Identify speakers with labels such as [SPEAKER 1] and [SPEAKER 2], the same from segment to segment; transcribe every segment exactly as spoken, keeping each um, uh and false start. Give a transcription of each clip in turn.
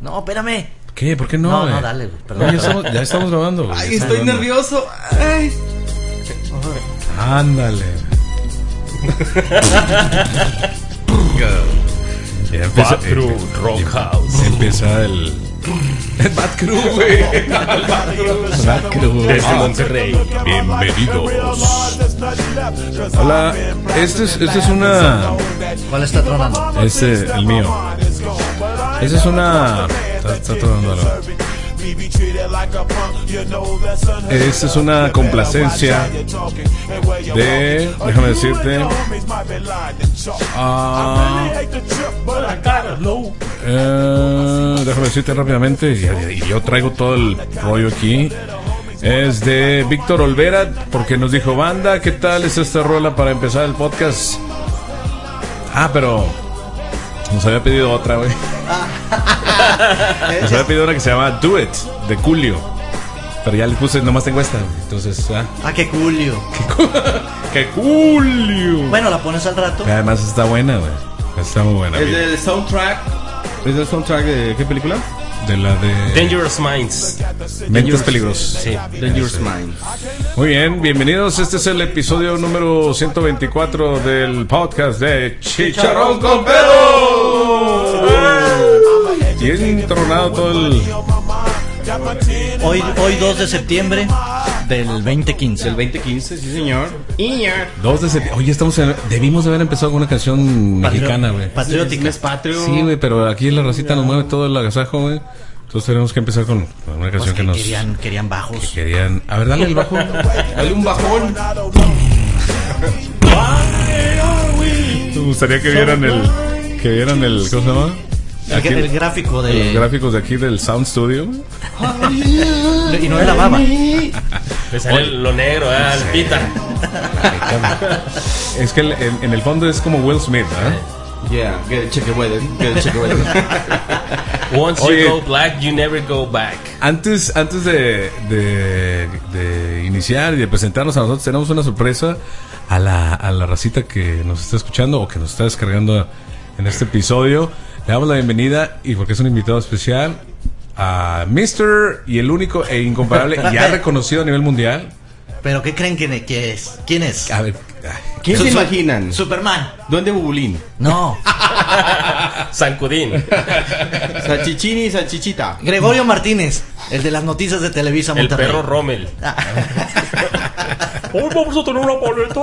[SPEAKER 1] No, espérame.
[SPEAKER 2] ¿Qué? ¿Por qué no?
[SPEAKER 1] No,
[SPEAKER 2] eh?
[SPEAKER 1] no, dale, güey. Perdón.
[SPEAKER 2] No, ya, estamos, ya estamos grabando. Güey.
[SPEAKER 3] Ay,
[SPEAKER 2] Ya
[SPEAKER 3] estoy
[SPEAKER 2] estamos
[SPEAKER 3] nervioso. Ay.
[SPEAKER 2] grabando. Ándale. Ya empieza,
[SPEAKER 4] Bad Crew,
[SPEAKER 2] eh,
[SPEAKER 4] Rock
[SPEAKER 2] ya
[SPEAKER 4] House.
[SPEAKER 2] Empieza el... El Bad Crew, güey. Bad Crew.
[SPEAKER 4] Desde Monterrey.
[SPEAKER 2] Bienvenidos. Hola, este es, este es una...
[SPEAKER 1] ¿Cuál está tronando?
[SPEAKER 2] Este, el mío. Esta es una... Está, está tronando algo. Esta es una complacencia de... Déjame decirte... Uh, eh, déjame decirte rápidamente, y, y yo traigo todo el rollo aquí. Es de Víctor Olvera, porque nos dijo: banda, ¿qué tal es esta rola para empezar el podcast? Ah, pero nos había pedido otra, güey. Nos había pedido una que se llama Do It, de Julio. Pero ya le puse, nomás tengo esta, güey. Entonces, ah.
[SPEAKER 1] Ah, qué Julio.
[SPEAKER 2] ¡Qué Julio!
[SPEAKER 1] Bueno, la pones al rato.
[SPEAKER 2] Además está buena, güey. Está muy buena.
[SPEAKER 3] ¿Es
[SPEAKER 2] bien.
[SPEAKER 3] del soundtrack? ¿Es del soundtrack de qué película?
[SPEAKER 2] De la de...
[SPEAKER 4] Dangerous Minds.
[SPEAKER 2] Mentes Peligrosas.
[SPEAKER 4] Sí.
[SPEAKER 3] Dangerous Minds.
[SPEAKER 2] Muy bien, bienvenidos. Este es el episodio número ciento veinticuatro del podcast de Chicharrón con Pelos. Bien tronado todo el...
[SPEAKER 1] Hoy, hoy dos de septiembre del veinte quince.
[SPEAKER 3] Del veinte quince, sí señor.
[SPEAKER 2] dos de septiembre. Oye, estamos en... Debimos de haber empezado con una canción mexicana, güey.
[SPEAKER 1] Patriótica.
[SPEAKER 3] Es patrio.
[SPEAKER 2] Sí, güey, pero aquí en la racita nos mueve todo el agasajo, güey. Entonces tenemos que empezar con con una
[SPEAKER 1] Pues
[SPEAKER 2] canción
[SPEAKER 1] que
[SPEAKER 2] que nos...
[SPEAKER 1] querían, querían bajos.
[SPEAKER 2] que querían... A ver, dale el bajo.
[SPEAKER 3] Dale un bajón.
[SPEAKER 2] Me gustaría que vieran el... Que vieran el... ¿Cómo se llama?
[SPEAKER 1] El,
[SPEAKER 2] Aquí,
[SPEAKER 1] el gráfico
[SPEAKER 2] los
[SPEAKER 1] de...
[SPEAKER 2] gráficos de aquí del Sound Studio.
[SPEAKER 1] Y no era baba.
[SPEAKER 4] Le sale lo negro, ¿eh? Al pita.
[SPEAKER 2] Es que el- en, en el fondo es como Will Smith, ¿eh?
[SPEAKER 3] Yeah, get it, check it with it. Get it, check it with it.
[SPEAKER 4] Once
[SPEAKER 2] Oye.
[SPEAKER 4] you go black, you never go back.
[SPEAKER 2] Antes, antes de, de, de iniciar y de presentarnos a nosotros, tenemos una sorpresa a la, a la racita que nos está escuchando o que nos está descargando en este episodio. Le damos la bienvenida, y porque es un invitado especial, a mister y el único e incomparable, y ya reconocido a nivel mundial.
[SPEAKER 1] ¿Pero qué creen que, que es? ¿Quién es?
[SPEAKER 2] A ver, ay,
[SPEAKER 3] ¿Quién se
[SPEAKER 1] Su-
[SPEAKER 3] imaginan?
[SPEAKER 1] Superman.
[SPEAKER 3] Duende Bubulín.
[SPEAKER 1] No.
[SPEAKER 4] Sancudín.
[SPEAKER 3] Salchichini y salchichita.
[SPEAKER 1] Gregorio Martínez, el de las noticias de Televisa
[SPEAKER 4] El
[SPEAKER 1] Monterrey.
[SPEAKER 4] perro Rommel. Hoy vamos a tener una paleta.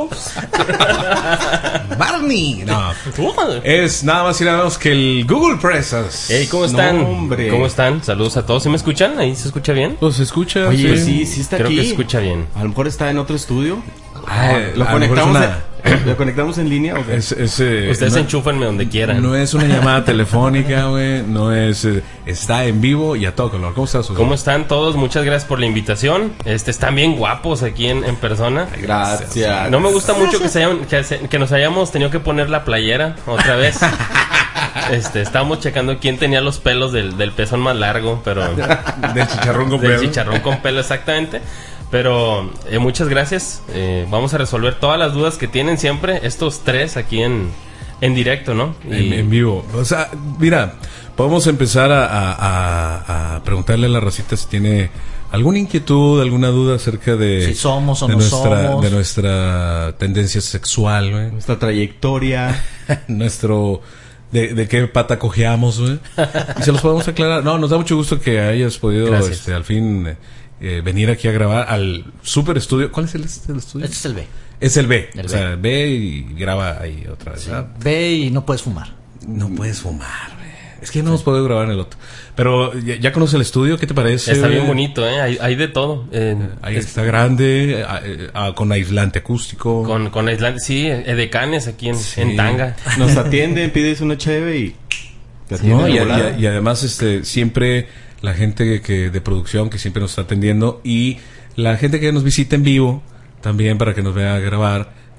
[SPEAKER 2] Barney. No, es nada más y nada menos que el Google Presas.
[SPEAKER 4] Hey, ¿cómo están?
[SPEAKER 3] No, hombre.
[SPEAKER 4] ¿Cómo están? Saludos a todos. ¿Sí me escuchan? ¿Ahí se escucha bien?
[SPEAKER 2] Pues se escucha.
[SPEAKER 3] Oye, pues sí, sí está
[SPEAKER 4] Creo
[SPEAKER 3] aquí.
[SPEAKER 4] que se escucha bien.
[SPEAKER 3] A lo mejor está en otro estudio.
[SPEAKER 2] Ay,
[SPEAKER 3] ¿Lo
[SPEAKER 2] a lo mejor
[SPEAKER 3] conectamos,
[SPEAKER 2] es una-
[SPEAKER 3] en, ¿Lo conectamos en línea o qué?
[SPEAKER 2] Es, es, eh,
[SPEAKER 4] Ustedes
[SPEAKER 2] no,
[SPEAKER 4] enchúfenme donde quieran.
[SPEAKER 2] no es una llamada telefónica, güey. No es. eh, está en vivo y a todo color. ¿Cómo estás, José?
[SPEAKER 4] ¿Cómo están todos? Muchas gracias por la invitación. Este, están bien guapos aquí en, en persona.
[SPEAKER 3] Gracias.
[SPEAKER 4] No me gusta mucho que, se hayan- que, se- que nos hayamos tenido que poner la playera otra vez. Este, estábamos checando quién tenía los pelos del, del pezón más largo, pero
[SPEAKER 2] De chicharrón con
[SPEAKER 4] del
[SPEAKER 2] pelo.
[SPEAKER 4] chicharrón con pelo exactamente. Pero eh, muchas gracias. Eh, vamos a resolver todas las dudas que tienen siempre estos tres aquí en, en directo, ¿no?
[SPEAKER 2] En, en vivo. O sea, mira, podemos empezar a, a- a- a preguntarle a la racita si tiene alguna inquietud, alguna duda acerca de...
[SPEAKER 1] Si somos o
[SPEAKER 2] de
[SPEAKER 1] no
[SPEAKER 2] nuestra,
[SPEAKER 1] somos.
[SPEAKER 2] de nuestra tendencia sexual, güey.
[SPEAKER 3] Nuestra trayectoria.
[SPEAKER 2] Nuestro... De, de qué pata cojeamos, güey. Y se los podemos aclarar. No, nos da mucho gusto que hayas podido,
[SPEAKER 4] Gracias.
[SPEAKER 2] este, al fin, eh, venir aquí a grabar al super estudio. ¿Cuál es el, este, el estudio?
[SPEAKER 1] Este es el B.
[SPEAKER 2] Es el B.
[SPEAKER 1] El
[SPEAKER 2] o sea, ve y graba ahí otra vez. ¿verdad?
[SPEAKER 1] Ve y no puedes fumar.
[SPEAKER 2] No puedes fumar, güey. Es que no hemos podido grabar en el otro. Pero ya, ya conoces el estudio, ¿qué te parece?
[SPEAKER 4] Está bien
[SPEAKER 2] güey?
[SPEAKER 4] bonito, ¿eh? Hay, hay de todo. Eh,
[SPEAKER 2] Ahí
[SPEAKER 4] es-
[SPEAKER 2] está grande, a- a- con aislante acústico.
[SPEAKER 4] Con, con aislante, sí, edecanes aquí en,
[SPEAKER 2] Sí.
[SPEAKER 4] en tanga.
[SPEAKER 3] Nos atienden, pides una cheve y... te
[SPEAKER 2] No,
[SPEAKER 3] atienden
[SPEAKER 2] y,
[SPEAKER 3] de volada.
[SPEAKER 2] y- y además este siempre la gente que, que de producción que siempre nos está atendiendo y la gente que nos visita en vivo también para que nos vea grabar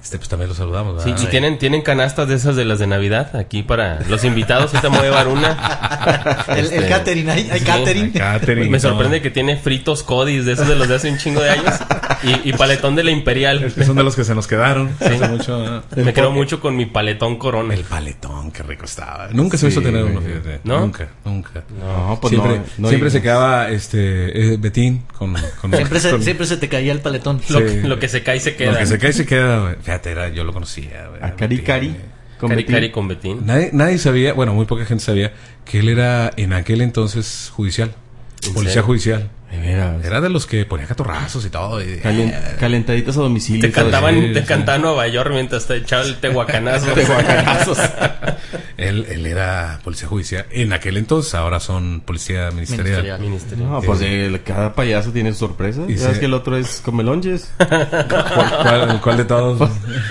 [SPEAKER 2] Este, pues también lo saludamos,
[SPEAKER 4] Sí,
[SPEAKER 2] ¿verdad?
[SPEAKER 4] y tienen, tienen canastas de esas de las de Navidad aquí para los invitados. Ahorita me voy a llevar una.
[SPEAKER 1] El, el
[SPEAKER 4] Este,
[SPEAKER 1] catering, hay, hay
[SPEAKER 4] sí.
[SPEAKER 1] catering.
[SPEAKER 2] Catering,
[SPEAKER 4] Me
[SPEAKER 2] no.
[SPEAKER 4] sorprende que tiene fritos Codis de esos de los de hace un chingo de años. Y, y paletón de la Imperial.
[SPEAKER 2] Es que son de los que se nos quedaron. Hace mucho, ¿eh?
[SPEAKER 4] Me quedo mucho con mi paletón Corona.
[SPEAKER 2] El paletón, qué rico estaba. Nunca se me hizo
[SPEAKER 3] Sí,
[SPEAKER 2] tener uno,
[SPEAKER 3] güey.
[SPEAKER 2] fíjate.
[SPEAKER 4] ¿No?
[SPEAKER 2] Nunca, nunca.
[SPEAKER 3] No, pues
[SPEAKER 2] siempre
[SPEAKER 3] no. no
[SPEAKER 2] siempre
[SPEAKER 3] hay-
[SPEAKER 2] se quedaba este eh, Betín con, con
[SPEAKER 1] Siempre se,
[SPEAKER 2] con-
[SPEAKER 1] siempre se te caía el paletón.
[SPEAKER 4] Lo,
[SPEAKER 2] Sí.
[SPEAKER 4] que- lo que se cae se queda.
[SPEAKER 2] Lo que se cae se queda, güey. Fíjate, era, yo lo conocía, güey.
[SPEAKER 3] A Cari
[SPEAKER 2] Betín,
[SPEAKER 3] Cari.
[SPEAKER 2] güey.
[SPEAKER 3] con
[SPEAKER 4] Cari
[SPEAKER 3] Betín.
[SPEAKER 4] Cari con Betín.
[SPEAKER 2] Nadie, nadie sabía, bueno, muy poca gente sabía que él era en aquel entonces judicial.
[SPEAKER 4] ¿En
[SPEAKER 2] Policía
[SPEAKER 4] serio?
[SPEAKER 2] judicial.
[SPEAKER 3] De veras.
[SPEAKER 2] Era de los que ponía catorrazos y todo. y-
[SPEAKER 3] Calien- calentaditos a domicilio.
[SPEAKER 4] Te cantaban,
[SPEAKER 2] sí,
[SPEAKER 4] te
[SPEAKER 2] sí.
[SPEAKER 4] cantaban Nueva York mientras te echaba el tehuacanazo.
[SPEAKER 3] Tehuacanazos.
[SPEAKER 2] él, él era policía judicial. En aquel entonces, ahora son policía ministerial.
[SPEAKER 1] Ministerial.
[SPEAKER 4] Ministerio.
[SPEAKER 3] No, pues el- cada payaso tiene su sorpresa.
[SPEAKER 2] Y
[SPEAKER 3] Ya ves
[SPEAKER 2] se-
[SPEAKER 3] que el otro es comelonges.
[SPEAKER 2] ¿Cuál, cuál- cuál de todos?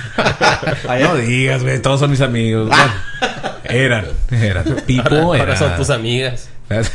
[SPEAKER 2] No digas, güey, todos son mis amigos. Bueno, eran, eran. Pipo
[SPEAKER 4] Ahora,
[SPEAKER 2] era.
[SPEAKER 4] ahora son tus amigas.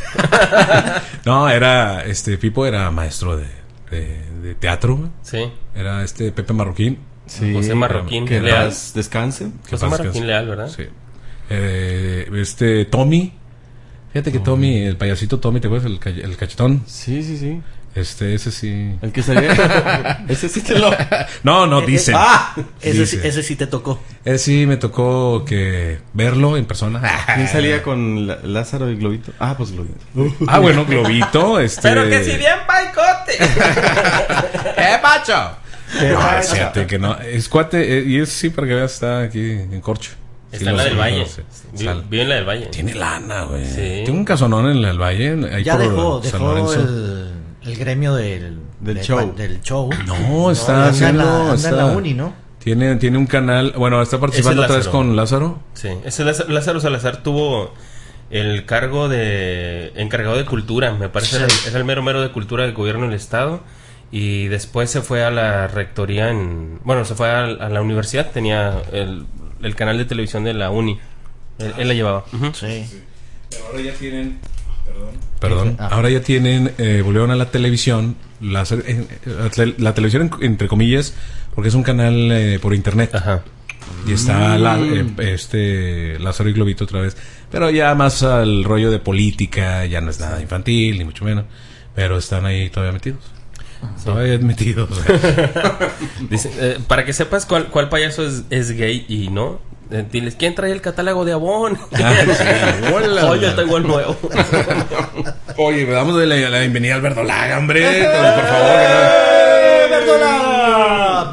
[SPEAKER 2] No, era, este, Pipo era maestro de, de, de teatro, güey.
[SPEAKER 4] Sí.
[SPEAKER 2] Era este Pepe Marroquín.
[SPEAKER 3] Sí,
[SPEAKER 4] José Marroquín
[SPEAKER 3] que
[SPEAKER 4] Leal.
[SPEAKER 3] paz descanse.
[SPEAKER 2] Que
[SPEAKER 4] José
[SPEAKER 2] paz
[SPEAKER 4] Marroquín
[SPEAKER 2] descanse.
[SPEAKER 4] Leal, ¿verdad?
[SPEAKER 2] Sí. Eh, este, Tommy. Fíjate que Tommy, el payasito Tommy, ¿te acuerdas? El, ca- el cachetón.
[SPEAKER 3] Sí, sí, sí.
[SPEAKER 2] Este, ese sí.
[SPEAKER 3] El que salía. Ese sí te lo.
[SPEAKER 2] No, no,
[SPEAKER 1] Eh, eh,
[SPEAKER 2] dicen.
[SPEAKER 3] ¡Ah!
[SPEAKER 1] Ese, sí-
[SPEAKER 2] Dice.
[SPEAKER 1] ese sí te tocó.
[SPEAKER 2] Ese sí me tocó que verlo en persona.
[SPEAKER 3] ¿Quién salía con La- Lázaro y Globito? Ah, pues Globito.
[SPEAKER 2] Ah, bueno, Globito, este.
[SPEAKER 4] Pero que si bien paicote.
[SPEAKER 2] ¡Eh, Pacho!
[SPEAKER 3] ¿Qué
[SPEAKER 2] No,
[SPEAKER 3] pasa?
[SPEAKER 2] es cierto que no. Es cuate, eh, y es sí, para que veas, está aquí en Corcho. Sí,
[SPEAKER 4] Está en
[SPEAKER 2] lo
[SPEAKER 4] la del
[SPEAKER 2] sé,
[SPEAKER 4] Valle.
[SPEAKER 2] lo sé.
[SPEAKER 4] Vive,
[SPEAKER 2] Sal-
[SPEAKER 4] vive en la del Valle.
[SPEAKER 2] Tiene lana, güey.
[SPEAKER 4] Sí.
[SPEAKER 2] Tiene un casonón en la del Valle. Ahí
[SPEAKER 1] Ya
[SPEAKER 2] por
[SPEAKER 1] dejó,
[SPEAKER 2] San
[SPEAKER 1] dejó
[SPEAKER 2] Lorenzo.
[SPEAKER 1] el, el gremio del,
[SPEAKER 3] Del
[SPEAKER 1] del-
[SPEAKER 3] show.
[SPEAKER 1] Del show.
[SPEAKER 2] No, está
[SPEAKER 1] anda en
[SPEAKER 2] haciendo.
[SPEAKER 1] la- anda
[SPEAKER 2] está-
[SPEAKER 1] en la uni, ¿no?
[SPEAKER 2] Tiene, tiene un canal. Bueno, está participando
[SPEAKER 4] Ese es
[SPEAKER 2] otra vez
[SPEAKER 4] Lázaro.
[SPEAKER 2] con Lázaro.
[SPEAKER 4] Sí. Ese Lázaro, Lázaro Salazar tuvo el cargo de encargado de cultura. Me parece
[SPEAKER 1] Sí.
[SPEAKER 4] era, el- era el mero mero de cultura del gobierno del estado. Y después se fue a la rectoría en... Bueno, se fue a, a la universidad. Tenía el, el canal de televisión de la uni. Él, él la llevaba. Ujú.
[SPEAKER 1] Sí.
[SPEAKER 2] Pero ahora ya tienen. Perdón.
[SPEAKER 1] Ah.
[SPEAKER 2] Ahora ya tienen. Eh, volvieron a la televisión. La, eh, la, tele- la televisión, en- entre comillas, porque es un canal eh, por internet.
[SPEAKER 4] Ajá.
[SPEAKER 2] Y está la, eh, este Lázaro y Globito otra vez. Pero ya más al rollo de política. Ya no es nada infantil, ni mucho menos. Pero están ahí todavía metidos. Todavía metidos.
[SPEAKER 4] Dice, eh, para que sepas cuál, cuál payaso es, es gay y no, eh, diles, ¿quién trae el catálogo de Avon?
[SPEAKER 2] Ah, sí. Hola.
[SPEAKER 4] Oye, tengo el nuevo.
[SPEAKER 2] Oye, le damos la, la bienvenida al Verdolaga, hombre. Por favor.
[SPEAKER 1] ¡Verdolaga!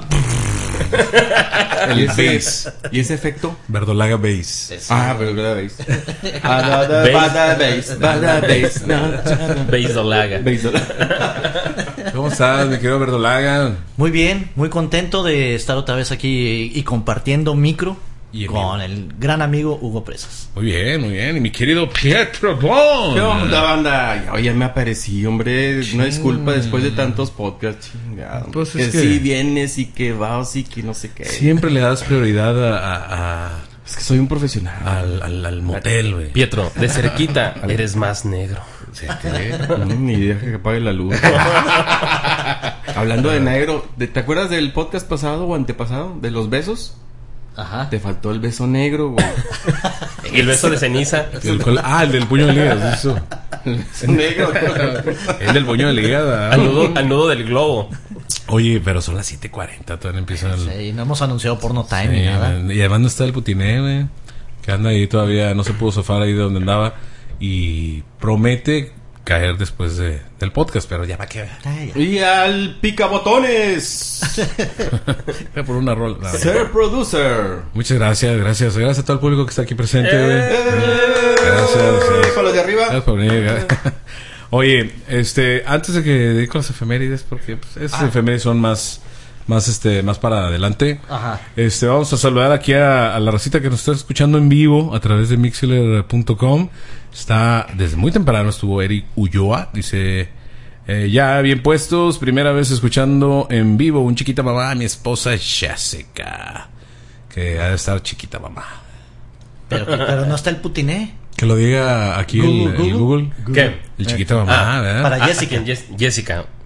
[SPEAKER 2] El
[SPEAKER 3] ¿Y ese,
[SPEAKER 2] bass.
[SPEAKER 3] ¿Y ese efecto?
[SPEAKER 2] Verdolaga Bass.
[SPEAKER 3] Ah, pero la bass. Bada
[SPEAKER 4] Bass.
[SPEAKER 3] bass. Bada bass. No, no.
[SPEAKER 4] Beisolaga.
[SPEAKER 3] Bass.
[SPEAKER 2] ¿Cómo estás, mi querido Verdolaga?
[SPEAKER 1] Muy bien, muy contento de estar otra vez aquí y, y compartiendo micro
[SPEAKER 2] Y en
[SPEAKER 1] con el gran amigo Hugo Presas.
[SPEAKER 2] Muy bien, muy bien. Y mi querido Pietro Bon.
[SPEAKER 3] ¿Qué onda, banda? Oye, me aparecí, hombre. Una disculpa después de tantos podcasts. Chingado.
[SPEAKER 2] Pues
[SPEAKER 3] que,
[SPEAKER 2] es que-
[SPEAKER 3] sí vienes y que vas y que no sé qué.
[SPEAKER 2] Siempre le das prioridad a, a- a-
[SPEAKER 3] Es que soy un profesional.
[SPEAKER 2] al, al, al motel, güey.
[SPEAKER 4] Pietro, de cerquita eres más negro.
[SPEAKER 2] Sí, ¿qué?
[SPEAKER 3] No, ni idea que apague la luz. Hablando de negro, ¿te te acuerdas del podcast pasado o antepasado? De los besos.
[SPEAKER 1] Ajá.
[SPEAKER 3] Te faltó el beso negro, güey.
[SPEAKER 4] Y el beso de ceniza.
[SPEAKER 2] El cual- ah, el del puño del hígado. Eso.
[SPEAKER 3] El beso negro.
[SPEAKER 2] El del puño del hígado. ah.
[SPEAKER 4] Al nudo, al nudo del globo.
[SPEAKER 2] Oye, pero son las siete cuarenta. Todavía no empiezan el...
[SPEAKER 1] Sí, no hemos anunciado porno time
[SPEAKER 2] Sí,
[SPEAKER 1] ni nada.
[SPEAKER 2] man. Y además no está el putiné, güey. Que anda ahí todavía, no se pudo zafar ahí de donde andaba. Y promete caer después de, del podcast, pero ya va que ver.
[SPEAKER 1] Ay, ya.
[SPEAKER 3] Y al picabotones.
[SPEAKER 2] Voy a poner una rola. No,
[SPEAKER 3] Ser producer.
[SPEAKER 2] muchas gracias, gracias. Gracias a todo el público que está aquí presente, güey.
[SPEAKER 3] Eh,
[SPEAKER 2] Gracias, gracias.
[SPEAKER 3] Para los de arriba.
[SPEAKER 2] Gracias por venir. gra- Oye, este, antes de que dedique con las efemérides, porque pues, esas
[SPEAKER 1] Ah.
[SPEAKER 2] efemérides son más, más, este, más para adelante.
[SPEAKER 1] Ajá.
[SPEAKER 2] Este, vamos a saludar aquí a, a la racita que nos está escuchando en vivo a través de mixler punto com. Está desde muy temprano, estuvo Eric Ulloa, dice, eh, ya bien puestos, primera vez escuchando en vivo un chiquita mamá, mi esposa Jessica, que ha de estar chiquita mamá.
[SPEAKER 1] Pero, pero no está el putiné.
[SPEAKER 2] Que lo diga aquí el, el Google.
[SPEAKER 4] ¿Qué?
[SPEAKER 2] El chiquita mamá,
[SPEAKER 4] Ah,
[SPEAKER 2] ¿verdad?
[SPEAKER 1] Para
[SPEAKER 4] Ah,
[SPEAKER 1] Jessica.
[SPEAKER 4] Jessica. Jessica. Para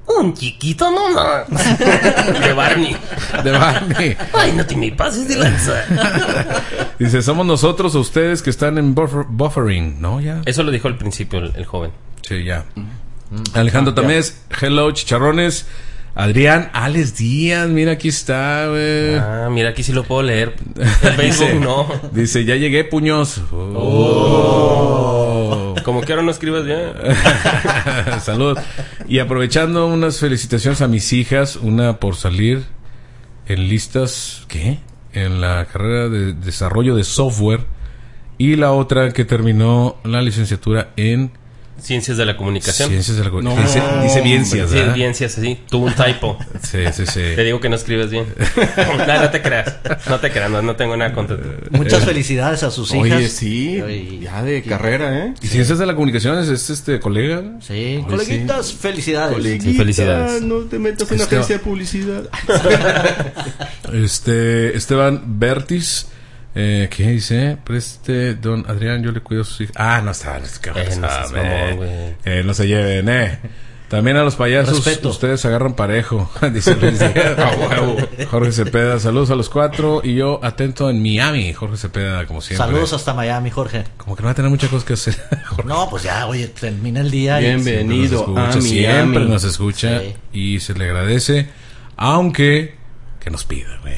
[SPEAKER 4] Un chiquito nomás. De Barney.
[SPEAKER 2] De Barney.
[SPEAKER 4] Ay, no te me pases de lanza.
[SPEAKER 2] Dice, somos nosotros o ustedes que están en buffer, buffering. No, ya.
[SPEAKER 4] Eso lo dijo al principio el, el joven.
[SPEAKER 2] Sí, ya. Alejandro Tamés, hello, chicharrones. Adrián, Alex Díaz, mira, aquí está, güey.
[SPEAKER 4] Ah, mira, aquí sí lo puedo leer. En Facebook
[SPEAKER 2] Dice,
[SPEAKER 4] no.
[SPEAKER 2] Dice, ya llegué, puños. Oh.
[SPEAKER 4] Oh. Como que ahora no escribas bien.
[SPEAKER 2] Saludos. Y aprovechando unas felicitaciones a mis hijas, una por salir en listas, ¿qué? En la carrera de desarrollo de software y la otra que terminó la licenciatura en
[SPEAKER 4] Ciencias de la comunicación.
[SPEAKER 2] Ciencias de la
[SPEAKER 3] No.
[SPEAKER 2] comunicación. Dice, dice biencias,
[SPEAKER 4] Sí,
[SPEAKER 2] ¿verdad?
[SPEAKER 4] biencias, así. Tuvo un typo.
[SPEAKER 2] Sí, sí, sí.
[SPEAKER 4] Te digo que no escribes bien. No, no te creas. No te creas, no, no tengo nada contra ti.
[SPEAKER 1] Muchas felicidades a sus hijas.
[SPEAKER 3] Oye, sí,
[SPEAKER 1] Ay,
[SPEAKER 3] ya de carrera, ¿eh?
[SPEAKER 2] ¿Y Ciencias de la comunicación es, es este colega?
[SPEAKER 1] Sí, coleguitas, felicidades.
[SPEAKER 3] Coleguita,
[SPEAKER 4] Sí, felicidades.
[SPEAKER 3] no te metas en una
[SPEAKER 2] Este-
[SPEAKER 3] agencia de publicidad.
[SPEAKER 2] Este, Esteban Bertis, eh, ¿qué dice? Preste, don Adrián, yo le cuido a sus hijas. Ah, no está, no, qué
[SPEAKER 4] Eh, no seas
[SPEAKER 2] sabe.
[SPEAKER 4] mamón, güey.
[SPEAKER 2] Eh, no se lleven, eh. También a los payasos,
[SPEAKER 1] Respeto.
[SPEAKER 2] ustedes agarran parejo, dice Luis Díaz. A huevo. Jorge Cepeda, saludos a los cuatro. Y yo atento en Miami, Jorge Cepeda, como siempre.
[SPEAKER 1] Saludos hasta Miami, Jorge.
[SPEAKER 2] Como que no va a tener muchas cosas que hacer. Jorge.
[SPEAKER 1] No, pues ya, oye, termina el día. y-
[SPEAKER 3] Bienvenido
[SPEAKER 2] Siempre nos
[SPEAKER 3] a
[SPEAKER 2] escucha, siempre
[SPEAKER 3] Miami.
[SPEAKER 2] nos escucha
[SPEAKER 1] Sí.
[SPEAKER 2] y se le agradece, aunque que nos pida, güey.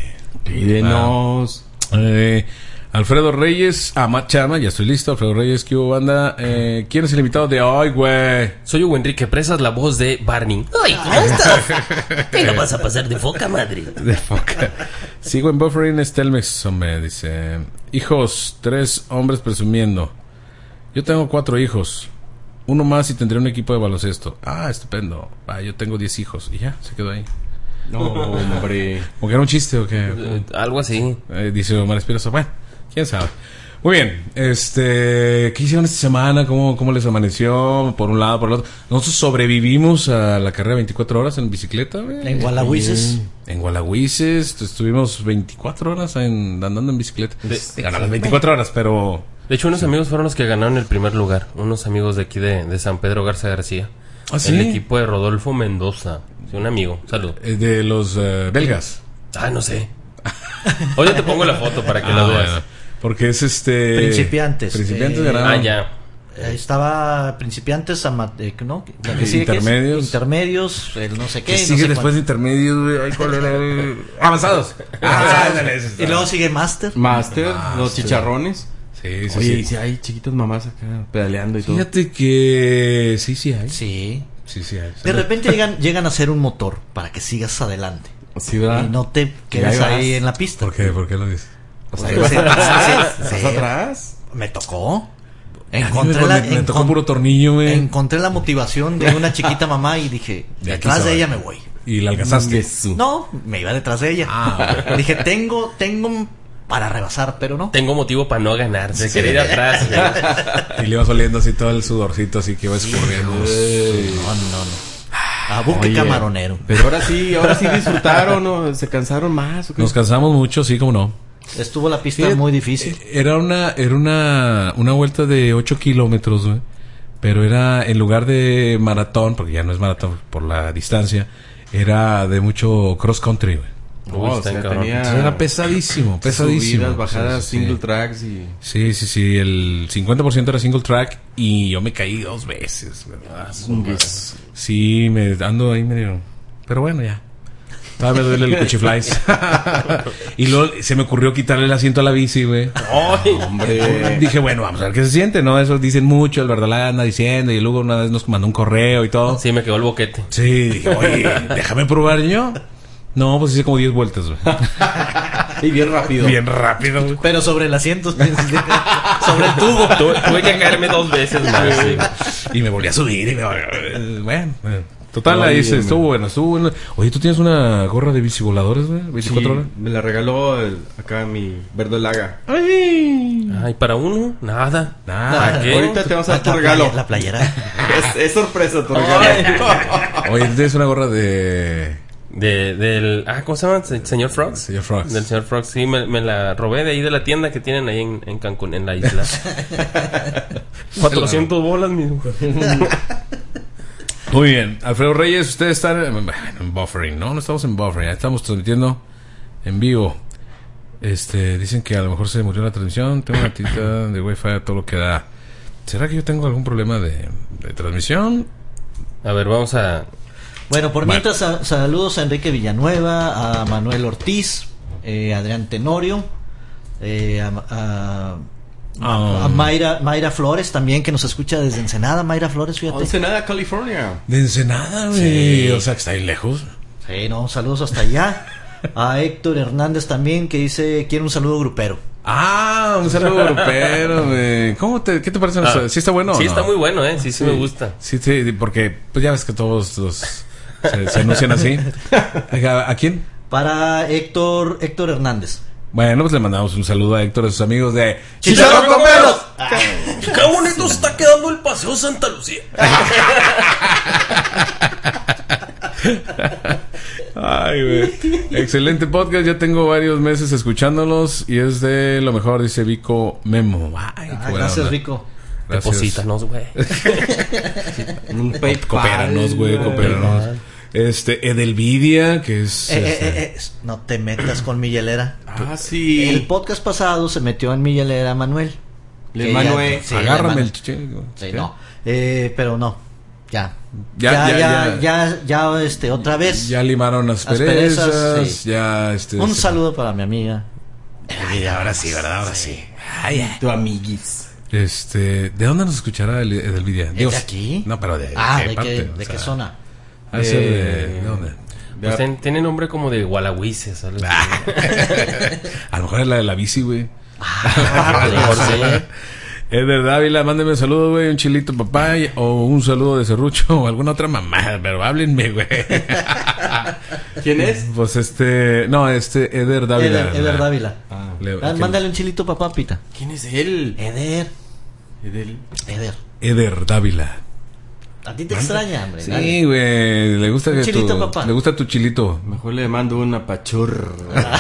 [SPEAKER 3] Pídenos.
[SPEAKER 2] Eh, Alfredo Reyes, ah, Ma- Chama, ya estoy listo. Alfredo Reyes, ¿qué hubo, banda? Eh, ¿Quién es el invitado de hoy, güey?
[SPEAKER 4] Soy Hugo Enrique Presas, la voz de Barney. Ay, ¿cómo estás? Te la vas a pasar de foca, madre.
[SPEAKER 2] De foca. Sigo en buffering, Stelmex, hombre, dice. Hijos, tres hombres presumiendo. Yo tengo cuatro hijos. Uno más y tendré un equipo de baloncesto. Ah, estupendo. Ah, yo tengo diez hijos. Y ya, se quedó ahí.
[SPEAKER 3] No, hombre.
[SPEAKER 2] ¿O que era un chiste o qué?
[SPEAKER 4] Eh, Algo así.
[SPEAKER 2] Eh, dice Omar Espinosa. Bueno, quién sabe. Muy bien. Este, ¿qué hicieron esta semana? ¿Cómo, cómo les amaneció? Por un lado, por el otro. Nosotros sobrevivimos a la carrera veinticuatro horas en bicicleta, güey.
[SPEAKER 1] En Gualahuises.
[SPEAKER 2] En Gualahuises estuvimos veinticuatro horas en, andando en bicicleta.
[SPEAKER 4] De-
[SPEAKER 2] Ganamos veinticuatro horas, pero
[SPEAKER 4] De hecho, unos amigos fueron los que ganaron el primer lugar. Unos amigos de aquí de, de San Pedro Garza García.
[SPEAKER 2] ¿Ah, sí?
[SPEAKER 4] El equipo de Rodolfo Mendoza. Sí, un amigo. Salud.
[SPEAKER 2] eh, de los eh, belgas.
[SPEAKER 4] Ah, no sé. Oye, te pongo la foto para que
[SPEAKER 2] Ah,
[SPEAKER 4] la veas.
[SPEAKER 2] bueno. Porque es este...
[SPEAKER 1] Principiantes.
[SPEAKER 2] Principiantes
[SPEAKER 1] Eh,
[SPEAKER 2] ganaron.
[SPEAKER 4] Ah, ya.
[SPEAKER 1] Ahí estaba principiantes, ama- eh, ¿no? La que sigue, ¿qué es?
[SPEAKER 2] Intermedios.
[SPEAKER 1] Intermedios, el no sé qué.
[SPEAKER 2] ¿Qué
[SPEAKER 1] no
[SPEAKER 2] sigue
[SPEAKER 1] sé
[SPEAKER 2] después de
[SPEAKER 1] cuánto.
[SPEAKER 2] intermedios, güey? Ay, ¿cuál era el- Avanzados. Ah, ándale, ese está.
[SPEAKER 1] Y luego sigue Master.
[SPEAKER 3] Master, los chicharrones.
[SPEAKER 2] Sí, sí,
[SPEAKER 3] Oye,
[SPEAKER 2] sí.
[SPEAKER 3] y si hay chiquitos mamás acá pedaleando y todo.
[SPEAKER 2] Fíjate que sí, sí hay.
[SPEAKER 1] Sí.
[SPEAKER 2] Sí, sí hay.
[SPEAKER 1] De repente llegan, llegan a hacer un motor para que sigas adelante.
[SPEAKER 3] Sí, ¿verdad?
[SPEAKER 1] Y no te quedes
[SPEAKER 3] ahí vas.
[SPEAKER 1] ahí en la pista.
[SPEAKER 2] ¿Por qué? ¿Por qué lo dices?
[SPEAKER 3] Pues
[SPEAKER 1] Pues
[SPEAKER 3] ahí
[SPEAKER 1] sí,
[SPEAKER 3] vas
[SPEAKER 1] sí,
[SPEAKER 3] atrás.
[SPEAKER 1] sí, sí.
[SPEAKER 3] ¿Vas atrás?
[SPEAKER 1] Me tocó.
[SPEAKER 2] A mí
[SPEAKER 1] Encontré
[SPEAKER 2] me,
[SPEAKER 1] la,
[SPEAKER 2] me- me tocó
[SPEAKER 1] encon-
[SPEAKER 2] puro tornillo, güey.
[SPEAKER 1] encontré la motivación de una chiquita mamá y dije,
[SPEAKER 2] De aquí
[SPEAKER 1] detrás de
[SPEAKER 2] soy.
[SPEAKER 1] ella me voy.
[SPEAKER 2] Y la alcanzaste.
[SPEAKER 3] Jesús.
[SPEAKER 1] No, me iba detrás de ella.
[SPEAKER 2] Ah,
[SPEAKER 1] Dije, tengo, tengo para rebasar, pero no.
[SPEAKER 4] Tengo motivo para no ganar. Se quería ir atrás. güey.
[SPEAKER 2] Y le iba oliendo así todo el sudorcito, así que iba escurriendo.
[SPEAKER 1] No, no, no. A buque
[SPEAKER 3] Oye,
[SPEAKER 1] camaronero.
[SPEAKER 3] Pero ahora sí, ahora sí disfrutaron, ¿no? ¿Se cansaron más? ¿o qué?
[SPEAKER 2] Nos cansamos mucho, sí, como no.
[SPEAKER 1] Estuvo la pista
[SPEAKER 2] Fíjate,
[SPEAKER 1] muy difícil.
[SPEAKER 2] Era una, era una, una vuelta de ocho kilómetros, güey. Pero era, en lugar de maratón, porque ya no es maratón por la distancia, era de mucho cross country, güey.
[SPEAKER 3] No,
[SPEAKER 4] Uy,
[SPEAKER 3] o
[SPEAKER 4] está
[SPEAKER 3] sea,
[SPEAKER 4] cabrón.
[SPEAKER 3] tenía
[SPEAKER 2] Entonces era pesadísimo, pesadísimo.
[SPEAKER 3] subidas, bajadas,
[SPEAKER 2] Sí, sí, sí.
[SPEAKER 3] single tracks y...
[SPEAKER 2] Sí, sí, sí, el cincuenta por ciento era single track y yo me caí dos veces, ¿verdad? Sí, me ando ahí medio... Pero bueno, ya. Todavía me duele el cuchiflies. Y luego se me ocurrió quitarle el asiento a la bici, güey.
[SPEAKER 4] Ay,
[SPEAKER 3] Hombre.
[SPEAKER 2] Dije, bueno, vamos a ver qué se siente, ¿no? Eso dicen mucho, el verdad la anda diciendo y luego una vez nos mandó un correo y todo.
[SPEAKER 4] sí, me quedó el boquete.
[SPEAKER 2] Sí, dije, oye, déjame probar yo. No, pues hice como diez vueltas, güey.
[SPEAKER 3] Y bien rápido.
[SPEAKER 2] Bien rápido, güey.
[SPEAKER 1] Pero sobre el asiento, sobre el tubo.
[SPEAKER 4] Tuve, tuve que caerme dos veces más. sí.
[SPEAKER 2] Y me volví a subir y me... Bueno, bueno. Total,
[SPEAKER 3] Oye,
[SPEAKER 2] ahí se,
[SPEAKER 3] man.
[SPEAKER 2] estuvo bueno, estuvo bueno. Oye, ¿tú tienes una gorra de bicivoladores, güey?
[SPEAKER 3] Sí,
[SPEAKER 2] ¿veinticuatro horas?
[SPEAKER 3] me la regaló el- acá mi verdolaga.
[SPEAKER 2] Ay.
[SPEAKER 4] Ay, para uno, nada.
[SPEAKER 2] Nada.
[SPEAKER 4] ¿Para qué?
[SPEAKER 3] Ahorita te vamos a
[SPEAKER 1] La,
[SPEAKER 3] dar tu
[SPEAKER 1] la
[SPEAKER 3] regalo.
[SPEAKER 1] playa- la playera.
[SPEAKER 3] Es, es sorpresa tu regalo.
[SPEAKER 2] Oye, ¿tú tienes una gorra de...
[SPEAKER 4] De, del... Ah, ¿cómo se llama? ¿Se- ¿Señor Frogs?
[SPEAKER 2] Señor Frogs.
[SPEAKER 4] Del señor Frogs, sí, me, me la robé de ahí de la tienda que tienen ahí en, en Cancún, en la isla. cuatrocientas bolas, mismo.
[SPEAKER 2] Muy bien. Alfredo Reyes, ustedes están en, en buffering. No, no estamos en buffering. Estamos transmitiendo en vivo. Este, dicen que a lo mejor se murió la transmisión. Tengo una tita de Wi-Fi a todo lo que da. ¿Será que yo tengo algún problema de, de transmisión?
[SPEAKER 4] A ver, vamos a...
[SPEAKER 1] Bueno, por
[SPEAKER 2] Bueno.
[SPEAKER 1] mientras, sa- saludos a Enrique Villanueva, a Manuel Ortiz, eh, Adrián Tenorio, eh, a, a,
[SPEAKER 2] Ah.
[SPEAKER 1] a Mayra, Mayra Flores también, que nos escucha desde Ensenada. Mayra Flores, fíjate.
[SPEAKER 3] Ensenada, California.
[SPEAKER 2] De Ensenada, güey.
[SPEAKER 1] Sí.
[SPEAKER 2] O sea, que está ahí lejos.
[SPEAKER 1] Sí, no, saludos hasta allá. A Héctor Hernández también, que dice, quiere un saludo grupero.
[SPEAKER 2] Ah, un saludo grupero, güey. ¿Cómo te, ¿Qué te parece?
[SPEAKER 4] Ah,
[SPEAKER 2] ¿Sí está bueno o
[SPEAKER 4] Sí,
[SPEAKER 2] no?
[SPEAKER 4] está muy bueno, ¿eh? Sí, sí, me gusta.
[SPEAKER 2] Sí, sí, porque pues ya ves que todos los se, se anuncian así. ¿A, a quién?
[SPEAKER 1] Para Héctor, Héctor Hernández.
[SPEAKER 2] Bueno, pues le mandamos un saludo a Héctor y a sus amigos de
[SPEAKER 1] ¡Chicharrón con pelos!
[SPEAKER 4] ¡Qué bonito se está quedando el Paseo Santa Lucía!
[SPEAKER 2] Ay, güey. Excelente podcast. Ya tengo varios meses escuchándolos y es de lo mejor, dice Vico Memo. Ay, qué
[SPEAKER 1] Ah,
[SPEAKER 2] buena
[SPEAKER 1] gracias,
[SPEAKER 2] onda.
[SPEAKER 1] Rico.
[SPEAKER 2] Gracias.
[SPEAKER 4] Deposítanos, güey.
[SPEAKER 3] Un PayPal.
[SPEAKER 2] Coopéranos, güey, coopéranos. Este, Edelvidia, que es.
[SPEAKER 1] Eh, eh,
[SPEAKER 2] este,
[SPEAKER 1] eh, eh, no te metas con mi hielera.
[SPEAKER 3] Ah, sí.
[SPEAKER 1] El podcast pasado se metió en mi hielera Manuel.
[SPEAKER 3] Le
[SPEAKER 1] Que
[SPEAKER 3] Manuel.
[SPEAKER 1] ya- sí,
[SPEAKER 2] agárrame
[SPEAKER 1] le
[SPEAKER 2] el
[SPEAKER 1] Manu-
[SPEAKER 2] chiche.
[SPEAKER 1] Sí, no. Eh, pero no. Ya.
[SPEAKER 2] Ya,
[SPEAKER 1] Ya,
[SPEAKER 2] ya,
[SPEAKER 1] ya,
[SPEAKER 2] ya.
[SPEAKER 1] ya, ya, este, otra vez.
[SPEAKER 2] Ya limaron las
[SPEAKER 1] Las
[SPEAKER 2] perezas.
[SPEAKER 1] perezas, sí.
[SPEAKER 2] Ya, este.
[SPEAKER 1] Un
[SPEAKER 2] este-
[SPEAKER 1] saludo para mi amiga.
[SPEAKER 2] Ay, ahora sí, ¿verdad? Ahora sí.
[SPEAKER 3] Tu amiguis.
[SPEAKER 2] Este, ¿de dónde nos escuchará el- Edelvidia?
[SPEAKER 1] ¿Es de aquí?
[SPEAKER 2] No, pero de.
[SPEAKER 1] Ah,
[SPEAKER 2] qué
[SPEAKER 1] ¿de
[SPEAKER 2] parte?
[SPEAKER 1] qué,
[SPEAKER 2] O
[SPEAKER 1] de
[SPEAKER 2] sea,
[SPEAKER 1] qué zona?
[SPEAKER 2] ha de ser de,
[SPEAKER 3] Eh,
[SPEAKER 2] ¿de dónde?
[SPEAKER 4] Pues ten- tiene nombre como de Gualahuises, ¿sabes?
[SPEAKER 2] A lo mejor es la de la bici, güey.
[SPEAKER 1] Ah,
[SPEAKER 4] A lo mejor sí.
[SPEAKER 2] Eder Dávila, mándeme un saludo, güey, un chilito papay o un saludo de serrucho o alguna otra mamá, pero háblenme, güey.
[SPEAKER 3] ¿Quién es?
[SPEAKER 2] Pues este, no, este Eder Dávila.
[SPEAKER 1] Eder, Eder Dávila.
[SPEAKER 3] Ah,
[SPEAKER 2] Le-
[SPEAKER 1] Ah,
[SPEAKER 2] que-
[SPEAKER 1] mándale un chilito, papá, pita.
[SPEAKER 3] ¿Quién es él?
[SPEAKER 1] Eder,
[SPEAKER 3] Edel.
[SPEAKER 1] Eder.
[SPEAKER 2] Eder Dávila.
[SPEAKER 1] A ti te extraña, hombre.
[SPEAKER 2] Sí,
[SPEAKER 1] dale.
[SPEAKER 2] güey, le gusta
[SPEAKER 1] Un
[SPEAKER 2] que
[SPEAKER 1] chilito,
[SPEAKER 2] tu,
[SPEAKER 1] papá.
[SPEAKER 2] le gusta tu chilito.
[SPEAKER 3] Mejor le mando una pachurra.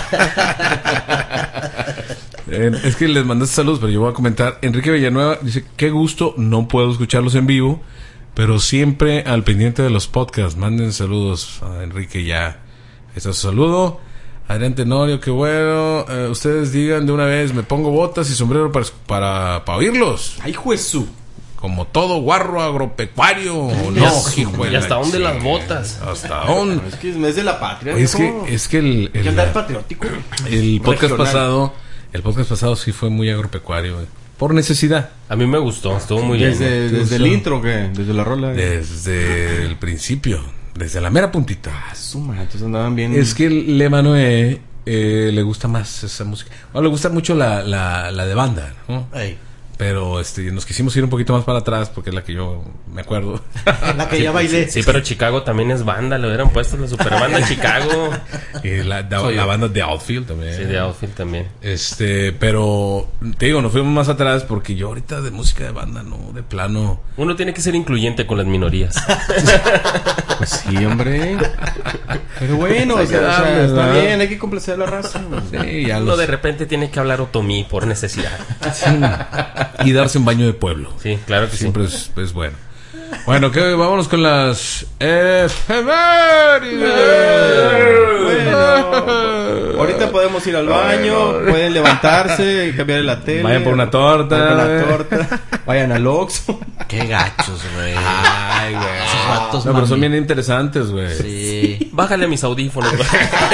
[SPEAKER 2] Eh, es que les mandaste saludos, pero yo voy a comentar. Enrique Villanueva dice, qué gusto, no puedo escucharlos en vivo, pero siempre al pendiente de los podcasts. Manden saludos a Enrique ya. Este es su saludo. Adrián Tenorio, qué bueno. Eh, ustedes digan de una vez, me pongo botas y sombrero para, para, para oírlos.
[SPEAKER 3] ¡Ay, juezú!
[SPEAKER 2] Como todo guarro agropecuario. ¿O no, hijo de
[SPEAKER 4] ¿Y
[SPEAKER 2] la
[SPEAKER 4] hasta dónde las
[SPEAKER 2] chingada?
[SPEAKER 4] botas?
[SPEAKER 2] ¿Hasta dónde?
[SPEAKER 3] Es que es mes de la patria.
[SPEAKER 2] Oye, es que,
[SPEAKER 3] viejo.
[SPEAKER 2] es que el,
[SPEAKER 3] Hay que
[SPEAKER 2] el,
[SPEAKER 3] andar patriótico.
[SPEAKER 2] el podcast
[SPEAKER 3] Regional.
[SPEAKER 2] pasado, el podcast pasado sí fue muy agropecuario, güey. Por necesidad.
[SPEAKER 4] A mí me gustó, estuvo muy
[SPEAKER 3] Desde,
[SPEAKER 4] bien.
[SPEAKER 3] desde el intro, ¿qué? Desde la rola.
[SPEAKER 2] Desde el principio, desde la mera puntita.
[SPEAKER 3] Ah, su madre, entonces andaban bien.
[SPEAKER 2] Es que Le Manoé eh, le gusta más esa música. Bueno, le gusta mucho la, la, la de banda, ¿no?
[SPEAKER 1] Ey,
[SPEAKER 2] Pero este, nos quisimos ir un poquito más para atrás porque es la que yo me acuerdo.
[SPEAKER 1] la que ya bailé.
[SPEAKER 4] Sí, pero Chicago también es banda, le hubieran puesto la superbanda Chicago.
[SPEAKER 2] Y la, la,
[SPEAKER 3] Soy
[SPEAKER 2] la
[SPEAKER 3] yo.
[SPEAKER 2] banda de Outfield también.
[SPEAKER 4] Sí, de Outfield también.
[SPEAKER 2] Este, pero te digo, nos fuimos más atrás porque yo ahorita de música de banda, no, de plano.
[SPEAKER 4] Uno tiene que ser incluyente con las minorías.
[SPEAKER 3] Pues sí, hombre. Pero bueno, o sea, o sea, está bien, hay que complacer a la raza.
[SPEAKER 2] Sí, ya
[SPEAKER 4] Uno
[SPEAKER 2] los-
[SPEAKER 4] de repente tiene que hablar otomí por necesidad.
[SPEAKER 2] y darse un baño de pueblo.
[SPEAKER 4] Sí, claro que sí.
[SPEAKER 2] Siempre es, es bueno. Bueno, que vámonos con las efemérides.
[SPEAKER 3] Bueno, ahorita podemos ir al baño, pueden levantarse, cambiar la tele.
[SPEAKER 2] Vayan por una torta,
[SPEAKER 3] Vayan por
[SPEAKER 2] güey.
[SPEAKER 3] una torta. Vayan al Oxxo.
[SPEAKER 1] Qué gachos, güey.
[SPEAKER 2] Ay, güey.
[SPEAKER 1] Esos vatos,
[SPEAKER 2] No, pero son
[SPEAKER 1] mami.
[SPEAKER 2] bien interesantes, güey.
[SPEAKER 1] Sí.
[SPEAKER 4] Bájale a mis audífonos. güey.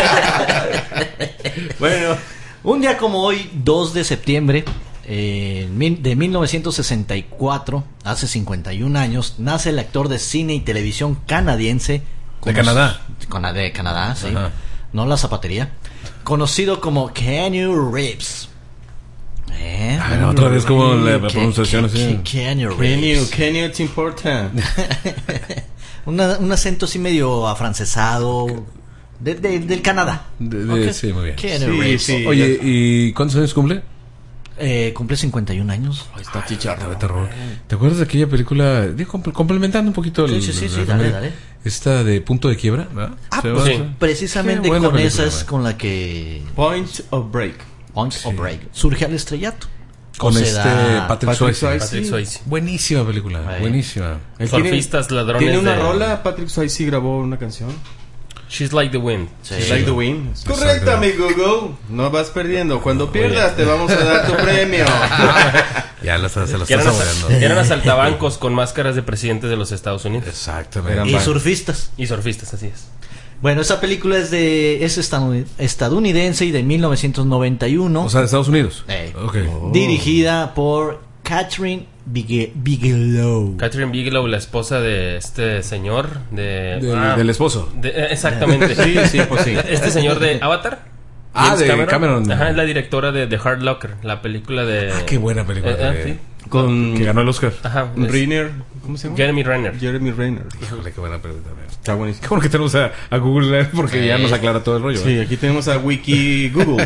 [SPEAKER 3] Bueno,
[SPEAKER 1] Un día como hoy, dos de septiembre eh, mil- de mil novecientos sesenta y cuatro, hace cincuenta y un años, nace el actor de cine y televisión canadiense.
[SPEAKER 2] ¿De Canadá?
[SPEAKER 1] Cona- De Canadá, sí.
[SPEAKER 2] Ajá.
[SPEAKER 1] No la zapatería. Conocido como Keanu Reeves. ¿Eh?
[SPEAKER 2] A ver, otra vez como la
[SPEAKER 1] Ke-
[SPEAKER 2] pronunciación
[SPEAKER 1] Ke-
[SPEAKER 2] así.
[SPEAKER 1] Ke- Keanu
[SPEAKER 3] Kenny,
[SPEAKER 1] Reeves.
[SPEAKER 3] Kenny, it's important.
[SPEAKER 1] Una- un acento así medio afrancesado. De, de- del Canadá.
[SPEAKER 2] De- de-
[SPEAKER 1] Ok.
[SPEAKER 2] sí, muy bien.
[SPEAKER 1] Keanu
[SPEAKER 3] Sí,
[SPEAKER 1] Reeves.
[SPEAKER 3] sí.
[SPEAKER 2] Oye, ¿y cuántos años cumple?
[SPEAKER 1] Eh, cumple cincuenta y un años.
[SPEAKER 3] Ahí está chicharro.
[SPEAKER 2] De terror. ¿Te acuerdas de aquella película? Digo, comple- complementando un poquito
[SPEAKER 1] Sí,
[SPEAKER 2] el-
[SPEAKER 1] sí, sí, sí,
[SPEAKER 2] la-
[SPEAKER 1] dale, dale.
[SPEAKER 2] Esta de Punto de Quiebra, ¿verdad?
[SPEAKER 1] Ah,
[SPEAKER 2] ¿Se
[SPEAKER 1] pues
[SPEAKER 2] llama?
[SPEAKER 4] sí.
[SPEAKER 1] precisamente
[SPEAKER 2] Qué buena
[SPEAKER 1] con
[SPEAKER 2] película,
[SPEAKER 1] esa es
[SPEAKER 2] güey.
[SPEAKER 1] con la que
[SPEAKER 3] Point of break.
[SPEAKER 1] Point of Break surge al estrellato.
[SPEAKER 2] Con
[SPEAKER 1] o se
[SPEAKER 2] este
[SPEAKER 1] da-
[SPEAKER 2] Patrick,
[SPEAKER 3] Patrick
[SPEAKER 2] Swayze.
[SPEAKER 3] Swayze.
[SPEAKER 4] Patrick Swayze.
[SPEAKER 2] Buenísima película,
[SPEAKER 1] Ahí.
[SPEAKER 2] buenísima.
[SPEAKER 3] Él tiene-
[SPEAKER 4] Surfistas, ladrones
[SPEAKER 3] Tiene una
[SPEAKER 4] de-
[SPEAKER 3] rola, Patrick Swayze grabó una canción.
[SPEAKER 4] She's Like the Wind.
[SPEAKER 1] Sí.
[SPEAKER 3] It's Like the Wind.
[SPEAKER 2] Exacto.
[SPEAKER 3] Correcto, mi Google. No vas perdiendo. Cuando pierdas, te vamos a dar tu premio.
[SPEAKER 2] Ya lo estás, se lo
[SPEAKER 4] Que
[SPEAKER 2] estás
[SPEAKER 4] eran,
[SPEAKER 2] saboreando.
[SPEAKER 4] asa- eran asaltabancos con máscaras de presidentes de los Estados Unidos.
[SPEAKER 2] Exactamente.
[SPEAKER 3] Eran-
[SPEAKER 1] Y
[SPEAKER 3] Va.
[SPEAKER 1] surfistas.
[SPEAKER 4] Y surfistas, así es.
[SPEAKER 1] Bueno, esa película es de es estaduni- estadounidense y de mil novecientos noventa y uno.
[SPEAKER 2] O sea, de Estados Unidos.
[SPEAKER 1] Eh.
[SPEAKER 2] Ok.
[SPEAKER 1] Dirigida por Catherine Bige- Bigelow.
[SPEAKER 4] Catherine Bigelow, la esposa de este señor de...
[SPEAKER 2] Del,
[SPEAKER 4] ah,
[SPEAKER 2] del esposo.
[SPEAKER 4] de- eh, exactamente.
[SPEAKER 3] Sí, sí, pues sí.
[SPEAKER 4] Este señor de Avatar.
[SPEAKER 2] Ah,
[SPEAKER 4] James
[SPEAKER 2] de Cameron.
[SPEAKER 4] Ajá, es la directora de The Hard Locker, la película de...
[SPEAKER 2] Ah, qué buena película.
[SPEAKER 4] Eh, eh,
[SPEAKER 2] de-
[SPEAKER 4] sí.
[SPEAKER 3] Con
[SPEAKER 2] Que ganó el Oscar.
[SPEAKER 4] Ajá. es
[SPEAKER 3] Rainer. ¿Cómo se llama?
[SPEAKER 4] Jeremy Renner.
[SPEAKER 3] Jeremy Renner.
[SPEAKER 2] Híjole, qué buena película también.
[SPEAKER 3] Está buenísimo.
[SPEAKER 2] Qué bueno que tenemos a, a Google Earth porque ya nos aclara todo el rollo.
[SPEAKER 3] Sí,
[SPEAKER 2] ¿eh?
[SPEAKER 3] aquí tenemos a Wiki Google.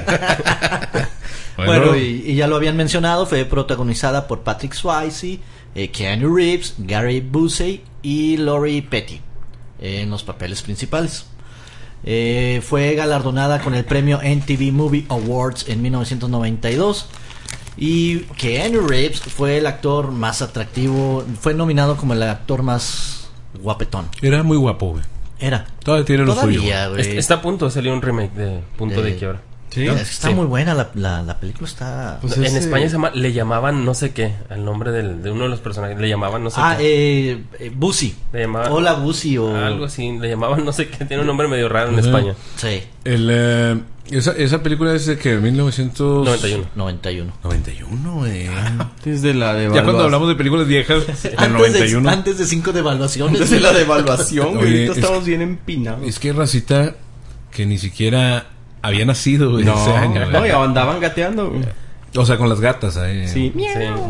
[SPEAKER 1] Bueno, y, y ya lo habían mencionado, fue protagonizada por Patrick Swayze, eh, Keanu Reeves, Gary Busey y Lori Petty eh, en los papeles principales. Eh, fue galardonada con el premio M T V Movie Awards en mil novecientos noventa y dos. Y Keanu Reeves fue el actor más atractivo, fue nominado como el actor más guapetón.
[SPEAKER 2] Era muy guapo, güey.
[SPEAKER 1] Era.
[SPEAKER 2] Todavía tiene lo suyo.
[SPEAKER 1] Todavía, güey.
[SPEAKER 4] Est- Está a punto de salir un remake de Punto
[SPEAKER 1] De-
[SPEAKER 4] de Quiebra.
[SPEAKER 3] Sí.
[SPEAKER 1] Es que está
[SPEAKER 4] Sí.
[SPEAKER 1] muy buena la, la, la película, está...
[SPEAKER 3] Pues
[SPEAKER 4] en
[SPEAKER 3] ese-
[SPEAKER 4] España se llama, le llamaban no sé qué, al nombre del, de uno de los personajes, le llamaban no sé
[SPEAKER 1] Ah,
[SPEAKER 4] qué.
[SPEAKER 1] eh, eh, Busey.
[SPEAKER 4] Le llamaban-
[SPEAKER 1] Hola Busey o...
[SPEAKER 4] Algo así, le llamaban no sé qué, tiene un nombre medio raro en
[SPEAKER 2] Ujú.
[SPEAKER 4] España.
[SPEAKER 1] Sí,
[SPEAKER 2] El, eh, esa, esa película es de que mil novecientos
[SPEAKER 4] noventa y uno.
[SPEAKER 1] noventa y uno.
[SPEAKER 2] noventa y uno, güey.
[SPEAKER 3] Desde la
[SPEAKER 2] Ya
[SPEAKER 3] devaluación.
[SPEAKER 2] cuando hablamos de películas viejas, del
[SPEAKER 1] Antes
[SPEAKER 2] noventa y
[SPEAKER 1] de,
[SPEAKER 2] uno.
[SPEAKER 1] antes de cinco devaluaciones.
[SPEAKER 3] Desde la devaluación, güey.
[SPEAKER 2] Oye,
[SPEAKER 3] Ahorita
[SPEAKER 2] es-
[SPEAKER 3] estamos bien empinados.
[SPEAKER 2] Es que racita que ni siquiera había nacido, güey,
[SPEAKER 3] No,
[SPEAKER 2] ese año,
[SPEAKER 3] no,
[SPEAKER 2] güey.
[SPEAKER 3] y andaban gateando. güey.
[SPEAKER 2] O sea, con las gatas ahí.
[SPEAKER 3] Sí.
[SPEAKER 4] Sí.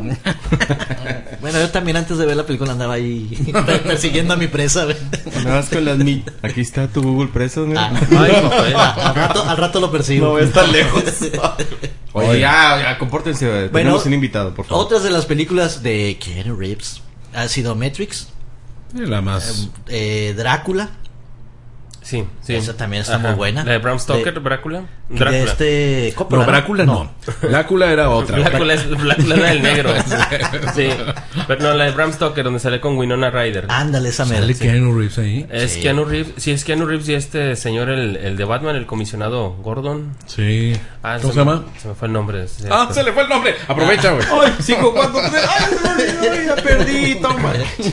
[SPEAKER 1] Bueno, yo también antes de ver la película andaba ahí persiguiendo a mi presa. güey.
[SPEAKER 3] Andabas con las mi... Aquí está tu Google Preso, güey.
[SPEAKER 1] Ah,
[SPEAKER 4] Ay, papá.
[SPEAKER 1] al, rato, al rato lo persigo.
[SPEAKER 3] No ves tan lejos. Oye, ya, ya, compórtense. güey.
[SPEAKER 1] Bueno,
[SPEAKER 3] Tenemos un invitado, por favor.
[SPEAKER 1] Otras de las películas de Keanu Reeves ha sido Matrix,
[SPEAKER 2] Sí, la más.
[SPEAKER 1] eh, Drácula,
[SPEAKER 4] Sí, sí.
[SPEAKER 1] Esa también está
[SPEAKER 4] Ajá.
[SPEAKER 1] muy buena.
[SPEAKER 4] La de Bram Stoker,
[SPEAKER 1] De-
[SPEAKER 4] Drácula.
[SPEAKER 1] de
[SPEAKER 4] Drácula.
[SPEAKER 1] este Coppola,
[SPEAKER 2] No, Drácula no. Drácula era otra.
[SPEAKER 4] Drácula es, Drácula era el negro. Sí. Pero no, la de Bram Stoker, donde sale con Winona Ryder.
[SPEAKER 1] Ándale, esa mera.
[SPEAKER 2] Sale
[SPEAKER 1] sí.
[SPEAKER 2] Keanu Reeves ahí.
[SPEAKER 4] Es
[SPEAKER 1] Sí.
[SPEAKER 4] Keanu Reeves. Sí, es Keanu Reeves y este señor, el, el de Batman, el comisionado Gordon.
[SPEAKER 2] Sí.
[SPEAKER 4] Ah,
[SPEAKER 2] ¿Cómo se
[SPEAKER 4] me-
[SPEAKER 2] llama?
[SPEAKER 4] Se me fue el nombre. Sí,
[SPEAKER 2] Ah,
[SPEAKER 4] este.
[SPEAKER 2] se le fue el nombre. Aprovecha, güey.
[SPEAKER 3] ¡Ay! cinco, cuatro, tres. ¡Ay, se me olvidó! ¡Ya perdí! Toma.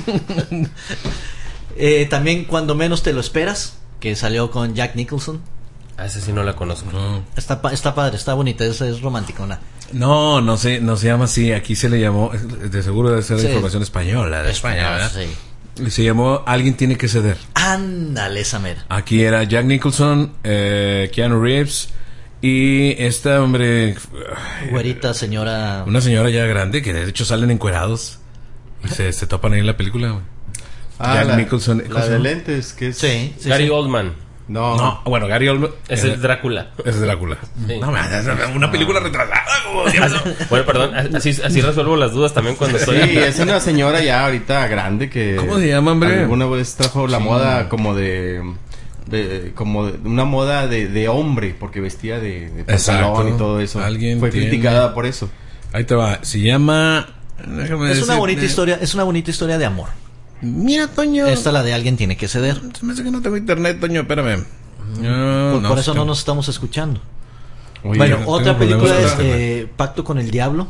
[SPEAKER 1] Eh, también Cuando menos te lo esperas, que salió con Jack Nicholson.
[SPEAKER 4] Ah, ese sí no la conozco.
[SPEAKER 2] No.
[SPEAKER 1] Está, pa- está padre, está bonita, es, es romanticona.
[SPEAKER 2] No, no se, no se llama así. Aquí se le llamó. De seguro debe ser
[SPEAKER 1] Sí.
[SPEAKER 2] información española de España, ¿verdad?
[SPEAKER 1] Sí.
[SPEAKER 2] Se llamó Alguien tiene que ceder.
[SPEAKER 1] Ándale, esa mera.
[SPEAKER 2] Aquí era Jack Nicholson, eh, Keanu Reeves y esta hombre,
[SPEAKER 1] Güerita, señora.
[SPEAKER 2] una señora ya grande que de hecho salen encuerados y se, se topan ahí en la película, güey.
[SPEAKER 3] Ah,
[SPEAKER 2] Jack
[SPEAKER 3] la,
[SPEAKER 2] Nicholson, ¿cómo
[SPEAKER 3] La
[SPEAKER 2] se
[SPEAKER 3] de
[SPEAKER 2] llama?
[SPEAKER 3] lentes, que es...
[SPEAKER 1] Sí, sí,
[SPEAKER 4] Gary
[SPEAKER 1] sí.
[SPEAKER 4] Oldman.
[SPEAKER 3] No.
[SPEAKER 2] No, bueno, Gary Oldman
[SPEAKER 4] Es
[SPEAKER 2] eh,
[SPEAKER 4] el Drácula.
[SPEAKER 2] es Drácula.
[SPEAKER 4] Sí.
[SPEAKER 2] No, man, es una película retrasada. como Dios.
[SPEAKER 4] Bueno, perdón, así, así resuelvo las dudas también cuando
[SPEAKER 3] Sí,
[SPEAKER 4] estoy...
[SPEAKER 3] es una señora ya ahorita grande que...
[SPEAKER 2] ¿Cómo se llama, hombre?
[SPEAKER 3] Alguna vez trajo la
[SPEAKER 2] Sí.
[SPEAKER 3] moda como de... de- como de- una moda de, de hombre, porque vestía de, de pantalón
[SPEAKER 2] Exacto.
[SPEAKER 3] y todo eso.
[SPEAKER 2] Alguien
[SPEAKER 3] Fue
[SPEAKER 2] tiene-
[SPEAKER 3] criticada por eso.
[SPEAKER 2] Ahí te va. Se llama. déjame
[SPEAKER 1] Es una
[SPEAKER 2] decirte-
[SPEAKER 1] bonita historia, es una bonita historia de amor.
[SPEAKER 2] Mira, Toño.
[SPEAKER 1] Esta la de Alguien tiene que ceder.
[SPEAKER 2] Se me hace que no tengo internet, Toño. Espérame. No,
[SPEAKER 1] Por,
[SPEAKER 2] no,
[SPEAKER 1] por eso
[SPEAKER 2] sí,
[SPEAKER 1] no nos estamos escuchando.
[SPEAKER 3] Oye,
[SPEAKER 1] bueno,
[SPEAKER 2] tengo
[SPEAKER 1] otra
[SPEAKER 2] problemas
[SPEAKER 1] película
[SPEAKER 2] con
[SPEAKER 1] es
[SPEAKER 2] internet.
[SPEAKER 1] eh, Pacto con el Diablo.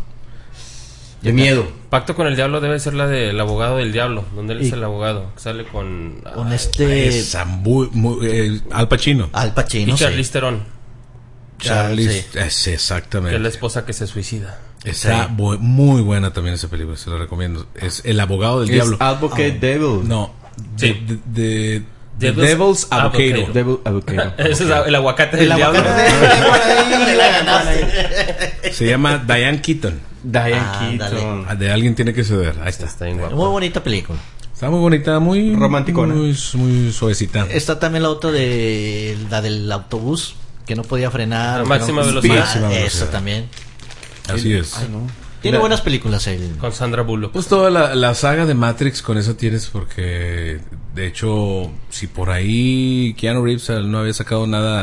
[SPEAKER 3] de miedo.
[SPEAKER 4] Pacto con el Diablo debe ser la del abogado del diablo, donde él
[SPEAKER 1] Y-
[SPEAKER 4] es el abogado. Que sale con...
[SPEAKER 1] Con
[SPEAKER 4] ah,
[SPEAKER 1] este
[SPEAKER 2] Esa, muy, muy, eh, Al Pacino.
[SPEAKER 1] Al Pacino.
[SPEAKER 4] y Charlize
[SPEAKER 1] sí.
[SPEAKER 4] Theron,
[SPEAKER 2] Charlie.
[SPEAKER 1] sí.
[SPEAKER 2] Es
[SPEAKER 4] que es la
[SPEAKER 2] exactamente.
[SPEAKER 4] esposa que se suicida.
[SPEAKER 2] Está bu- muy buena también esa película, se la recomiendo. Es El abogado del
[SPEAKER 3] Es
[SPEAKER 2] diablo.
[SPEAKER 3] Advocate Devil.
[SPEAKER 2] No.
[SPEAKER 4] Sí.
[SPEAKER 2] De, de- de- The
[SPEAKER 4] Devil's
[SPEAKER 2] Devil's Avocado.
[SPEAKER 4] Avocado.
[SPEAKER 3] Devil Advocate.
[SPEAKER 4] Ese es el aguacate
[SPEAKER 1] El
[SPEAKER 4] del diablo.
[SPEAKER 1] aguacate. La ganaste.
[SPEAKER 2] Se llama Diane Keaton.
[SPEAKER 3] Diane
[SPEAKER 1] Ándale.
[SPEAKER 3] Keaton.
[SPEAKER 2] Ah, De alguien tiene que ceder. Ahí está.
[SPEAKER 4] Está bien guapo.
[SPEAKER 1] Muy bonita película.
[SPEAKER 2] Está muy bonita, muy
[SPEAKER 3] Romanticona.
[SPEAKER 2] Muy, muy suavecita.
[SPEAKER 1] Está también la otra de la del autobús que no podía frenar.
[SPEAKER 4] La
[SPEAKER 1] que
[SPEAKER 4] máxima
[SPEAKER 1] no-
[SPEAKER 4] velocidad.
[SPEAKER 2] Máxima
[SPEAKER 1] Esa
[SPEAKER 2] velocidad.
[SPEAKER 1] también.
[SPEAKER 2] Así es.
[SPEAKER 3] Ay, no.
[SPEAKER 1] Tiene
[SPEAKER 3] La-
[SPEAKER 1] buenas películas él.
[SPEAKER 4] Con Sandra Bullock.
[SPEAKER 2] Pues toda la, la saga de Matrix con eso tienes porque de hecho si por ahí Keanu Reeves no había sacado nada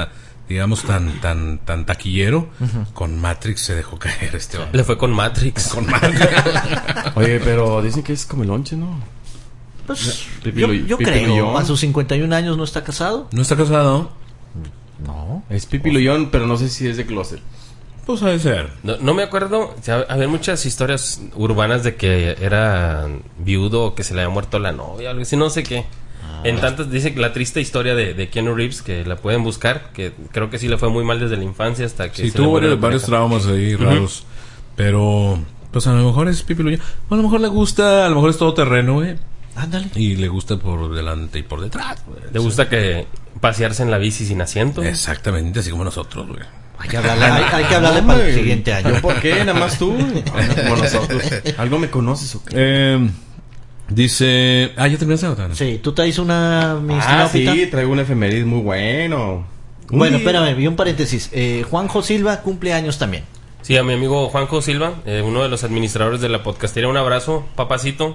[SPEAKER 2] digamos, tan tan tan taquillero. Uh-huh. Con Matrix se dejó caer este hombre.
[SPEAKER 4] Le fue con Matrix.
[SPEAKER 2] Con Matrix.
[SPEAKER 3] Oye, pero dicen que es como el lonche, ¿no?
[SPEAKER 1] Pues
[SPEAKER 3] Pipi
[SPEAKER 1] yo,
[SPEAKER 3] Lo-
[SPEAKER 1] yo
[SPEAKER 3] Pipi
[SPEAKER 1] creo,
[SPEAKER 3] Lollón.
[SPEAKER 1] a sus cincuenta y un años no está casado.
[SPEAKER 2] ¿No está casado?
[SPEAKER 1] No.
[SPEAKER 3] Es Pipi Lollón, pero no sé si es de closet.
[SPEAKER 2] Pues ha de ser.
[SPEAKER 4] No, no me acuerdo, o sea, había muchas historias urbanas de que era viudo o que se le había muerto la novia, algo así, no sé qué. Ah. En tantas, dice que la triste historia de, de Keanu Reeves, que la pueden buscar, que creo que sí le fue muy mal desde la infancia hasta que...
[SPEAKER 2] Sí,
[SPEAKER 4] se
[SPEAKER 2] tuvo
[SPEAKER 4] le murió
[SPEAKER 2] varios,
[SPEAKER 4] la
[SPEAKER 2] varios
[SPEAKER 4] pareja.
[SPEAKER 2] traumas ahí raros. Uh-huh. Pero, pues a lo mejor es Pipi Lollón. A lo mejor le gusta, a lo mejor es todo terreno, güey.
[SPEAKER 1] Ándale.
[SPEAKER 2] Y le gusta por delante y por detrás, güey.
[SPEAKER 4] Le gusta que pasearse en la bici sin asiento.
[SPEAKER 2] Exactamente, así como nosotros, güey.
[SPEAKER 1] Hay que hablarle, hay, hay que hablarle para el siguiente año.
[SPEAKER 3] ¿Yo por qué? Nada más tú. Como nosotros. ¿Algo me conoces o qué?
[SPEAKER 2] Eh, dice... Ah, ¿ya terminaste la otra?
[SPEAKER 1] Sí, tú traes una... mi
[SPEAKER 3] Ah,
[SPEAKER 1] estimado
[SPEAKER 3] sí,
[SPEAKER 1] Pita.
[SPEAKER 3] traigo un efeméride muy bueno.
[SPEAKER 1] Bueno,
[SPEAKER 3] Uy.
[SPEAKER 1] espérame, vi un paréntesis. Eh, Juanjo Silva cumple años también.
[SPEAKER 4] Sí, a mi amigo Juanjo Silva, eh, uno de los administradores de la podcastería, un abrazo, papacito.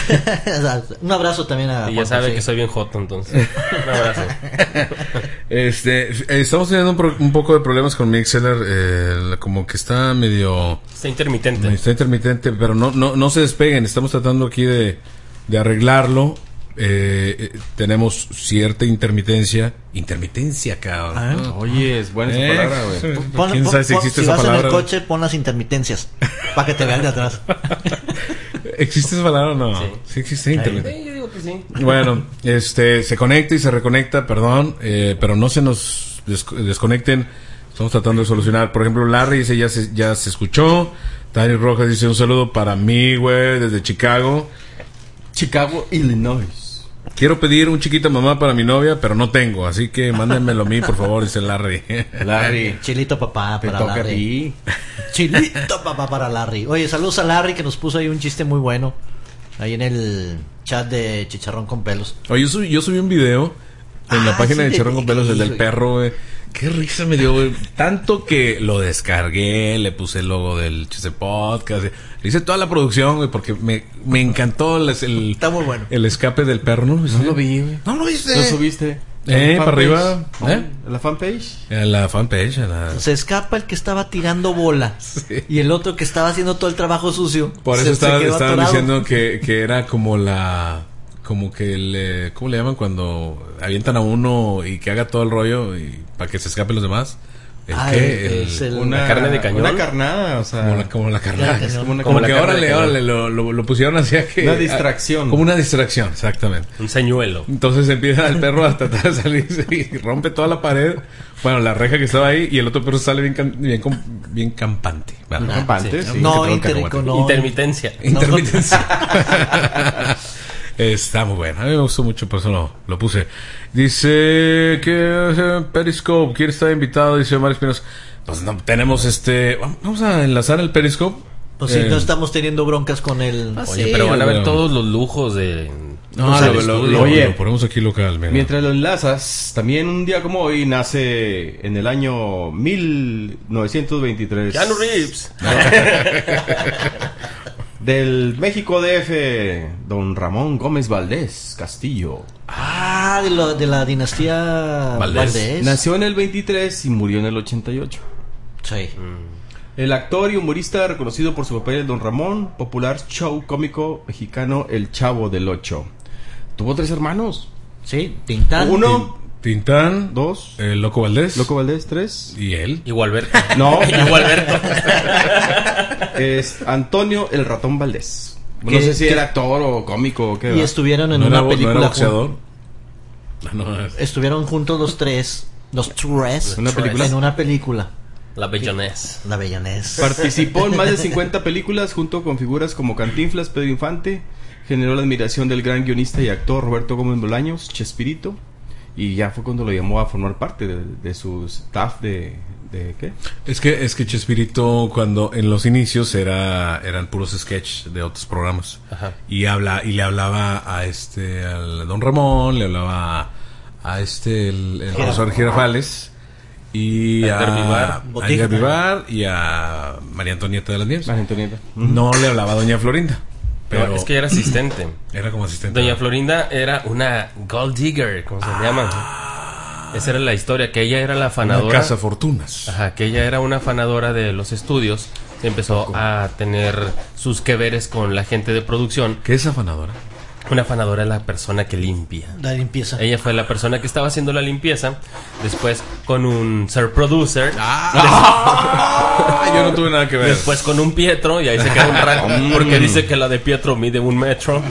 [SPEAKER 1] Un abrazo también a
[SPEAKER 4] Y ya
[SPEAKER 1] Juanjo,
[SPEAKER 4] sabe
[SPEAKER 1] sí.
[SPEAKER 4] que soy bien joto, entonces. Un abrazo.
[SPEAKER 2] Este, eh, estamos teniendo un, pro- un poco de problemas con Mixler, eh, como que está medio...
[SPEAKER 4] Está intermitente.
[SPEAKER 2] Está intermitente, pero no, no, no se despeguen. Estamos tratando aquí de, de arreglarlo. Eh, eh, tenemos cierta intermitencia. Intermitencia, cabrón.
[SPEAKER 1] Ah,
[SPEAKER 2] ¿no?
[SPEAKER 3] Oye, es buena esa
[SPEAKER 2] Eh,
[SPEAKER 3] palabra, güey.
[SPEAKER 1] Pon-
[SPEAKER 2] ¿Quién
[SPEAKER 1] pon-
[SPEAKER 2] sabe si
[SPEAKER 1] pon-
[SPEAKER 2] existe
[SPEAKER 1] si
[SPEAKER 2] esa
[SPEAKER 1] vas
[SPEAKER 2] palabra?
[SPEAKER 1] en el coche, pon las intermitencias para que te vean de atrás.
[SPEAKER 2] ¿Existe esa palabra o no?
[SPEAKER 4] Sí.
[SPEAKER 2] Sí, existe intermitencia.
[SPEAKER 4] Sí, yo digo que sí.
[SPEAKER 2] Bueno, este, se conecta y se reconecta, perdón, eh, pero no se nos des- desconecten. Estamos tratando de solucionar. Por ejemplo, Larry dice ya se, ya se escuchó. Tani Rojas dice un saludo para mí, güey, desde Chicago.
[SPEAKER 3] Chicago, Illinois.
[SPEAKER 2] Quiero pedir un chiquita mamá para mi novia, pero no tengo, así que mándenmelo a mí, por favor, dice Larry.
[SPEAKER 3] Larry.
[SPEAKER 1] Chilito papá
[SPEAKER 3] Te
[SPEAKER 1] para
[SPEAKER 3] toca a
[SPEAKER 1] Larry.
[SPEAKER 3] ti.
[SPEAKER 1] Chilito papá para Larry. Oye, saludos a Larry que nos puso ahí un chiste muy bueno. Ahí en el chat de Chicharrón con Pelos.
[SPEAKER 2] Oye, yo subí, yo subí un video en la
[SPEAKER 1] Ah,
[SPEAKER 2] página
[SPEAKER 1] sí,
[SPEAKER 2] de
[SPEAKER 1] de-
[SPEAKER 2] Chicharrón con Pelos, el del
[SPEAKER 1] güey.
[SPEAKER 2] perro, güey. Qué risa me dio, güey. Tanto que lo descargué, le puse el logo del Chiste Podcast. Le hice toda la producción, güey, porque me, me encantó el, el,
[SPEAKER 1] Está muy bueno.
[SPEAKER 2] el escape del perro, ¿no?
[SPEAKER 3] No lo vi, güey.
[SPEAKER 2] ¿No lo viste?
[SPEAKER 3] ¿Lo subiste?
[SPEAKER 2] Eh,
[SPEAKER 3] ¿En la
[SPEAKER 2] para
[SPEAKER 3] fanpage?
[SPEAKER 2] arriba,
[SPEAKER 3] ¿No?
[SPEAKER 2] ¿eh?
[SPEAKER 3] ¿En la fanpage?
[SPEAKER 2] En la fanpage, en la...
[SPEAKER 1] Se escapa el que estaba tirando bola y el otro que estaba haciendo todo el trabajo sucio.
[SPEAKER 2] Por
[SPEAKER 1] Se-
[SPEAKER 2] eso
[SPEAKER 1] se
[SPEAKER 2] estaba,
[SPEAKER 1] quedó
[SPEAKER 2] estaban
[SPEAKER 1] atorado.
[SPEAKER 2] diciendo que, que era como la... Como que le... ¿Cómo le llaman cuando avientan a uno y que haga todo el rollo y para que se escapen los demás? ¿El
[SPEAKER 1] Ah,
[SPEAKER 2] qué?
[SPEAKER 1] el-
[SPEAKER 2] El-
[SPEAKER 1] es el-
[SPEAKER 3] Una
[SPEAKER 4] carne de cañón.
[SPEAKER 3] Una carnada, o sea.
[SPEAKER 2] Como la, como la carnada.
[SPEAKER 1] Claro,
[SPEAKER 3] es como una,
[SPEAKER 2] Como,
[SPEAKER 4] Como la
[SPEAKER 2] que
[SPEAKER 4] carne de
[SPEAKER 2] órale,
[SPEAKER 4] cañón.
[SPEAKER 2] órale, lo, lo, lo pusieron así a que...
[SPEAKER 3] Una distracción.
[SPEAKER 2] Como una distracción, exactamente.
[SPEAKER 4] Un señuelo.
[SPEAKER 2] Entonces empieza el perro a tratar de salir y rompe toda la pared. Bueno, la reja que estaba ahí y el otro perro sale bien can- bien, com- bien campante. ¿verdad?
[SPEAKER 3] No, campante,
[SPEAKER 4] Sí.
[SPEAKER 3] sí.
[SPEAKER 1] No,
[SPEAKER 2] que te
[SPEAKER 1] inter-
[SPEAKER 2] lo cacahuate.
[SPEAKER 1] no.
[SPEAKER 4] Intermitencia.
[SPEAKER 2] Intermitencia. Está muy bueno. A mí me gustó mucho, por eso lo, lo puse. Dice que eh, Periscope quiere estar invitado. Dice Mario Espinosa. Pues no, tenemos este. Vamos a enlazar el Periscope.
[SPEAKER 1] Pues sí,
[SPEAKER 2] Eh,
[SPEAKER 1] no estamos teniendo broncas con el...
[SPEAKER 4] Oye,
[SPEAKER 2] Sí,
[SPEAKER 4] pero van a ver
[SPEAKER 2] pero-
[SPEAKER 4] todos los lujos de...
[SPEAKER 2] No,
[SPEAKER 4] los
[SPEAKER 2] lo,
[SPEAKER 4] del
[SPEAKER 2] lo-
[SPEAKER 4] estudio.
[SPEAKER 2] lo-
[SPEAKER 3] Oye.
[SPEAKER 2] lo ponemos aquí local. Mira.
[SPEAKER 3] Mientras lo enlazas, también un día como hoy nace en el año mil novecientos veintitrés.
[SPEAKER 4] Keanu Reeves.
[SPEAKER 3] Del México D F, don Ramón Gómez Valdés Castillo.
[SPEAKER 1] Ah, de, lo- de la dinastía
[SPEAKER 2] Valdés.
[SPEAKER 1] Valdés.
[SPEAKER 3] Nació en el veintitrés y murió en el ochenta y ocho.
[SPEAKER 1] Sí.
[SPEAKER 3] El actor y humorista reconocido por su papel en Don Ramón, popular show cómico mexicano El Chavo del Ocho. Tuvo tres hermanos.
[SPEAKER 1] Sí, Tintán.
[SPEAKER 3] Uno,
[SPEAKER 2] Tintán,
[SPEAKER 3] dos,
[SPEAKER 2] el Loco Valdés
[SPEAKER 3] Loco Valdés, tres.
[SPEAKER 2] y él.
[SPEAKER 4] Igualberto.
[SPEAKER 3] No,
[SPEAKER 4] Igualberto.
[SPEAKER 3] es Antonio el Ratón Valdés. No
[SPEAKER 1] ¿Qué-
[SPEAKER 3] sé si
[SPEAKER 1] qué-
[SPEAKER 3] era actor o cómico o qué.
[SPEAKER 1] Y
[SPEAKER 3] ¿verdad?
[SPEAKER 1] estuvieron en
[SPEAKER 2] no,
[SPEAKER 1] una
[SPEAKER 2] era, bo- no
[SPEAKER 1] película.
[SPEAKER 2] era
[SPEAKER 1] jun-
[SPEAKER 2] boxeador. No, no, es-
[SPEAKER 1] Estuvieron juntos los tres. Los tres.
[SPEAKER 3] ¿Una película?
[SPEAKER 1] En una película.
[SPEAKER 4] La Bellonés.
[SPEAKER 1] La Bellanés.
[SPEAKER 3] Participó en más de cincuenta películas junto con figuras como Cantinflas, Pedro Infante. Generó la admiración del gran guionista y actor Roberto Gómez Bolaños, Chespirito. Y ya fue cuando lo llamó a formar parte de, de su staff de, de... ¿Qué?
[SPEAKER 2] Es que es que Chespirito cuando en los inicios era eran puros sketch de otros programas.
[SPEAKER 4] Ajá.
[SPEAKER 2] Y habla y le hablaba a este al Don Ramón, le hablaba a, a este el, el profesor Girafales y
[SPEAKER 4] A
[SPEAKER 2] a,
[SPEAKER 4] Edgar Vivar.
[SPEAKER 2] a Edgar Vivar y a María Antonieta de las Nieves.
[SPEAKER 3] María Antonieta.
[SPEAKER 2] No le hablaba a Doña Florinda, pero
[SPEAKER 4] No, es que ella era asistente.
[SPEAKER 2] era como asistente.
[SPEAKER 4] Doña Florinda era una gold digger, como se le llama. Esa era la historia, que ella era la afanadora.
[SPEAKER 2] Una casa fortunas.
[SPEAKER 4] Ajá, que ella era una afanadora de los estudios. Empezó a tener sus que veres con la gente de producción.
[SPEAKER 2] ¿Qué es afanadora?
[SPEAKER 4] Una afanadora es la persona que limpia.
[SPEAKER 1] La limpieza.
[SPEAKER 4] Ella fue la persona que estaba haciendo la limpieza. Después con un Sir Producer.
[SPEAKER 2] Ah, yo no tuve nada que ver.
[SPEAKER 4] Después con un Pietro. Y ahí se queda un rato. Porque dice que la de Pietro mide un metro.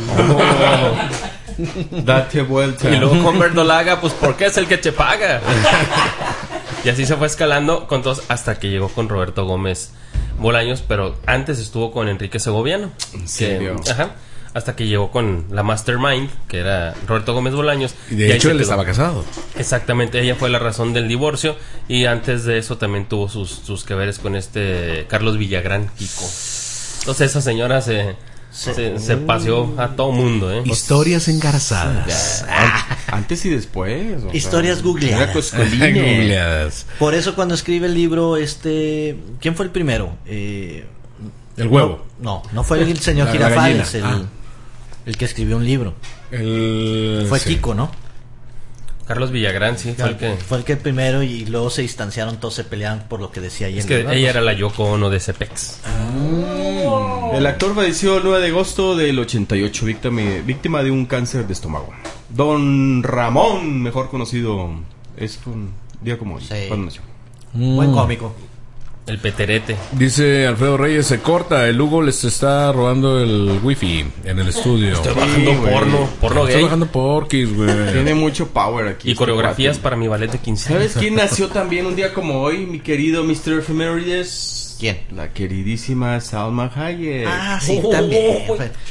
[SPEAKER 3] Date vuelta.
[SPEAKER 4] Y luego con Verdolaga, pues porque es el que te paga. Y así se fue escalando con todos hasta que llegó con Roberto Gómez Bolaños. Pero antes estuvo con Enrique Segoviano.
[SPEAKER 3] ¿En serio?
[SPEAKER 4] Que, ajá. Hasta que llegó con la Mastermind, que era Roberto Gómez Bolaños.
[SPEAKER 2] Y de
[SPEAKER 4] y
[SPEAKER 2] hecho él estaba casado.
[SPEAKER 4] Exactamente, ella fue la razón del divorcio. Y antes de eso también tuvo sus, sus que veres con este Carlos Villagrán, Kiko. Entonces esa señora se,
[SPEAKER 1] Sí.
[SPEAKER 4] se, se paseó a todo mundo, ¿eh?
[SPEAKER 2] Historias embarazadas.
[SPEAKER 3] Antes y después. o
[SPEAKER 1] Historias
[SPEAKER 3] sea,
[SPEAKER 1] googleadas.
[SPEAKER 3] era Coscoline.
[SPEAKER 2] Googleadas.
[SPEAKER 1] Por eso cuando escribe el libro, este... ¿Quién fue el primero? Eh,
[SPEAKER 2] El huevo.
[SPEAKER 1] No, no, no fue el señor
[SPEAKER 2] La- la
[SPEAKER 1] Girafales, el,
[SPEAKER 2] gallina.
[SPEAKER 1] el que escribió un libro.
[SPEAKER 2] El...
[SPEAKER 1] Fue
[SPEAKER 2] sí.
[SPEAKER 1] Kiko, ¿no?
[SPEAKER 4] Carlos Villagrán, sí, fue el que...
[SPEAKER 1] Fue el que primero y luego se distanciaron, todos se peleaban por lo que decía ahí
[SPEAKER 4] Es
[SPEAKER 1] en
[SPEAKER 4] que
[SPEAKER 1] el libro.
[SPEAKER 4] ella era la Yoko Ono de Cepex.
[SPEAKER 3] El actor falleció el nueve de agosto del ochenta y ocho, víctima, víctima de un cáncer de estómago. Don Ramón, mejor conocido, es un día como hoy.
[SPEAKER 1] Sí.
[SPEAKER 3] ¿Cuándo nació?
[SPEAKER 1] Buen cómico.
[SPEAKER 4] El Peterete.
[SPEAKER 2] Dice Alfredo Reyes, se corta, el Hugo les está robando el wifi en el estudio.
[SPEAKER 4] Estoy
[SPEAKER 3] Sí,
[SPEAKER 4] bajando
[SPEAKER 3] güey.
[SPEAKER 4] porno, porno
[SPEAKER 2] Estoy
[SPEAKER 4] gay.
[SPEAKER 2] bajando porquis, güey.
[SPEAKER 3] Tiene mucho power aquí.
[SPEAKER 4] Y
[SPEAKER 3] este
[SPEAKER 4] coreografías
[SPEAKER 3] cuate.
[SPEAKER 4] para mi ballet de quince años.
[SPEAKER 3] ¿Sabes quién nació también un día como hoy, mi querido mister Ephemeridess?
[SPEAKER 1] ¿Quién?
[SPEAKER 3] La queridísima Salma Hayek.
[SPEAKER 1] Ah, sí,
[SPEAKER 4] Oh,
[SPEAKER 1] también.
[SPEAKER 4] oh, oh.
[SPEAKER 1] Fue-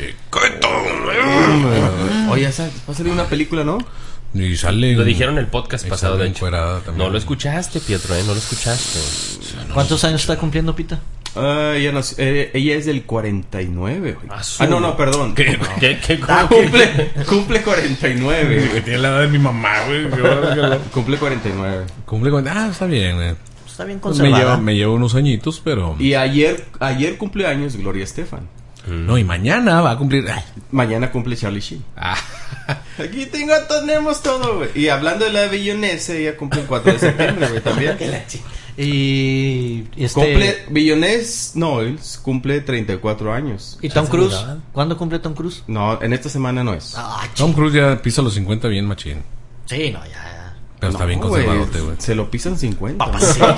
[SPEAKER 3] Oye, ya sabes, va a salir una película, ¿no?
[SPEAKER 2] Y sale...
[SPEAKER 4] Lo dijeron el podcast
[SPEAKER 2] y
[SPEAKER 4] pasado,
[SPEAKER 2] sale
[SPEAKER 4] de hecho.
[SPEAKER 2] encuerada también.
[SPEAKER 4] No lo escuchaste, Pietro, ¿eh? No lo escuchaste.
[SPEAKER 1] ¿Cuántos años está cumpliendo Pita?
[SPEAKER 3] Ah, ella, nació- eh, ella es del cuarenta y nueve. güey.
[SPEAKER 4] Ah, su-
[SPEAKER 3] Ah, no, no, perdón.
[SPEAKER 4] ¿Qué? ¿Qué? ¿Qué?
[SPEAKER 3] Cumple, cumple cuarenta y nueve.
[SPEAKER 2] Que tiene la edad de mi mamá, güey.
[SPEAKER 3] Cumple cuarenta y nueve.
[SPEAKER 2] Cumple con... Ah, está bien, güey.
[SPEAKER 1] Está bien
[SPEAKER 2] Pues me, lleva,
[SPEAKER 1] conservada.
[SPEAKER 2] me lleva unos añitos, pero...
[SPEAKER 3] Y ayer, ayer cumpleaños Gloria Estefan.
[SPEAKER 2] No, y mañana va a cumplir... Ay.
[SPEAKER 3] Mañana cumple Charlie Sheen.
[SPEAKER 2] Ah.
[SPEAKER 3] Aquí tengo, tenemos todo, güey. Y hablando de la Billonese, ella cumple el cuatro de septiembre, güey, también.
[SPEAKER 1] Y este
[SPEAKER 3] Cumple, Billonese, no, él cumple treinta y cuatro años.
[SPEAKER 1] y Tom Cruise.
[SPEAKER 4] edad.
[SPEAKER 1] ¿Cuándo cumple Tom Cruise?
[SPEAKER 3] No, en esta semana no es.
[SPEAKER 1] Ah,
[SPEAKER 2] Tom Cruise ya pisa los cincuenta bien machín.
[SPEAKER 1] sí, no, ya.
[SPEAKER 2] Pero está
[SPEAKER 3] No,
[SPEAKER 2] bien
[SPEAKER 3] güey,
[SPEAKER 2] conservadote, güey.
[SPEAKER 3] Se lo pisan cincuenta.
[SPEAKER 1] Papacito.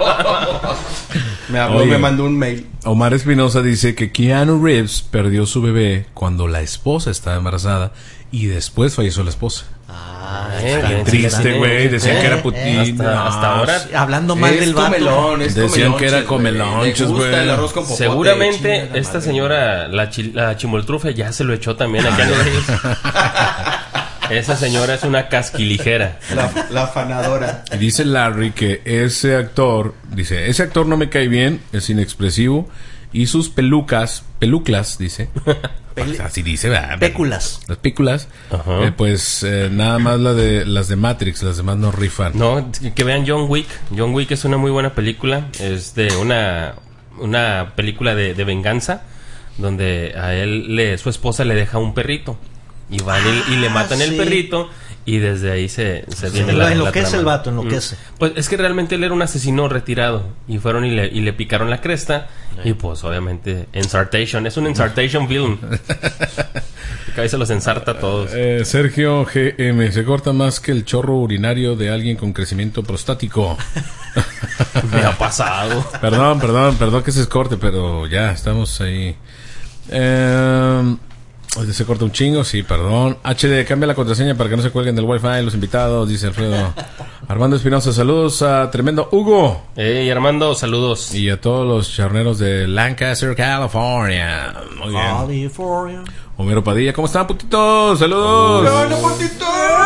[SPEAKER 3] Me habló,
[SPEAKER 2] Oye.
[SPEAKER 3] me mandó un mail.
[SPEAKER 2] Omar Espinosa dice que Keanu Reeves perdió su bebé cuando la esposa estaba embarazada y después falleció la esposa.
[SPEAKER 1] Ah,
[SPEAKER 4] Eh,
[SPEAKER 1] está
[SPEAKER 4] bien,
[SPEAKER 2] Triste,
[SPEAKER 4] sí,
[SPEAKER 2] güey. Decían
[SPEAKER 1] eh,
[SPEAKER 2] que era
[SPEAKER 1] eh,
[SPEAKER 2] putín.
[SPEAKER 4] hasta-
[SPEAKER 2] No,
[SPEAKER 4] hasta ahora.
[SPEAKER 1] hablando mal
[SPEAKER 3] Es
[SPEAKER 1] del vato.
[SPEAKER 3] comelón, es
[SPEAKER 2] Decían que era
[SPEAKER 3] comelonches, güey.
[SPEAKER 2] comelonches,
[SPEAKER 3] Le gusta
[SPEAKER 2] güey.
[SPEAKER 3] el arroz con popote,
[SPEAKER 4] Seguramente
[SPEAKER 3] chinga la
[SPEAKER 4] esta
[SPEAKER 3] madre.
[SPEAKER 4] señora, la, chi- la chimoltrufe, ya se lo echó también a Keanu Reeves. Esa señora es una casquiligera.
[SPEAKER 3] La, la afanadora.
[SPEAKER 2] Y dice Larry que ese actor, dice, ese actor no me cae bien, es inexpresivo y sus pelucas, peluclas, dice.
[SPEAKER 1] Peli-
[SPEAKER 2] Así dice, ¿verdad?
[SPEAKER 1] Péculas.
[SPEAKER 2] Las películas,
[SPEAKER 4] Ajá.
[SPEAKER 2] eh, pues eh, nada más la de las de Matrix, las demás no rifan.
[SPEAKER 4] No, que vean John Wick. John Wick es una muy buena película. Es de una, una película de, de venganza donde a él, le, su esposa le deja un perrito. Y van y, y le matan
[SPEAKER 1] Ah,
[SPEAKER 4] el
[SPEAKER 1] sí.
[SPEAKER 4] perrito y desde ahí se, se viene
[SPEAKER 1] Lo
[SPEAKER 4] la, la
[SPEAKER 1] enloquece
[SPEAKER 4] trama.
[SPEAKER 1] el vato, enloquece.
[SPEAKER 4] Mm. Pues es que realmente él era un asesino retirado y fueron y le, y le picaron la cresta y pues obviamente ensartation, es un ensartation film. Que ahí se los ensarta a todos.
[SPEAKER 2] Eh, Sergio G M, se corta más que el chorro urinario de alguien con crecimiento prostático.
[SPEAKER 4] Me ha pasado.
[SPEAKER 2] Perdón, perdón, perdón que se corte, pero ya estamos ahí. Eh, se corta un chingo, sí, perdón. H D, cambia la contraseña para que no se cuelguen del wifi los invitados, dice Alfredo. Armando Espinosa, saludos a tremendo Hugo
[SPEAKER 4] Hey Armando, saludos.
[SPEAKER 2] y a todos los charneros de Lancaster, California. Muy bien.
[SPEAKER 1] California.
[SPEAKER 2] Homero Padilla, ¿cómo están, putitos? Saludos.
[SPEAKER 3] ¡No, putito!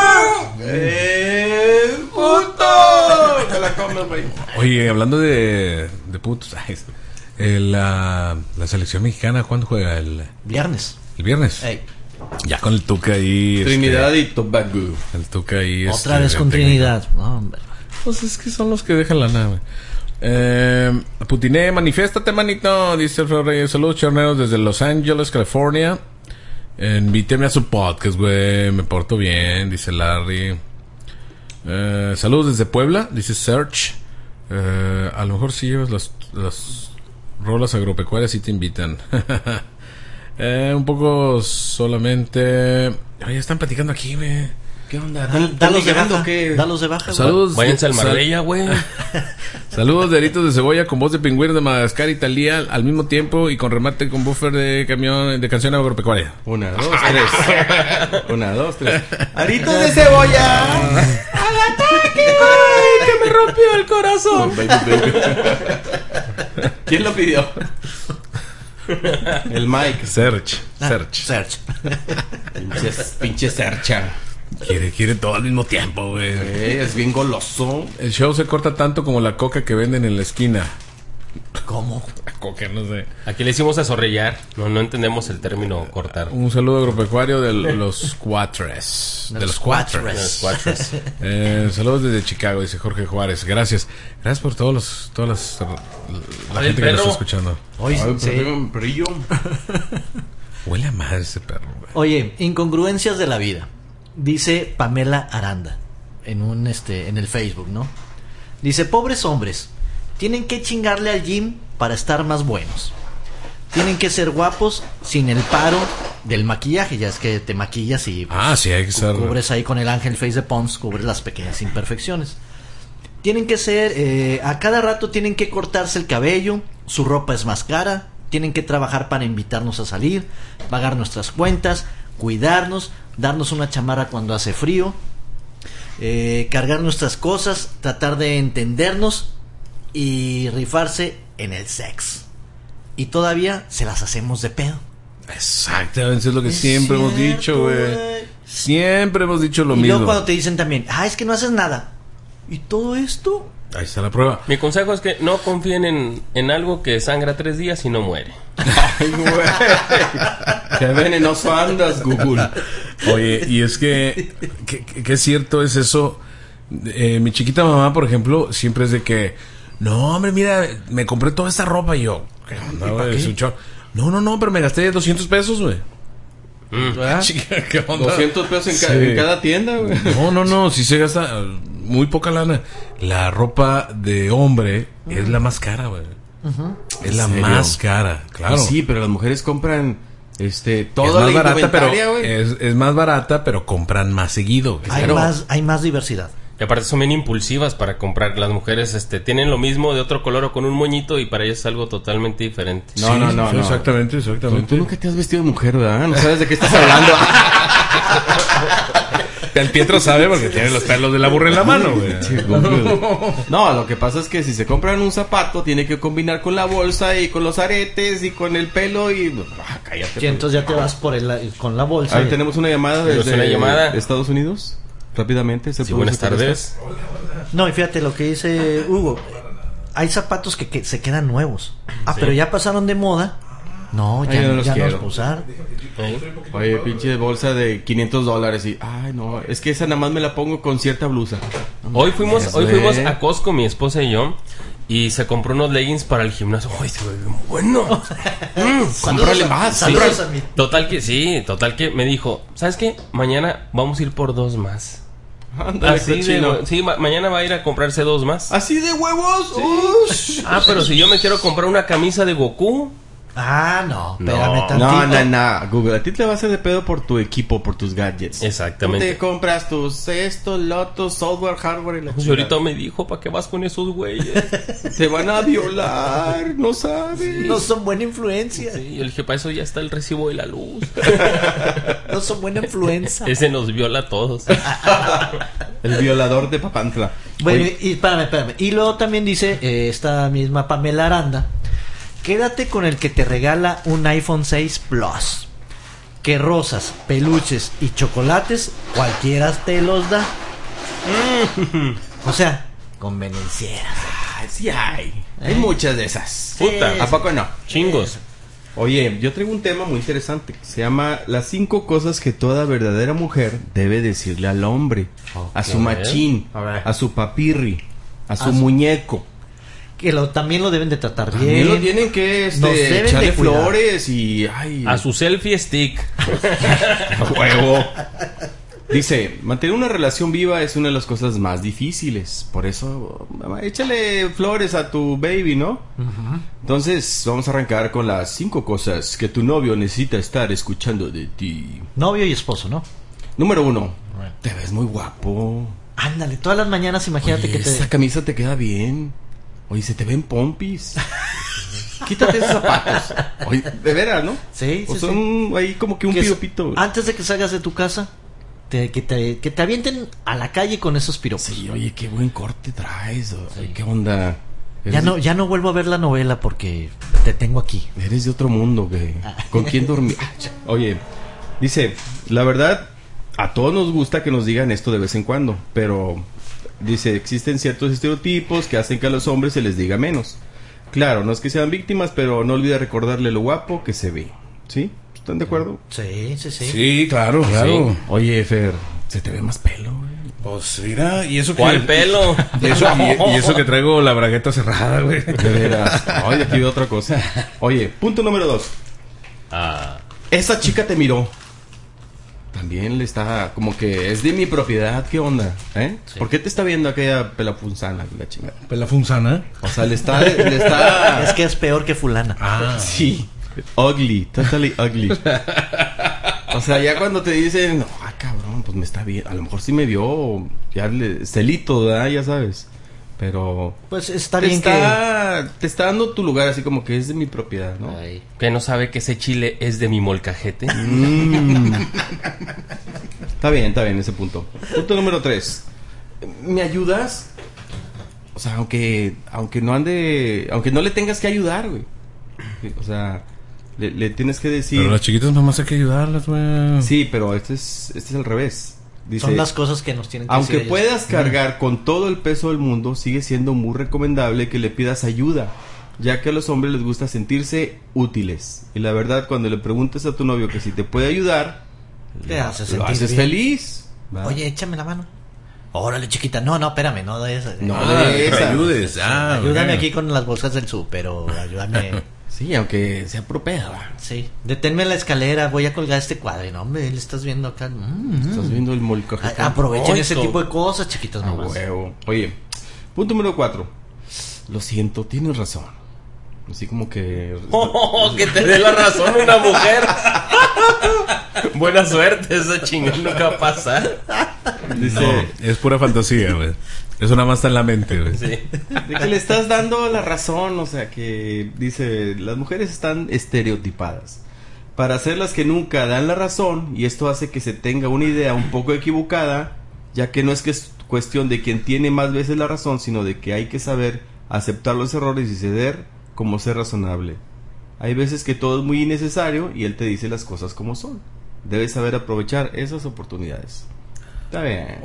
[SPEAKER 3] ¡Eh, puto! Te la comes, güey.
[SPEAKER 2] Oye, hablando de, de putos, ay, eh, la, la selección mexicana, ¿cuándo juega? El,
[SPEAKER 1] Viernes.
[SPEAKER 2] el viernes.
[SPEAKER 1] Ey,
[SPEAKER 2] Ya con el Tuca ahí. este,
[SPEAKER 3] Trinidad y Tobago.
[SPEAKER 2] el Tuca ahí.
[SPEAKER 1] otra
[SPEAKER 2] este,
[SPEAKER 1] vez con
[SPEAKER 2] técnico.
[SPEAKER 1] Trinidad. No, hombre.
[SPEAKER 2] Pues es que son los que dejan la nave. Eh, Putiné, manifiéstate, manito. Dice Alfredo Reyes. Saludos, charneros, desde Los Ángeles, California. Eh, invíteme a su podcast, güey. Me porto bien, dice Larry. Eh, saludos desde Puebla, dice Search. Eh, a lo mejor si llevas las, las rolas agropecuarias y te invitan. eh, un poco solamente. Ay, están platicando aquí, güey.
[SPEAKER 3] ¿Qué onda?
[SPEAKER 1] Dalos de baja. Dalos de baja.
[SPEAKER 2] Saludos.
[SPEAKER 4] Váyanse al Marbella, güey.
[SPEAKER 2] Saludos de Aritos de Cebolla con voz de pingüino de Madagascar y Talía al mismo tiempo y con remate con buffer de camión de canción agropecuaria.
[SPEAKER 3] Una, dos, tres. Una, dos, tres. ¡Aritos de cebolla! ¡Al ataque! ¡Ay, que me rompió el corazón! ¿Quién lo pidió? El Mike.
[SPEAKER 2] Search. Search.
[SPEAKER 1] Search.
[SPEAKER 3] Pinches, pinche Sercha.
[SPEAKER 2] Quiere, quiere todo al mismo tiempo, güey.
[SPEAKER 3] Eh, es bien goloso.
[SPEAKER 2] El show se corta tanto como la coca que venden en la esquina.
[SPEAKER 1] ¿Cómo?
[SPEAKER 2] La coca, no sé.
[SPEAKER 4] Aquí le hicimos a zorrillar. No, no entendemos el término cortar.
[SPEAKER 2] Un saludo agropecuario de los cuatres. De,
[SPEAKER 1] De
[SPEAKER 2] los
[SPEAKER 1] los
[SPEAKER 2] cuatres.
[SPEAKER 1] cuatres.
[SPEAKER 4] Los cuatros.
[SPEAKER 2] Eh, saludos desde Chicago, dice Jorge Juárez. Gracias. Gracias por todos los, todas las, la
[SPEAKER 4] Ay,
[SPEAKER 2] gente
[SPEAKER 4] el
[SPEAKER 2] que nos está
[SPEAKER 4] perro.
[SPEAKER 2] escuchando.
[SPEAKER 1] Oye,
[SPEAKER 3] Ay,
[SPEAKER 1] sí.
[SPEAKER 3] pero un brillo.
[SPEAKER 2] Huele a madre ese perro, güey.
[SPEAKER 1] Oye, incongruencias de la vida. Dice Pamela Aranda en un este en el Facebook, ¿no? Dice, pobres hombres, tienen que chingarle al gym para estar más buenos. Tienen que ser guapos sin el paro del maquillaje, ya es que te maquillas y pues,
[SPEAKER 2] Ah, sí, hay que estar.
[SPEAKER 1] cubres ahí con el Ángel Face de Pons, cubres las pequeñas imperfecciones. Tienen que ser, eh, a cada rato tienen que cortarse el cabello, su ropa es más cara, tienen que trabajar para invitarnos a salir, pagar nuestras cuentas, cuidarnos, darnos una chamarra cuando hace frío, eh, cargar nuestras cosas, tratar de entendernos y rifarse en el sex. Y todavía se las hacemos de pedo.
[SPEAKER 2] Exactamente, es lo que
[SPEAKER 1] Es
[SPEAKER 2] siempre hemos
[SPEAKER 1] cierto,
[SPEAKER 2] dicho, güey.
[SPEAKER 1] güey.
[SPEAKER 2] Siempre hemos dicho lo
[SPEAKER 1] Y
[SPEAKER 2] mismo.
[SPEAKER 1] luego cuando te dicen también, ah, es que no haces nada. ¿Y todo esto?
[SPEAKER 2] Ahí está la prueba.
[SPEAKER 4] Mi consejo es que no confíen en, en algo que sangra tres días y no muere.
[SPEAKER 3] Ay, güey. Qué venenoso andas, Google.
[SPEAKER 2] Oye, y es que, que, que- que es cierto es eso. Eh, mi chiquita mamá, por ejemplo, siempre es de que, no, hombre, mira, me compré toda esta ropa y yo, ¿qué onda, güey? Es un chorro. No, no, no, pero me gasté doscientos pesos, güey.
[SPEAKER 1] ¿Verdad?
[SPEAKER 2] Chica, ¿qué onda?
[SPEAKER 3] doscientos pesos en, ca-
[SPEAKER 2] Sí.
[SPEAKER 3] en cada tienda, güey.
[SPEAKER 2] No, no, no, si se gasta eh, muy poca lana. La ropa de hombre es la más cara, güey. Es la
[SPEAKER 3] ¿En serio?
[SPEAKER 2] más cara, claro.
[SPEAKER 3] Sí, pero las mujeres compran este
[SPEAKER 2] es
[SPEAKER 3] toda
[SPEAKER 2] más
[SPEAKER 3] la
[SPEAKER 2] barata, pero
[SPEAKER 3] indumentaria, güey.
[SPEAKER 2] es, es más barata, pero compran más seguido. güey.
[SPEAKER 1] Hay,
[SPEAKER 3] Claro.
[SPEAKER 1] más, hay más diversidad.
[SPEAKER 4] Y aparte son bien impulsivas para comprar. Las mujeres este tienen lo mismo de otro color o con un moñito y para ellas es algo totalmente diferente.
[SPEAKER 3] No,
[SPEAKER 2] Sí,
[SPEAKER 3] no, no,
[SPEAKER 2] sí,
[SPEAKER 3] no.
[SPEAKER 2] Exactamente,
[SPEAKER 3] Tú,
[SPEAKER 2] exactamente.
[SPEAKER 3] tú nunca te has vestido de mujer, ¿verdad? No sabes de qué estás hablando.
[SPEAKER 2] El Pietro sabe porque tiene los pelos de la burra en la mano, güey.
[SPEAKER 3] No, lo que pasa es que si se compran un zapato, tiene que combinar con la bolsa y con los aretes y con el pelo y... Ah, cállate.
[SPEAKER 1] Y entonces ya te vas por el, con la bolsa.
[SPEAKER 3] A ver, tenemos una llamada
[SPEAKER 4] Tenemos
[SPEAKER 3] desde
[SPEAKER 4] una llamada.
[SPEAKER 3] Estados Unidos. Rápidamente. ¿se
[SPEAKER 4] Sí,
[SPEAKER 3] puede
[SPEAKER 4] buenas
[SPEAKER 3] aceptar
[SPEAKER 4] tardes.
[SPEAKER 1] No, y fíjate lo que dice Hugo. Hay zapatos que, que se quedan nuevos. Ah,
[SPEAKER 4] Sí.
[SPEAKER 1] pero ya pasaron de moda. No,
[SPEAKER 3] Ay,
[SPEAKER 1] ya,
[SPEAKER 3] yo no los
[SPEAKER 1] ya no
[SPEAKER 3] quiero.
[SPEAKER 1] los puedo usar.
[SPEAKER 4] ¿Eh?
[SPEAKER 3] esto? Oye, pinche bolsa de quinientos dólares y... Ay, no, es que esa nada más me la pongo con cierta blusa.
[SPEAKER 4] Hoy fuimos,
[SPEAKER 3] Eso,
[SPEAKER 4] hoy fuimos
[SPEAKER 3] eh.
[SPEAKER 4] a Costco, mi esposa y yo, y se compró unos leggings para el gimnasio. ¡Ay, se ve bien bueno! Mm,
[SPEAKER 3] Cómprale
[SPEAKER 1] a-
[SPEAKER 3] más,
[SPEAKER 1] saludos
[SPEAKER 3] cómprale.
[SPEAKER 1] a mí.
[SPEAKER 4] Total que sí, total que me dijo, ¿sabes qué? Mañana vamos a ir por dos más.
[SPEAKER 3] Ándale,
[SPEAKER 4] Así de,
[SPEAKER 3] cochino.
[SPEAKER 4] sí, ma- mañana va a ir a comprarse dos más.
[SPEAKER 3] ¿Así de huevos? Ush.
[SPEAKER 4] Ah, pero si yo me quiero comprar una camisa de Goku.
[SPEAKER 1] Ah, no,
[SPEAKER 4] No.
[SPEAKER 1] espérame tantito.
[SPEAKER 3] No, no, no. Google, a ti te va a hacer de pedo por tu equipo, por tus gadgets.
[SPEAKER 4] Exactamente.
[SPEAKER 3] Tú te compras tus esto, lotos, software, hardware y la
[SPEAKER 4] Pues
[SPEAKER 3] chingada.
[SPEAKER 4] ahorita me dijo, ¿para qué vas con esos güeyes?
[SPEAKER 3] Te van a violar, no sabes.
[SPEAKER 1] No son buena influencia.
[SPEAKER 4] Sí, yo le dije, para eso ya está el recibo de la luz.
[SPEAKER 1] No son buena influencia.
[SPEAKER 4] Ese nos viola a todos.
[SPEAKER 3] El violador de Papantla.
[SPEAKER 1] Bueno,
[SPEAKER 3] Oye,
[SPEAKER 1] y espérame, espérame. Y luego también dice eh, esta misma Pamela Aranda: quédate con el que te regala un iPhone seis Plus. Que rosas, peluches y chocolates, cualquiera te los da. O sea, convenencieras.
[SPEAKER 3] ay, sí hay. Hay muchas de esas.
[SPEAKER 4] Puta.
[SPEAKER 3] ¿A poco no?
[SPEAKER 4] Chingos.
[SPEAKER 3] Oye, yo traigo un tema muy interesante que se llama las cinco cosas que toda verdadera mujer debe decirle al hombre, a su machín,
[SPEAKER 1] A ver.
[SPEAKER 3] a su papirri, a su
[SPEAKER 1] A su-
[SPEAKER 3] muñeco.
[SPEAKER 1] Que lo, también lo deben de tratar
[SPEAKER 3] También
[SPEAKER 1] bien.
[SPEAKER 3] lo tienen que
[SPEAKER 1] Nos
[SPEAKER 3] este,
[SPEAKER 1] deben
[SPEAKER 3] echarle
[SPEAKER 1] de cuidar.
[SPEAKER 3] flores y ay,
[SPEAKER 4] A su selfie stick.
[SPEAKER 3] a huevo. Dice, mantener una relación viva es una de las cosas más difíciles. Por eso, mamá, échale flores a tu baby, ¿no? Uh-huh. Entonces, vamos a arrancar con las cinco cosas que tu novio necesita estar escuchando de ti.
[SPEAKER 1] Novio y esposo, ¿no?
[SPEAKER 3] Número uno, bueno. Te ves muy guapo.
[SPEAKER 1] Ándale, todas las mañanas imagínate. Oye, que te...
[SPEAKER 3] esa camisa te queda bien. Oye, se te ven pompis. Quítate esos zapatos. Oye, de veras, ¿no?
[SPEAKER 1] Sí,
[SPEAKER 3] o
[SPEAKER 1] sí,
[SPEAKER 3] son
[SPEAKER 1] sí.
[SPEAKER 3] ahí como que un piropito.
[SPEAKER 1] Antes de que salgas de tu casa, te, que, te, que te avienten a la calle con esos piropos.
[SPEAKER 3] Sí, oye, qué buen corte traes. Sí. ¿Qué onda?
[SPEAKER 1] Ya no, ya no vuelvo a ver la novela porque te tengo aquí.
[SPEAKER 3] Eres de otro mundo, güey. ¿Con quién dormir? Oye, dice, la verdad, a todos nos gusta que nos digan esto de vez en cuando, pero dice, existen ciertos estereotipos que hacen que a los hombres se les diga menos. Claro, no es que sean víctimas, pero no olvide recordarle lo guapo que se ve. ¿Sí? ¿Están de acuerdo?
[SPEAKER 1] Sí, sí, sí.
[SPEAKER 2] Sí, claro, claro.
[SPEAKER 3] Sí. Oye, Fer, se te ve más pelo, güey.
[SPEAKER 2] Pues mira, y eso que...
[SPEAKER 4] ¿Cuál pelo?
[SPEAKER 2] Y eso, y, y eso que traigo la bragueta cerrada, güey.
[SPEAKER 3] De veras. Oye, aquí veo otra cosa. Oye, punto número dos.
[SPEAKER 4] Ah.
[SPEAKER 3] Esa chica te miró. También le está como que es de mi propiedad. ¿Qué onda? ¿Eh? Sí. ¿Por qué te está viendo aquella pelafunzana, la chingada?
[SPEAKER 2] ¿Pelafunzana?
[SPEAKER 3] O sea, le está, le está...
[SPEAKER 1] Es que es peor que fulana.
[SPEAKER 3] Ah, sí. Ugly, totally ugly. O sea, ya cuando te dicen, no, ah, cabrón, pues me está bien. A lo mejor sí me vio, ya le, celito, ¿verdad? Ya sabes. Pero...
[SPEAKER 1] Pues está
[SPEAKER 3] te
[SPEAKER 1] bien
[SPEAKER 3] está,
[SPEAKER 1] que...
[SPEAKER 3] Te está dando tu lugar así como que es de mi propiedad, ¿no?
[SPEAKER 4] Ay, que no sabe que ese chile es de mi molcajete.
[SPEAKER 3] Mm. Está bien, está bien ese punto. Punto número tres. ¿Me ayudas? O sea, aunque aunque no ande... Aunque no le tengas que ayudar, güey. O sea... Le, le tienes que decir...
[SPEAKER 2] Pero las chiquitas mamás hay que ayudarlas, güey.
[SPEAKER 3] Sí, pero este es, este es al revés. Dice,
[SPEAKER 1] son las cosas que nos tienen que
[SPEAKER 3] aunque
[SPEAKER 1] decir
[SPEAKER 3] puedas
[SPEAKER 1] ellos.
[SPEAKER 3] cargar mm. con todo el peso del mundo, sigue siendo muy recomendable que le pidas ayuda, ya que a los hombres les gusta sentirse útiles. Y la verdad, cuando le preguntes a tu novio que si te puede ayudar,
[SPEAKER 1] te haces
[SPEAKER 3] lo
[SPEAKER 1] sentir
[SPEAKER 3] haces
[SPEAKER 1] bien.
[SPEAKER 3] feliz. ¿Va?
[SPEAKER 1] Oye, échame la mano. Órale, chiquita. No, no, espérame, no de esa.
[SPEAKER 3] No
[SPEAKER 2] ah,
[SPEAKER 3] de esa.
[SPEAKER 2] ayudes. Ah,
[SPEAKER 1] ayúdame
[SPEAKER 2] okay.
[SPEAKER 1] aquí con las bolsas del súper o ayúdame...
[SPEAKER 3] Sí, aunque sea propia.
[SPEAKER 1] Sí, deténme en la escalera, voy a colgar este cuadro. No, hombre, le estás viendo acá. Mm-hmm.
[SPEAKER 3] Estás viendo el molcajete.
[SPEAKER 1] Aprovechen
[SPEAKER 3] oh,
[SPEAKER 1] ese
[SPEAKER 3] esto.
[SPEAKER 1] tipo de cosas, chiquitas
[SPEAKER 3] ah,
[SPEAKER 1] mamás.
[SPEAKER 3] Huevo. Oye, punto número cuatro. Lo siento, tienes razón. Así como que...
[SPEAKER 4] Oh, que te dé la razón una mujer. Buena suerte, esa chingada nunca va a pasar.
[SPEAKER 3] Dice,
[SPEAKER 2] no, es pura fantasía, güey. Eso nada más está en la mente, güey.
[SPEAKER 4] Sí.
[SPEAKER 3] De que le estás dando la razón, o sea que dice, las mujeres están estereotipadas para hacerlas que nunca dan la razón, y esto hace que se tenga una idea un poco equivocada, ya que no es que es cuestión de quien tiene más veces la razón, sino de que hay que saber aceptar los errores y ceder como ser razonable. Hay veces que todo es muy innecesario y él te dice las cosas como son. Debes saber aprovechar esas oportunidades. Está bien.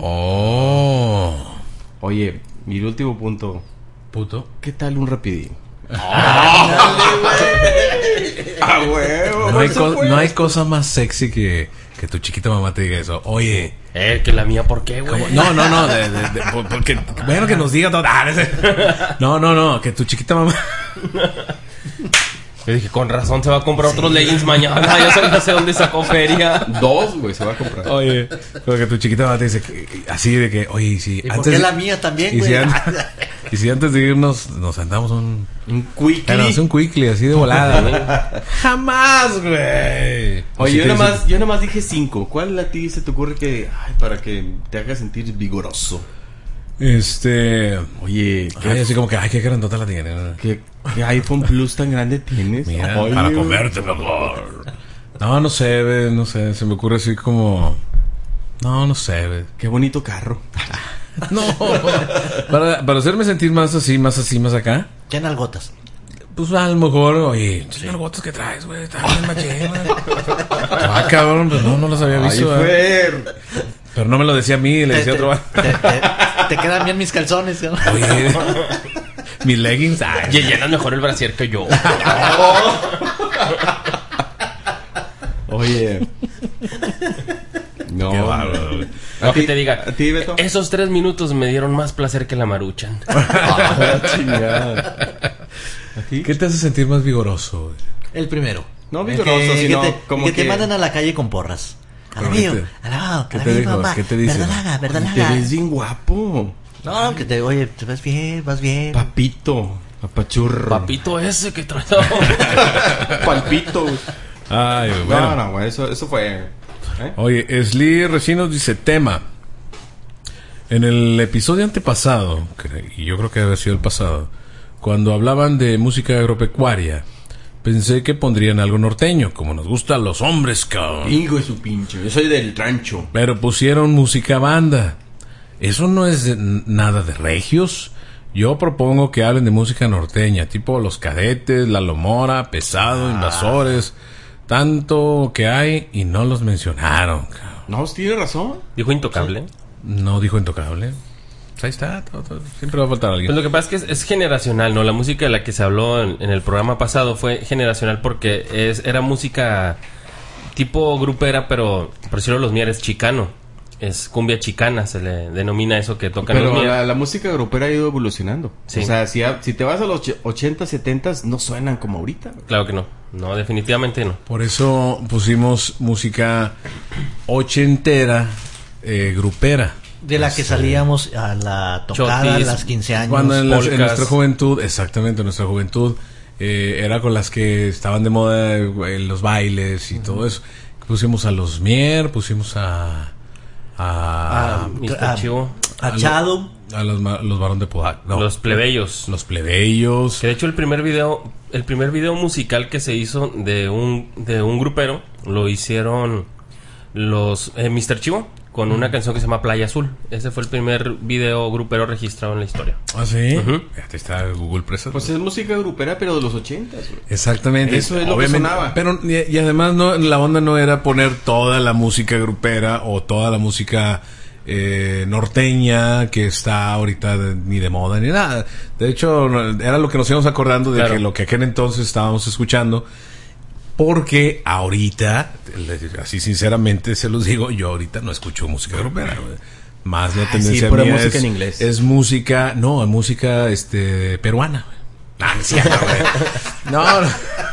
[SPEAKER 2] Oh.
[SPEAKER 3] Oye, mi último punto.
[SPEAKER 2] Puto.
[SPEAKER 3] ¿Qué tal un rapidín?
[SPEAKER 2] ¡Ah,
[SPEAKER 3] huevo!
[SPEAKER 2] No hay, co- no hay cosa más sexy que, que tu chiquita mamá te diga eso. Oye.
[SPEAKER 4] Eh, que la mía, ¿por qué, güey?
[SPEAKER 2] No, no, no. De, de, de, porque, bueno, que nos diga todo. No, no, no. Que tu chiquita mamá.
[SPEAKER 4] Yo dije, con razón se va a comprar sí. otros leggings mañana. Ya sé, no sé dónde sacó feria.
[SPEAKER 3] Dos, güey, se va a comprar.
[SPEAKER 2] Oye, porque tu chiquita mamá te dice que, así de que, oye, si
[SPEAKER 1] ¿y
[SPEAKER 2] antes.
[SPEAKER 1] por qué la mía también,
[SPEAKER 2] y
[SPEAKER 1] güey?
[SPEAKER 2] Si antes, y si antes de irnos nos sentamos un.
[SPEAKER 3] Un quickly.
[SPEAKER 2] Claro, un quickly así de volada, güey. Jamás, güey.
[SPEAKER 3] Oye, yo nada más, yo nada más dije cinco. ¿Cuál a ti se te ocurre que, ay, para que te haga sentir vigoroso?
[SPEAKER 2] Este.
[SPEAKER 3] Oye,
[SPEAKER 2] ay, así como que, ay, qué grandota la tiene.
[SPEAKER 3] ¿Qué, qué iPhone Plus tan grande tienes?
[SPEAKER 2] Mira, ay, para comerte mejor. No, no sé, ve, no sé. Se me ocurre así como. No, no sé, ve.
[SPEAKER 3] Qué bonito carro.
[SPEAKER 2] No. Para, para hacerme sentir más así, más así, más acá.
[SPEAKER 1] ¿Qué nalgotas?
[SPEAKER 2] Pues a lo mejor, oye, ¿qué nalgotas que traes, güey? Están bien machenas. Ah, cabrón, pues no, no las había visto.
[SPEAKER 3] Ay, Fer.
[SPEAKER 2] Pero no me lo decía a mí, le decía
[SPEAKER 1] te,
[SPEAKER 2] a otro.
[SPEAKER 1] Te, te, te quedan bien mis calzones, ¿no?
[SPEAKER 2] Oye, mis leggings. Ay,
[SPEAKER 4] y llenas mejor el brasier que yo.
[SPEAKER 3] Oye. No,
[SPEAKER 2] qué bárbaro.
[SPEAKER 4] No, que te diga.
[SPEAKER 3] ¿A ti, Beto?
[SPEAKER 4] Esos tres minutos me dieron más placer que la Maruchan.
[SPEAKER 3] Ah, chingada.
[SPEAKER 2] ¿A ti? ¿Qué te hace sentir más vigoroso, güey?
[SPEAKER 1] El primero.
[SPEAKER 3] No vigoroso,
[SPEAKER 1] que,
[SPEAKER 3] sino
[SPEAKER 1] que te,
[SPEAKER 3] como
[SPEAKER 1] que
[SPEAKER 3] que...
[SPEAKER 1] te mandan a la calle con porras. Alabío,
[SPEAKER 2] ¿Qué te-
[SPEAKER 1] alabado,
[SPEAKER 2] qué te
[SPEAKER 1] alabío,
[SPEAKER 2] dijo?
[SPEAKER 1] mamá.
[SPEAKER 2] ¿Qué te dice?
[SPEAKER 1] Verdalaga,
[SPEAKER 3] Te
[SPEAKER 1] verdalaga.
[SPEAKER 3] ves bien guapo.
[SPEAKER 1] No, que te, oye, te ves bien, vas bien.
[SPEAKER 3] Papito. Papachurro.
[SPEAKER 4] Papito ese que trae.
[SPEAKER 3] Palpito.
[SPEAKER 2] Ay, bueno.
[SPEAKER 3] No, no, güey. Eso, eso fue. ¿eh?
[SPEAKER 2] Oye, Sly Recinos dice, tema. En el episodio antepasado, que- y yo creo que debe haber sido el pasado, cuando hablaban de música agropecuaria, pensé que pondrían algo norteño, como nos gusta a los hombres, cabrón.
[SPEAKER 3] Hijo de su pinche. Yo soy del rancho.
[SPEAKER 2] Pero pusieron música banda. Eso no es de- nada de regios. Yo propongo que hablen de música norteña, tipo Los Cadetes, La Lomora, Pesado,
[SPEAKER 3] Ah.
[SPEAKER 2] Invasores. Tanto que hay y no los mencionaron, cabrón.
[SPEAKER 3] No, tiene razón.
[SPEAKER 4] Dijo Intocable.
[SPEAKER 2] No dijo Intocable. Pues ahí está, todo, todo. Siempre va a faltar alguien.
[SPEAKER 4] Pues lo que pasa es que es, es generacional, ¿no? La música de la que se habló en, en el programa pasado fue generacional porque es era música tipo grupera, pero por decirlo los Mier es chicano. Es cumbia chicana, se le denomina eso que tocan los
[SPEAKER 3] Pero
[SPEAKER 4] Mier.
[SPEAKER 3] la, la música grupera ha ido evolucionando.
[SPEAKER 4] Sí.
[SPEAKER 3] O sea, si, a- si te vas a los ochenta, setenta, no suenan como ahorita.
[SPEAKER 4] Claro que no. No, definitivamente no.
[SPEAKER 2] Por eso pusimos música ochentera, eh, grupera.
[SPEAKER 1] De la que salíamos a la tocada, a
[SPEAKER 4] Chotis,
[SPEAKER 1] las quince años.
[SPEAKER 2] Cuando en, las- en
[SPEAKER 4] polcas.
[SPEAKER 2] nuestra juventud, exactamente, en nuestra juventud, eh, era con las que estaban de moda eh, los bailes y todo eso. Pusimos a los Mier, pusimos a... A,
[SPEAKER 1] Ah,
[SPEAKER 4] mister
[SPEAKER 1] ah,
[SPEAKER 4] Chivo.
[SPEAKER 1] a Chado.
[SPEAKER 2] a los, ma- los varón de Podac. No,
[SPEAKER 4] Los plebeyos.
[SPEAKER 2] los plebeyos.
[SPEAKER 4] Que de hecho el primer video, el primer video musical que se hizo de un de un grupero lo hicieron los eh, mister Chivo con una canción que se llama Playa Azul. Ese fue el primer video grupero registrado en la historia.
[SPEAKER 2] Ah, sí.
[SPEAKER 4] Ujú.
[SPEAKER 2] Ahí está Google Present.
[SPEAKER 3] Pues es música grupera, pero de los ochentas, güey.
[SPEAKER 2] Exactamente.
[SPEAKER 3] Eso es lo que sonaba.
[SPEAKER 2] Pero y, y además no, la onda no era poner toda la música grupera o toda la música eh, norteña que está ahorita de- ni de moda ni nada. De hecho, no- era lo que nos íbamos acordando de
[SPEAKER 4] Claro.
[SPEAKER 2] que lo que aquel entonces estábamos escuchando. Porque ahorita, así sinceramente se los digo, yo ahorita no escucho música grupera, güey. Más la
[SPEAKER 3] Ah,
[SPEAKER 2] tendencia
[SPEAKER 3] sí, pura
[SPEAKER 2] mía
[SPEAKER 3] música
[SPEAKER 2] es,
[SPEAKER 3] en inglés.
[SPEAKER 2] es música, no, música este peruana, güey. Ah, no es cierto, güey. No, no.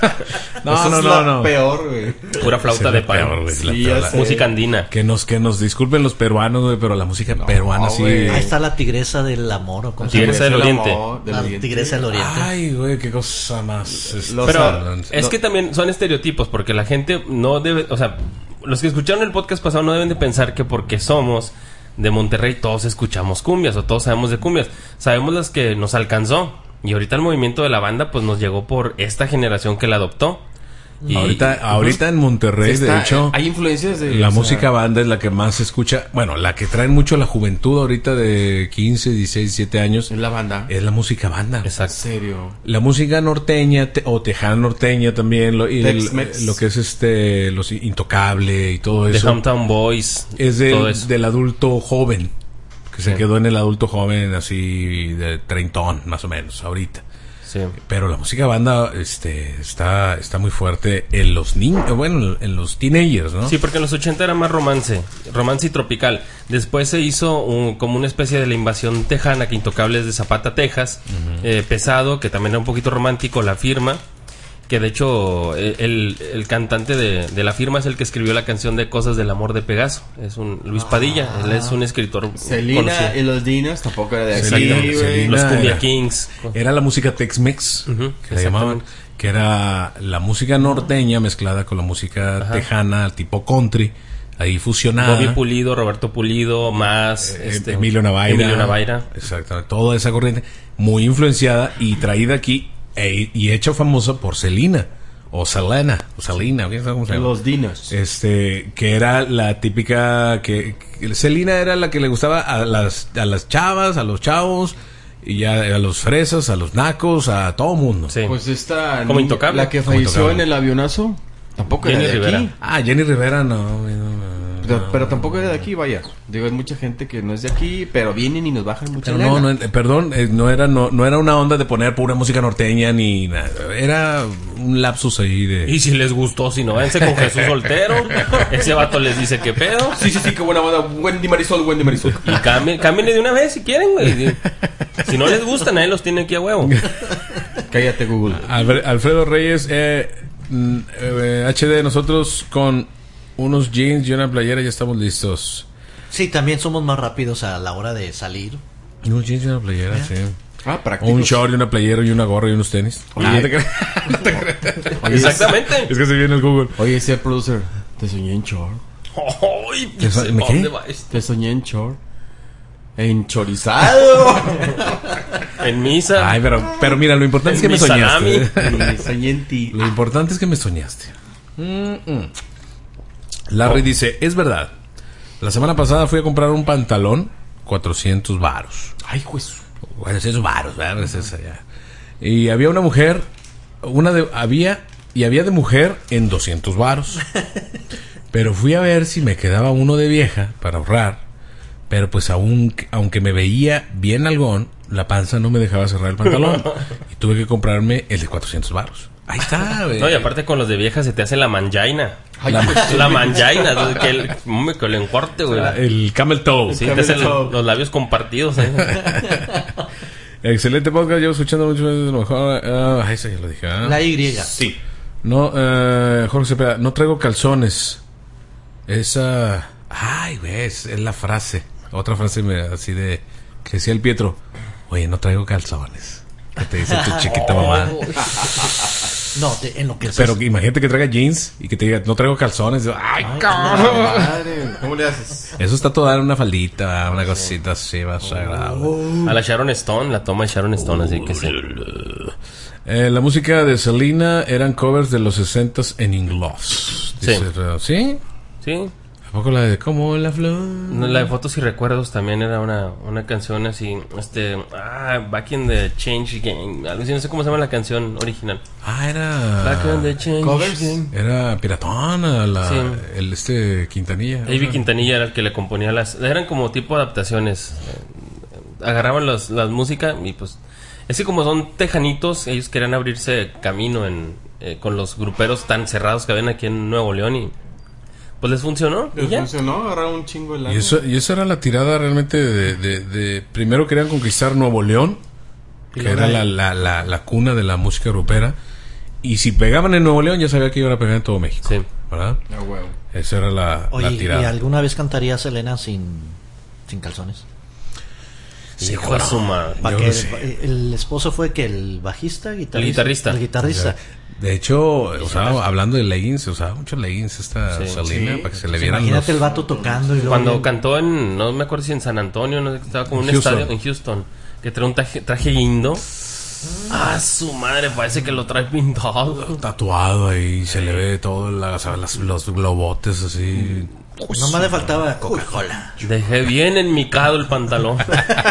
[SPEAKER 2] No,
[SPEAKER 3] Esa
[SPEAKER 2] no,
[SPEAKER 3] es
[SPEAKER 2] no,
[SPEAKER 3] la
[SPEAKER 2] no.
[SPEAKER 3] peor, güey.
[SPEAKER 4] Pura flauta
[SPEAKER 2] Esa es
[SPEAKER 4] de
[SPEAKER 2] la
[SPEAKER 4] pan.
[SPEAKER 2] peor, güey, la
[SPEAKER 3] Sí,
[SPEAKER 2] peor,
[SPEAKER 3] ya
[SPEAKER 2] la-
[SPEAKER 3] sé.
[SPEAKER 4] Música andina.
[SPEAKER 2] Que nos, que nos disculpen los peruanos, güey, pero la música peruana sí.
[SPEAKER 3] güey.
[SPEAKER 1] Ahí está la tigresa del amor. ¿O cómo se
[SPEAKER 4] Tigresa
[SPEAKER 1] llama?
[SPEAKER 4] del Oriente.
[SPEAKER 3] amor, del
[SPEAKER 1] La
[SPEAKER 3] Oriente.
[SPEAKER 1] tigresa del Oriente.
[SPEAKER 2] Ay, güey, qué cosa más. este,
[SPEAKER 3] Los-
[SPEAKER 4] Pero
[SPEAKER 2] perdón.
[SPEAKER 4] es
[SPEAKER 3] No.
[SPEAKER 4] que también son estereotipos porque la gente no debe, o sea, los que escucharon el podcast pasado no deben de pensar que porque somos de Monterrey todos escuchamos cumbias o todos sabemos de cumbias. Sabemos las que nos alcanzó y ahorita el movimiento de la banda pues nos llegó por esta generación que la adoptó. Y-
[SPEAKER 2] ahorita, ahorita en Monterrey,
[SPEAKER 3] Sí
[SPEAKER 2] de
[SPEAKER 3] está-
[SPEAKER 2] hecho,
[SPEAKER 3] hay influencias de
[SPEAKER 2] la
[SPEAKER 3] o sea,
[SPEAKER 2] música banda es la que más se escucha. Bueno, la que traen mucho la juventud ahorita de quince, dieciséis, diecisiete años
[SPEAKER 3] en la banda.
[SPEAKER 2] es la música banda.
[SPEAKER 3] En
[SPEAKER 4] Exacto.
[SPEAKER 3] serio.
[SPEAKER 2] La música norteña te- o tejana norteña también, lo, y el-
[SPEAKER 3] Tex-Mex.
[SPEAKER 2] lo que es este los Intocable y todo
[SPEAKER 4] The
[SPEAKER 2] eso.
[SPEAKER 4] Hometown Boys.
[SPEAKER 2] Es
[SPEAKER 4] todo
[SPEAKER 2] del,
[SPEAKER 4] eso.
[SPEAKER 2] del adulto joven, que se
[SPEAKER 4] Sí.
[SPEAKER 2] quedó en el adulto joven así de treintón, más o menos, ahorita.
[SPEAKER 4] Sí.
[SPEAKER 2] Pero la música banda este está está muy fuerte en los niños, bueno, en los teenagers, ¿no?
[SPEAKER 4] Sí, porque en los ochenta era más romance, romance y tropical. Después se hizo un- como una especie de la invasión tejana, que Intocables de Zapata, Texas, eh, pesado, que también era un poquito romántico, La Firma, que de hecho eh, el, el cantante de, de La Firma es el que escribió la canción de Cosas del Amor de Pegaso. Es un Luis Padilla, él es un escritor
[SPEAKER 3] Selena
[SPEAKER 4] conocido.
[SPEAKER 3] y los Dinos tampoco era de aquí,
[SPEAKER 2] Exactamente,
[SPEAKER 3] güey.
[SPEAKER 2] Selena.
[SPEAKER 4] Los Cumbia
[SPEAKER 2] era-
[SPEAKER 4] Kings.
[SPEAKER 2] Era la música Tex-Mex,
[SPEAKER 4] Ujú,
[SPEAKER 2] que le
[SPEAKER 4] exactamente.
[SPEAKER 2] llamaban, que era la música norteña mezclada con la música
[SPEAKER 4] Ajá.
[SPEAKER 2] tejana, tipo country, ahí fusionada.
[SPEAKER 4] Bobby Pulido, Roberto Pulido, más
[SPEAKER 2] Eh,
[SPEAKER 4] este,
[SPEAKER 2] Emilio Navaira.
[SPEAKER 4] Emilio Navaira.
[SPEAKER 2] Exactamente. Toda esa corriente muy influenciada y traída aquí e- y hecha famosa por Selena o Selena o Selena, ¿quién sabe cómo se llama?
[SPEAKER 3] Los Dinos.
[SPEAKER 2] Este, que era la típica que, que Selena era la que le gustaba a las a las chavas, a los chavos y ya a los fresas, a los nacos, a todo mundo.
[SPEAKER 4] Sí.
[SPEAKER 3] Pues esta
[SPEAKER 4] Como
[SPEAKER 3] niña-
[SPEAKER 4] Intocable.
[SPEAKER 3] la que
[SPEAKER 2] Como
[SPEAKER 3] falleció
[SPEAKER 2] Intocable.
[SPEAKER 3] en el avionazo, tampoco
[SPEAKER 4] Jenny
[SPEAKER 3] era de
[SPEAKER 4] Rivera.
[SPEAKER 3] aquí.
[SPEAKER 2] Ah, Jenny Rivera no, no, no.
[SPEAKER 3] Pero, pero tampoco era de aquí, vaya. Digo, hay mucha gente que no es de aquí, pero vienen y nos bajan mucha
[SPEAKER 2] Pero no,
[SPEAKER 3] lana.
[SPEAKER 2] no, eh, perdón, eh, no era no, no era una onda de poner pura música norteña ni nada. Era un lapsus ahí de
[SPEAKER 4] Y si les gustó, si no, váyanse con Jesús Soltero. Ese vato les dice qué pedo.
[SPEAKER 3] Sí, sí, sí, qué buena banda. Wendy Marisol, Wendy Marisol.
[SPEAKER 4] Y cambien, cámbienle de una vez si quieren, güey. Si no les gusta, nadie los tiene aquí a huevo.
[SPEAKER 3] Cállate, Google.
[SPEAKER 2] Alfre- Alfredo Reyes, eh, mm, eh, H D, nosotros con unos jeans y una playera, ya estamos listos.
[SPEAKER 1] Sí, también somos más rápidos a la hora de salir.
[SPEAKER 2] Unos jeans y una playera,
[SPEAKER 1] ¿Eh?
[SPEAKER 2] sí.
[SPEAKER 3] Ah,
[SPEAKER 2] O
[SPEAKER 3] práctico.
[SPEAKER 2] un short y una playera y una gorra y unos tenis.
[SPEAKER 3] Oye.
[SPEAKER 2] Ah, ¿te crees? No te crees.
[SPEAKER 4] Exactamente.
[SPEAKER 2] Es que se viene el Google.
[SPEAKER 3] Oye, ese producer, te soñé en short.
[SPEAKER 4] Ay,
[SPEAKER 2] ¿Qué
[SPEAKER 4] sé
[SPEAKER 2] sa- me
[SPEAKER 4] pa' dónde
[SPEAKER 2] qué?
[SPEAKER 4] va esto.
[SPEAKER 3] Te soñé en short. Enchorizado.
[SPEAKER 4] En misa.
[SPEAKER 2] Ay, pero, pero mira, lo importante es que
[SPEAKER 4] En
[SPEAKER 2] me
[SPEAKER 4] mi
[SPEAKER 2] soñaste.
[SPEAKER 3] Me soñé en ti.
[SPEAKER 2] Lo importante es que me soñaste. Mm-mm. Larry dice, es verdad. La semana pasada fui a comprar un pantalón, cuatrocientos varos.
[SPEAKER 3] Ay, juez.
[SPEAKER 2] cuatrocientos varos, ¿verdad? Es esa ya. Y había una mujer, una de, había, y había de mujer en doscientos varos. Pero fui a ver si me quedaba uno de vieja para ahorrar. Pero pues aún, aunque me veía bien algón, la panza no me dejaba cerrar el pantalón. Y tuve que comprarme el de cuatrocientos varos. Ahí está, güey.
[SPEAKER 4] No, y aparte con los de vieja se te hace la manjaina.
[SPEAKER 3] Ay,
[SPEAKER 2] La-
[SPEAKER 4] La manjaina, que, el, hombre, que lo encorte, güey.
[SPEAKER 2] El camel toe.
[SPEAKER 4] Sí, te hacen los, los labios compartidos, ¿eh?
[SPEAKER 2] Excelente podcast, llevo escuchando mucho veces lo mejor. Ah, eso ya lo dije. ¿ah?
[SPEAKER 1] La Y.
[SPEAKER 3] Sí.
[SPEAKER 2] No, eh, Jorge Cepeda, no traigo calzones. Esa. Ay, güey, es, es la frase. Otra frase me- así de. Que decía el Pietro. Oye, no traigo calzones. Que te dice tu chiquita mamá.
[SPEAKER 1] No, te, en lo que
[SPEAKER 2] Pero que imagínate que traiga jeans y que te diga, no traigo calzones. Ay, cabrón.
[SPEAKER 3] Madre, ¿cómo le haces?
[SPEAKER 2] Eso está todo en una faldita, una cosita así, más agradable.
[SPEAKER 4] A la Sharon Stone, la toma de Sharon Stone, así que sí.
[SPEAKER 2] Eh, la música de Selena eran covers de los sesentas en inglés.
[SPEAKER 4] Sí.
[SPEAKER 2] Dice, ¿sí?
[SPEAKER 4] Sí.
[SPEAKER 2] ¿A poco la de Como la flor?
[SPEAKER 4] No, la de Fotos y Recuerdos también era una, una canción así, este, ah, Back in the Change Game, algo así, no sé cómo se llama la canción original.
[SPEAKER 2] Ah, era...
[SPEAKER 4] Back in the Change
[SPEAKER 3] ¿Covers?
[SPEAKER 4] Game.
[SPEAKER 2] Era piratona, la,
[SPEAKER 4] Sí.
[SPEAKER 2] el este Quintanilla.
[SPEAKER 4] Avi Quintanilla era el que le componía las, eran como tipo adaptaciones, eh, agarraban las, las música y pues, es que como son tejanitos, ellos querían abrirse camino en, eh, con los gruperos tan cerrados que habían aquí en Nuevo León y pues les funcionó y
[SPEAKER 3] ¿Les
[SPEAKER 4] ya.
[SPEAKER 3] funcionó? Agarraron un chingo de lana.
[SPEAKER 2] Y eso, y esa era la tirada realmente de, de, de- primero querían conquistar Nuevo León,
[SPEAKER 1] Y
[SPEAKER 2] que
[SPEAKER 1] luego
[SPEAKER 2] era
[SPEAKER 1] de
[SPEAKER 2] la,
[SPEAKER 1] ahí-
[SPEAKER 2] la, la, la cuna de la música grupera. Y si pegaban en Nuevo León, ya sabía que iban a pegar en todo México.
[SPEAKER 4] Sí.
[SPEAKER 2] ¿Verdad?
[SPEAKER 3] Ah, huevo.
[SPEAKER 2] Esa era la,
[SPEAKER 1] Oye,
[SPEAKER 2] la
[SPEAKER 1] ¿y
[SPEAKER 2] tirada.
[SPEAKER 1] alguna vez cantaría Selena sin, sin calzones?
[SPEAKER 4] Hijo de su madre.
[SPEAKER 1] Pa'
[SPEAKER 2] Yo
[SPEAKER 1] que
[SPEAKER 2] no
[SPEAKER 1] el,
[SPEAKER 2] sé.
[SPEAKER 1] el esposo fue que el bajista, guitarrista.
[SPEAKER 4] El guitarrista.
[SPEAKER 1] El guitarrista.
[SPEAKER 2] De hecho, o sea, hablando de leggings, usaba mucho leggings esta
[SPEAKER 4] Sí.
[SPEAKER 2] Selena
[SPEAKER 3] Sí.
[SPEAKER 2] para que se le
[SPEAKER 1] Pues
[SPEAKER 2] vieran
[SPEAKER 1] imagínate
[SPEAKER 2] los...
[SPEAKER 1] el vato tocando y luego
[SPEAKER 4] Cuando
[SPEAKER 1] bien-
[SPEAKER 4] cantó en, no me acuerdo si en San Antonio, no sé, estaba como en un
[SPEAKER 2] Houston.
[SPEAKER 4] estadio en Houston, que trae un traje, traje guindo. Ah, su madre, parece que lo trae pintado.
[SPEAKER 2] tatuado ahí, se le ve todo, la- o sea, las- los globotes así.
[SPEAKER 1] Nomás le faltaba Coca-Cola.
[SPEAKER 4] Dejé bien enmicado el pantalón.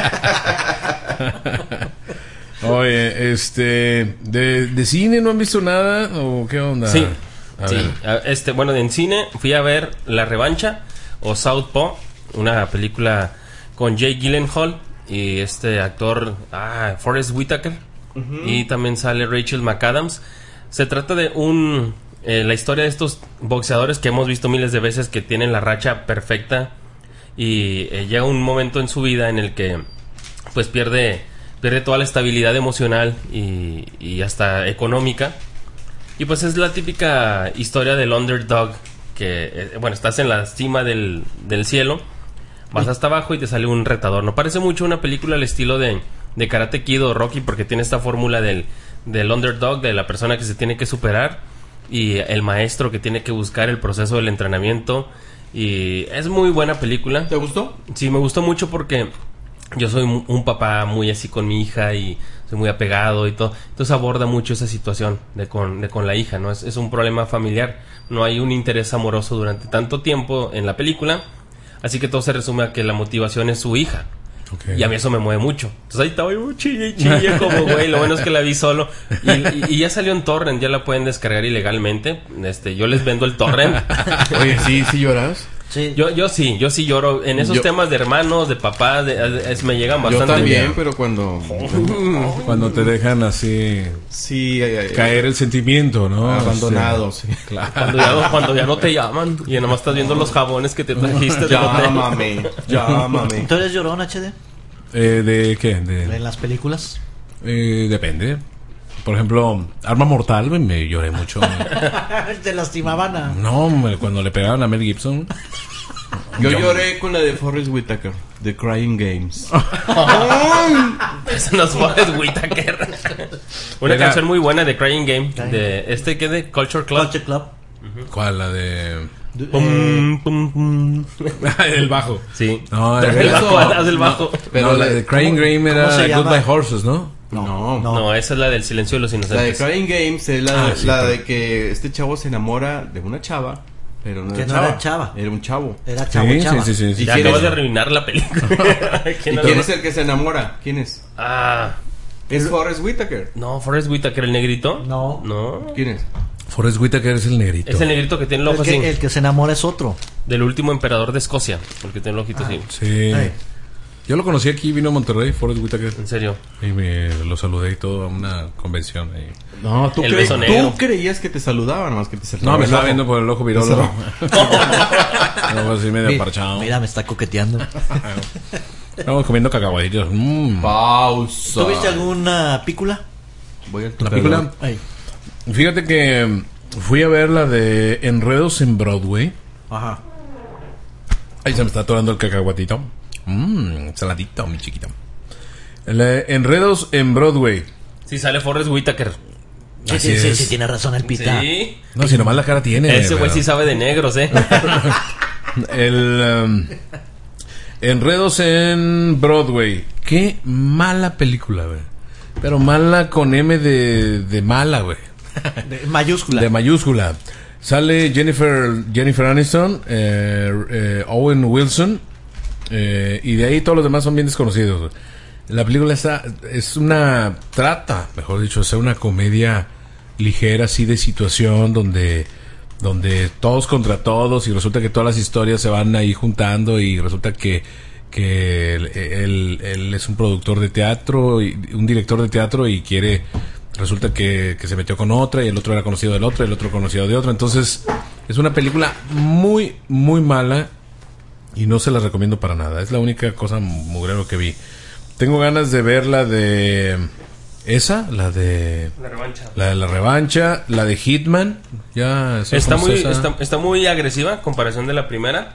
[SPEAKER 2] Oye, este, de, de cine no han visto nada o qué onda?
[SPEAKER 4] Sí,
[SPEAKER 2] A
[SPEAKER 4] sí.
[SPEAKER 2] ver.
[SPEAKER 4] Ah, Este, bueno, en cine fui a ver La Revancha o Southpaw, una película con Jake Gyllenhaal y este actor, ah, Forrest Whitaker, y también sale Rachel McAdams. Se trata de un eh, la historia de estos boxeadores que hemos visto miles de veces que tienen la racha perfecta y eh, llega un momento en su vida en el que pues pierde pierde toda la estabilidad emocional y, y hasta económica. Y pues es la típica historia del underdog que, eh, bueno, estás en la cima del, del cielo, vas hasta abajo y te sale un retador. No parece mucho una película al estilo de, de Karate Kid o Rocky porque tiene esta fórmula del, del underdog, de la persona que se tiene que superar y el maestro que tiene que buscar el proceso del entrenamiento. Y es muy buena película.
[SPEAKER 3] ¿Te gustó?
[SPEAKER 4] Sí, me gustó mucho porque yo soy mu- un papá muy así con mi hija y soy muy apegado y todo. Entonces aborda mucho esa situación de con, de con la hija, ¿no? Es, es un problema familiar. No hay un interés amoroso durante tanto tiempo en la película. Así que todo se resume a que la motivación es su hija.
[SPEAKER 2] Ok.
[SPEAKER 4] Y a mí eso me mueve mucho. Entonces ahí estaba yo chille, chille como güey. Lo bueno es que la vi solo. Y, y- y ya salió en torrent, ya la pueden descargar ilegalmente. Este, yo les vendo el torrent.
[SPEAKER 3] Oye, sí, sí lloras.
[SPEAKER 1] Sí.
[SPEAKER 4] Yo, yo sí, yo sí lloro. En esos
[SPEAKER 3] Yo-
[SPEAKER 4] temas de hermanos, de papás, de- es- me llegan
[SPEAKER 3] Yo
[SPEAKER 4] bastante.
[SPEAKER 3] también, pero cuando...
[SPEAKER 2] Cuando te dejan así
[SPEAKER 3] Sí, ay, ay,
[SPEAKER 2] caer el sentimiento, ¿no?
[SPEAKER 3] abandonado, sí.
[SPEAKER 4] Cuando ya, cuando ya no te llaman y nada más estás viendo los jabones que te trajiste del hotel.
[SPEAKER 3] Llámame, llámame.
[SPEAKER 1] ¿Tú eres llorón, H D?
[SPEAKER 2] Eh, ¿De qué? De,
[SPEAKER 1] En las películas.
[SPEAKER 2] eh, depende. Por ejemplo, Arma Mortal, me, me lloré mucho.
[SPEAKER 1] Te lastimaban a...
[SPEAKER 2] No, me- cuando le pegaban a Mel Gibson.
[SPEAKER 3] Yo lloré con la de Forrest Whitaker, The Crying Games.
[SPEAKER 4] Eso no es Forrest Whitaker. Una
[SPEAKER 2] Era-
[SPEAKER 4] canción muy buena de Crying Game. De este que de Culture Club.
[SPEAKER 1] Culture Club.
[SPEAKER 2] ¿Cuál? La de...
[SPEAKER 1] Eh,
[SPEAKER 4] Pum, pum, pum.
[SPEAKER 2] el bajo.
[SPEAKER 4] Sí.
[SPEAKER 2] No,
[SPEAKER 4] el
[SPEAKER 2] era-
[SPEAKER 4] bajo, haz el bajo.
[SPEAKER 2] Pero la de Crying
[SPEAKER 1] ¿cómo-
[SPEAKER 2] Game
[SPEAKER 1] cómo se
[SPEAKER 2] era
[SPEAKER 1] llama?
[SPEAKER 2] Goodbye Horses, ¿no?
[SPEAKER 3] No,
[SPEAKER 1] no.
[SPEAKER 4] No, esa es la del silencio de los
[SPEAKER 3] La de
[SPEAKER 4] inocentes.
[SPEAKER 3] Crying Games es la,
[SPEAKER 2] Ah, sí,
[SPEAKER 3] la
[SPEAKER 2] pero-
[SPEAKER 3] de que este chavo se enamora de una chava, pero no
[SPEAKER 1] Que
[SPEAKER 3] era
[SPEAKER 1] no
[SPEAKER 3] chava.
[SPEAKER 1] era chava.
[SPEAKER 3] Era un chavo.
[SPEAKER 1] Era chavo
[SPEAKER 2] Sí,
[SPEAKER 1] y chava.
[SPEAKER 2] sí, sí, sí, sí.
[SPEAKER 3] ¿Y
[SPEAKER 4] Ya
[SPEAKER 3] quién
[SPEAKER 4] acabas
[SPEAKER 3] es?
[SPEAKER 4] de arruinar la película.
[SPEAKER 3] ¿Y
[SPEAKER 4] ¿Quién no-
[SPEAKER 3] quién es el que se enamora? ¿Quién es?
[SPEAKER 4] Ah,
[SPEAKER 3] Es Forrest Whitaker.
[SPEAKER 4] no, Forrest Whitaker, el negrito.
[SPEAKER 1] No.
[SPEAKER 4] No.
[SPEAKER 3] ¿Quién es?
[SPEAKER 2] Forrest Whitaker es el negrito.
[SPEAKER 4] Es el negrito que tiene el
[SPEAKER 1] El
[SPEAKER 4] ojo así.
[SPEAKER 1] que, el que se enamora es otro.
[SPEAKER 4] Del último emperador de Escocia. El que tiene el ojito así.
[SPEAKER 2] Sí.
[SPEAKER 1] Ay.
[SPEAKER 2] Yo lo conocí aquí, vino a Monterrey, Forrest Whitaker.
[SPEAKER 4] En serio.
[SPEAKER 2] Y me lo saludé y todo a una convención. ahí.
[SPEAKER 3] No, tú,
[SPEAKER 4] El
[SPEAKER 3] cre-
[SPEAKER 4] beso negro.
[SPEAKER 3] tú creías que te saludaban, más que te saludaban.
[SPEAKER 2] No, me
[SPEAKER 3] el
[SPEAKER 2] estaba
[SPEAKER 3] ojo.
[SPEAKER 2] viendo por el ojo virolo. No, así medio
[SPEAKER 1] Mi-
[SPEAKER 2] parchado.
[SPEAKER 1] Mira, me está coqueteando.
[SPEAKER 2] Estamos comiendo cacahuatillos. Mm.
[SPEAKER 3] Pausa.
[SPEAKER 1] ¿Tuviste alguna pícula?
[SPEAKER 3] Voy al
[SPEAKER 2] ¿La
[SPEAKER 3] tocador.
[SPEAKER 2] película?
[SPEAKER 1] Ay.
[SPEAKER 2] Fíjate que fui a ver la de Enredos en Broadway.
[SPEAKER 1] Ajá.
[SPEAKER 2] Ahí se me está atorando el cacahuatito. Mmm, saladito, mi chiquito. La de Enredos en Broadway.
[SPEAKER 4] Sí, sale Forrest Whitaker.
[SPEAKER 1] Sí,
[SPEAKER 2] Así
[SPEAKER 1] sí, sí,
[SPEAKER 2] es.
[SPEAKER 1] sí, tiene razón el pita.
[SPEAKER 4] Sí.
[SPEAKER 2] No, si nomás la cara tiene.
[SPEAKER 4] Ese güey
[SPEAKER 2] pero-
[SPEAKER 4] sí sabe de negros, ¿eh?
[SPEAKER 2] El um, Enredos en Broadway. Qué mala película, güey. Pero mala con M de, de mala, güey.
[SPEAKER 1] De- mayúscula.
[SPEAKER 2] De mayúscula. Sale Jennifer Jennifer Aniston, eh, eh, Owen Wilson, eh, y de ahí todos los demás son bien desconocidos, güey. La película está, es una trata, mejor dicho, es una comedia ligera así de situación donde donde todos contra todos y resulta que todas las historias se van ahí juntando y resulta que que él, él- él es un productor de teatro y un director de teatro y quiere resulta que, que se metió con otra y el otro era conocido del otro y el otro conocido de otro, entonces es una película muy muy mala y no se la recomiendo para nada, es la única cosa mugrero que vi. Tengo ganas de ver la de esa, la de
[SPEAKER 4] La revancha.
[SPEAKER 2] la de la revancha, la de Hitman, ya esa
[SPEAKER 4] Está muy,
[SPEAKER 2] francesa.
[SPEAKER 4] está, está muy agresiva en comparación de la primera.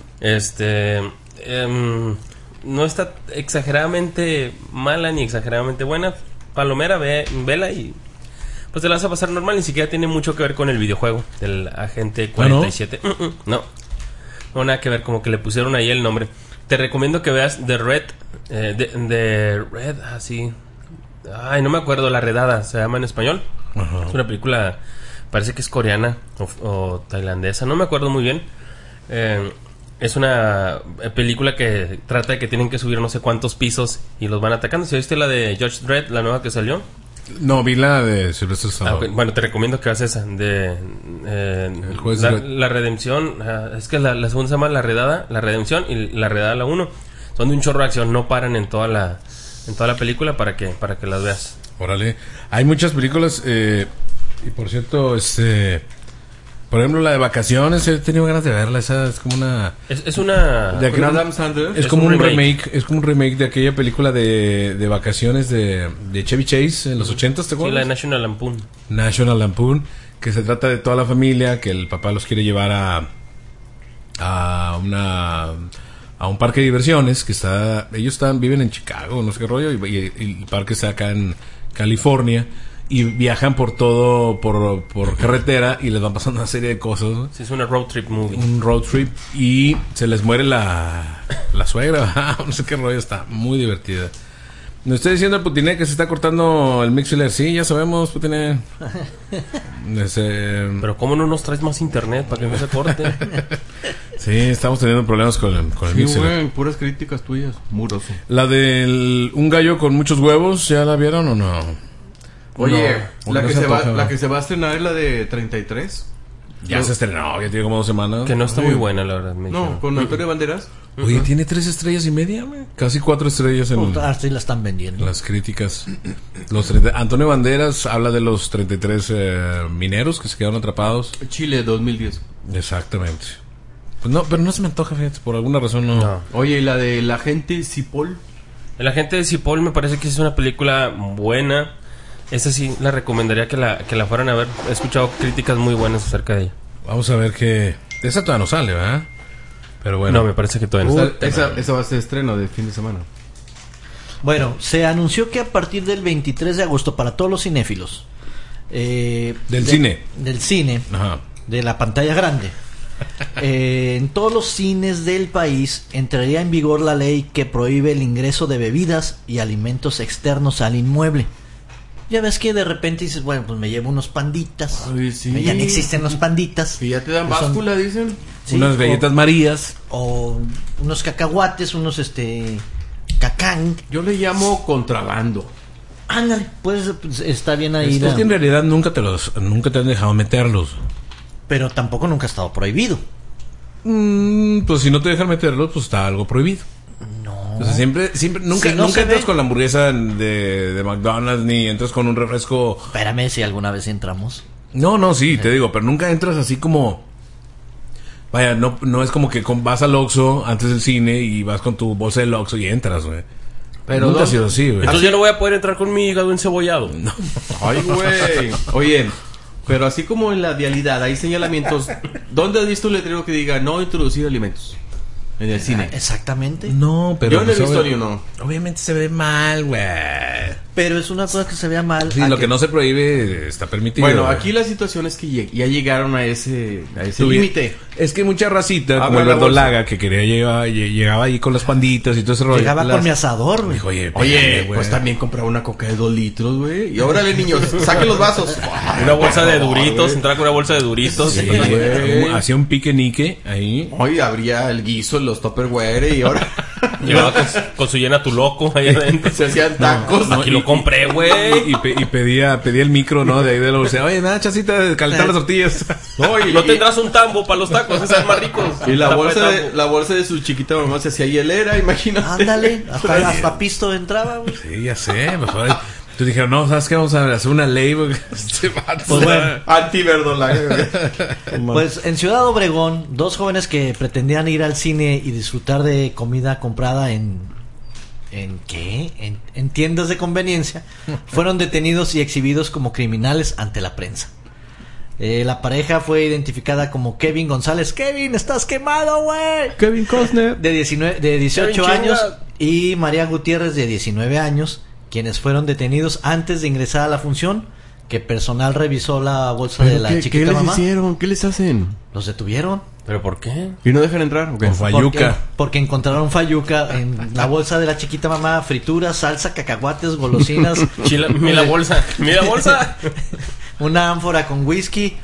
[SPEAKER 4] Este. em, no está exageradamente mala ni exageradamente buena. Palomera, ve, vela y. Pues te la vas a pasar normal. Ni siquiera tiene mucho que ver con el videojuego del Agente cuarenta y siete. Mm, mm, no. No, nada que ver. Como que le pusieron ahí el nombre. Te recomiendo que veas The Red. Eh, de, de Red, así. Ay, no me acuerdo. La Redada se llama en español.
[SPEAKER 2] Ajá.
[SPEAKER 4] Es una película, parece que es coreana o, o tailandesa, no me acuerdo muy bien. Eh, es una eh, película que trata de que tienen que subir no sé cuántos pisos y los van atacando. ¿Si viste la de Judge Dredd, la nueva que salió?
[SPEAKER 2] No, vi la de Sylvester
[SPEAKER 4] Ah,
[SPEAKER 2] Stallone.
[SPEAKER 4] ok. Bueno, te recomiendo que veas esa. De, eh,
[SPEAKER 2] El juez
[SPEAKER 4] la,
[SPEAKER 2] Dredd.
[SPEAKER 4] la Redención. ah, es que la, la segunda se llama La Redada, La Redención y La Redada la uno. Son de un chorro de acción, no paran en toda la en toda la película para que para que las veas.
[SPEAKER 2] Órale. Hay muchas películas eh, y por cierto, este por ejemplo la de Vacaciones, he tenido ganas de verla, esa es como una
[SPEAKER 4] Es, es una...
[SPEAKER 2] de
[SPEAKER 3] Con
[SPEAKER 2] aquel-
[SPEAKER 3] Adam Sandler.
[SPEAKER 2] es
[SPEAKER 4] Es
[SPEAKER 2] como
[SPEAKER 4] un
[SPEAKER 2] un
[SPEAKER 4] remake.
[SPEAKER 2] remake. es como un remake de aquella película de, de vacaciones de, de Chevy Chase en los ochentas, ¿te
[SPEAKER 4] Sí, la de
[SPEAKER 2] acuerdas?
[SPEAKER 4] National Lampoon.
[SPEAKER 2] National Lampoon, que se trata de toda la familia, que el papá los quiere llevar a a una a un parque de diversiones que está, ellos están viven en Chicago, no sé qué rollo, y, y- y el parque está acá en California y viajan por todo por, por carretera y les van pasando una serie de cosas, ¿no?
[SPEAKER 4] Sí, es una road trip movie.
[SPEAKER 2] Un road trip y se les muere la la suegra, no sé qué rollo, está muy divertida. Me estoy diciendo el Putiné que se está cortando el Mixler. Sí, ya sabemos, Putiné. Ese-
[SPEAKER 4] Pero ¿cómo no nos traes más internet para que no se corte?
[SPEAKER 2] sí, estamos teniendo problemas con el, con el
[SPEAKER 3] Sí,
[SPEAKER 2] Mixler.
[SPEAKER 3] güey, puras críticas tuyas. Muroso.
[SPEAKER 2] La del un gallo con muchos huevos, ¿ya la vieron o no?
[SPEAKER 3] Oye,
[SPEAKER 2] No,
[SPEAKER 3] la,
[SPEAKER 2] no
[SPEAKER 3] que
[SPEAKER 2] se
[SPEAKER 3] se va,
[SPEAKER 2] antoja,
[SPEAKER 3] la
[SPEAKER 2] ¿no?
[SPEAKER 3] que se va a estrenar es la de treinta y tres.
[SPEAKER 2] Ya
[SPEAKER 3] No.
[SPEAKER 2] se estrenó, ya tiene como dos semanas.
[SPEAKER 4] Que no está
[SPEAKER 3] Sí.
[SPEAKER 4] muy buena, la verdad. Me
[SPEAKER 3] No,
[SPEAKER 4] dijeron.
[SPEAKER 3] con Antonio Banderas.
[SPEAKER 2] Oye, tiene tres estrellas y media, güey. Casi cuatro estrellas en
[SPEAKER 1] Así la están vendiendo.
[SPEAKER 2] las críticas. Los treinta Antonio Banderas habla de los treinta y tres eh, mineros que se quedaron atrapados.
[SPEAKER 3] Chile dos mil diez.
[SPEAKER 2] Exactamente. Pues no, pero no se me antoja, fíjate, por alguna razón no.
[SPEAKER 4] No.
[SPEAKER 3] Oye, y la de la gente Cipoll.
[SPEAKER 4] El agente de Cipoll me parece que es una película buena. Esa sí la recomendaría que la, que la fueran a ver. He escuchado críticas muy buenas acerca de ella.
[SPEAKER 2] Vamos a ver que... Esa todavía no sale, ¿verdad? Pero bueno.
[SPEAKER 4] No, me parece que todavía no
[SPEAKER 3] Uh,
[SPEAKER 4] está.
[SPEAKER 3] esa, esa va a ser estreno de fin de semana.
[SPEAKER 1] Bueno, se anunció que a partir del veintitrés de agosto, para todos los cinéfilos, eh,
[SPEAKER 2] Del
[SPEAKER 1] de-
[SPEAKER 2] cine.
[SPEAKER 1] Del cine,
[SPEAKER 2] Ajá.
[SPEAKER 1] de la pantalla grande, eh, en todos los cines del país entraría en vigor la ley que prohíbe el ingreso de bebidas y alimentos externos al inmueble. Ya ves que de repente dices, bueno, pues me llevo unos panditas.
[SPEAKER 3] Ay, sí.
[SPEAKER 1] Ya ni existen los panditas.
[SPEAKER 3] Que ya te dan
[SPEAKER 1] Que son-
[SPEAKER 3] báscula, dicen.
[SPEAKER 1] sí,
[SPEAKER 2] Unas
[SPEAKER 1] o-
[SPEAKER 2] galletas Marías.
[SPEAKER 1] O unos cacahuates, unos este... cacán.
[SPEAKER 3] Yo le llamo contrabando.
[SPEAKER 1] Ándale, pues, pues, está bien ahí.
[SPEAKER 2] Es
[SPEAKER 1] la-
[SPEAKER 2] que en realidad nunca te los... Nunca te han dejado meterlos.
[SPEAKER 1] Pero tampoco nunca ha estado prohibido.
[SPEAKER 2] Mm, pues si no te dejan meterlos, pues está algo prohibido.
[SPEAKER 1] No.
[SPEAKER 2] O sea, siempre, siempre, nunca,
[SPEAKER 1] Si no
[SPEAKER 2] nunca
[SPEAKER 1] se
[SPEAKER 2] entras
[SPEAKER 1] ve-
[SPEAKER 2] con la hamburguesa de, de McDonald's ni entras con un refresco.
[SPEAKER 1] Espérame si alguna vez entramos.
[SPEAKER 2] No, no, sí, te digo, pero nunca entras así como. Vaya, no, no es como que con- vas al Oxxo antes del cine y vas con tu bolsa del Oxxo y entras, güey.
[SPEAKER 3] Pero
[SPEAKER 2] nunca
[SPEAKER 3] ¿dónde?
[SPEAKER 2] ha sido así, güey.
[SPEAKER 4] Entonces yo no voy a poder entrar con mi hígado encebollado.
[SPEAKER 3] Ay, güey. Oye, pero así como en la vialidad hay señalamientos, ¿dónde has visto un letrero que diga no introducir alimentos? En el cine.
[SPEAKER 1] Exactamente.
[SPEAKER 2] No, pero.
[SPEAKER 3] Yo no he
[SPEAKER 2] pues,
[SPEAKER 3] visto
[SPEAKER 2] obvia-
[SPEAKER 3] ni uno.
[SPEAKER 2] Obviamente se ve mal, güey.
[SPEAKER 1] Pero es una cosa que se vea mal.
[SPEAKER 2] Sí,
[SPEAKER 1] a
[SPEAKER 2] lo que no se prohíbe está permitido.
[SPEAKER 3] Bueno,
[SPEAKER 2] güey.
[SPEAKER 3] aquí la situación es que lleg- ya llegaron a ese, a ese
[SPEAKER 2] Tuvi-
[SPEAKER 3] límite.
[SPEAKER 2] Es que mucha racita,
[SPEAKER 3] Abra
[SPEAKER 2] como
[SPEAKER 3] la
[SPEAKER 2] Alberto
[SPEAKER 3] bolsa.
[SPEAKER 2] Laga, que quería llegar, lle- llegaba ahí con las panditas y todo ese rollo.
[SPEAKER 1] Llegaba
[SPEAKER 3] las-
[SPEAKER 1] con mi asador, güey.
[SPEAKER 2] Dijo, oye,
[SPEAKER 3] Oye,
[SPEAKER 2] espérame, güey.
[SPEAKER 3] pues también compraba una coca de dos litros, güey. Y órale, niños, saquen los vasos.
[SPEAKER 4] Una bolsa de duritos,
[SPEAKER 3] güey.
[SPEAKER 4] entrar con una bolsa de duritos.
[SPEAKER 2] Sí,
[SPEAKER 3] güey.
[SPEAKER 2] güey. Hacía un pique nique ahí.
[SPEAKER 3] Oye, abría el guiso en los Tupperware y ahora
[SPEAKER 4] Llegaba con, con su llena tu loco ahí adentro.
[SPEAKER 3] se hacían tacos.
[SPEAKER 4] Aquí lo compré, güey.
[SPEAKER 2] Y, pe- y pedía, pedía el micro, ¿no? De ahí de la bolsa. Oye, nada, chacita, de calentar las tortillas.
[SPEAKER 3] No, y,
[SPEAKER 4] No tendrás un tambo para los tacos, esos son más ricos.
[SPEAKER 3] y la
[SPEAKER 4] Tambo
[SPEAKER 3] bolsa
[SPEAKER 4] de
[SPEAKER 3] de,
[SPEAKER 4] tambo.
[SPEAKER 3] la bolsa de su chiquita mamá se hacía hielera, imagínate.
[SPEAKER 1] Ándale, hasta, hasta pisto entraba, güey.
[SPEAKER 2] Sí, ya sé. Pues, ahora- Entonces dijeron, no, ¿sabes qué? Vamos a hacer una ley, porque este vato.
[SPEAKER 1] Pues bueno.
[SPEAKER 3] Anti-verdolaga.
[SPEAKER 1] Pues en Ciudad Obregón, dos jóvenes que pretendían ir al cine y disfrutar de comida comprada en... ¿En qué? En, en tiendas de conveniencia, fueron detenidos y exhibidos como criminales ante la prensa. Eh, la pareja fue identificada como Kevin González. Kevin, estás quemado, güey.
[SPEAKER 3] Kevin Costner.
[SPEAKER 1] De, diecinueve, de dieciocho
[SPEAKER 4] Kevin
[SPEAKER 1] años
[SPEAKER 4] chinga.
[SPEAKER 1] y María Gutiérrez de diecinueve años, quienes fueron detenidos antes de ingresar a la función, que personal revisó la bolsa de la
[SPEAKER 3] ¿Qué,
[SPEAKER 1] chiquita
[SPEAKER 3] ¿Qué les
[SPEAKER 1] mamá.
[SPEAKER 3] hicieron? ¿Qué les hacen?
[SPEAKER 1] Los detuvieron.
[SPEAKER 4] ¿Pero por qué?
[SPEAKER 3] ¿Y no dejan entrar? ¿O qué?
[SPEAKER 2] Con
[SPEAKER 1] Porque,
[SPEAKER 2] fayuca.
[SPEAKER 1] porque encontraron fayuca en la bolsa de la chiquita mamá, frituras, salsa, cacahuates, golosinas,
[SPEAKER 4] Chila, mira la bolsa, mira la bolsa.
[SPEAKER 1] una ánfora con whisky.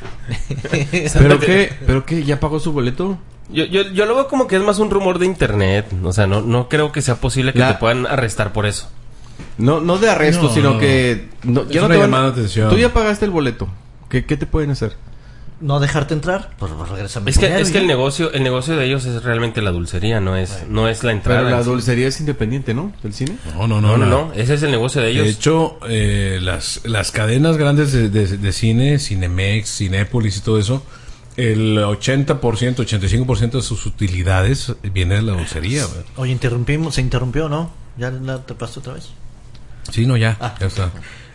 [SPEAKER 3] ¿Pero qué? ¿Pero qué? ¿Ya pagó su boleto?
[SPEAKER 4] Yo, yo, yo lo veo como que es más un rumor de internet. O sea, no, no creo que sea posible que
[SPEAKER 3] La-
[SPEAKER 4] te puedan arrestar por eso.
[SPEAKER 3] No, no de arresto,
[SPEAKER 2] No,
[SPEAKER 3] sino
[SPEAKER 2] no.
[SPEAKER 3] que... No,
[SPEAKER 2] Es
[SPEAKER 3] ya no
[SPEAKER 2] una
[SPEAKER 3] te van-
[SPEAKER 2] llamada de atención.
[SPEAKER 3] Tú ya pagaste el boleto. ¿Qué, qué te pueden hacer?
[SPEAKER 1] No dejarte entrar, pues regresame.
[SPEAKER 4] Es que,
[SPEAKER 1] dinero
[SPEAKER 4] es
[SPEAKER 1] y
[SPEAKER 4] que el
[SPEAKER 1] ya.
[SPEAKER 4] negocio, el negocio de ellos es realmente la dulcería, no es, no es la entrada.
[SPEAKER 3] Pero la
[SPEAKER 4] en sí.
[SPEAKER 3] dulcería es independiente, ¿no? Del cine.
[SPEAKER 2] No, no,
[SPEAKER 4] No,
[SPEAKER 2] no.
[SPEAKER 4] no, no, ese es el negocio de ellos.
[SPEAKER 2] De hecho, eh, las, las cadenas grandes de, de- de cine, Cinemex, Cinépolis y todo eso, el ochenta por ciento, ochenta y cinco por ciento de sus utilidades viene de la dulcería, güey.
[SPEAKER 1] Oye, interrumpimos, se interrumpió, ¿no? ¿Ya la te pasaste otra vez?
[SPEAKER 2] Sí, no, ya,
[SPEAKER 1] Ah.
[SPEAKER 2] ya está.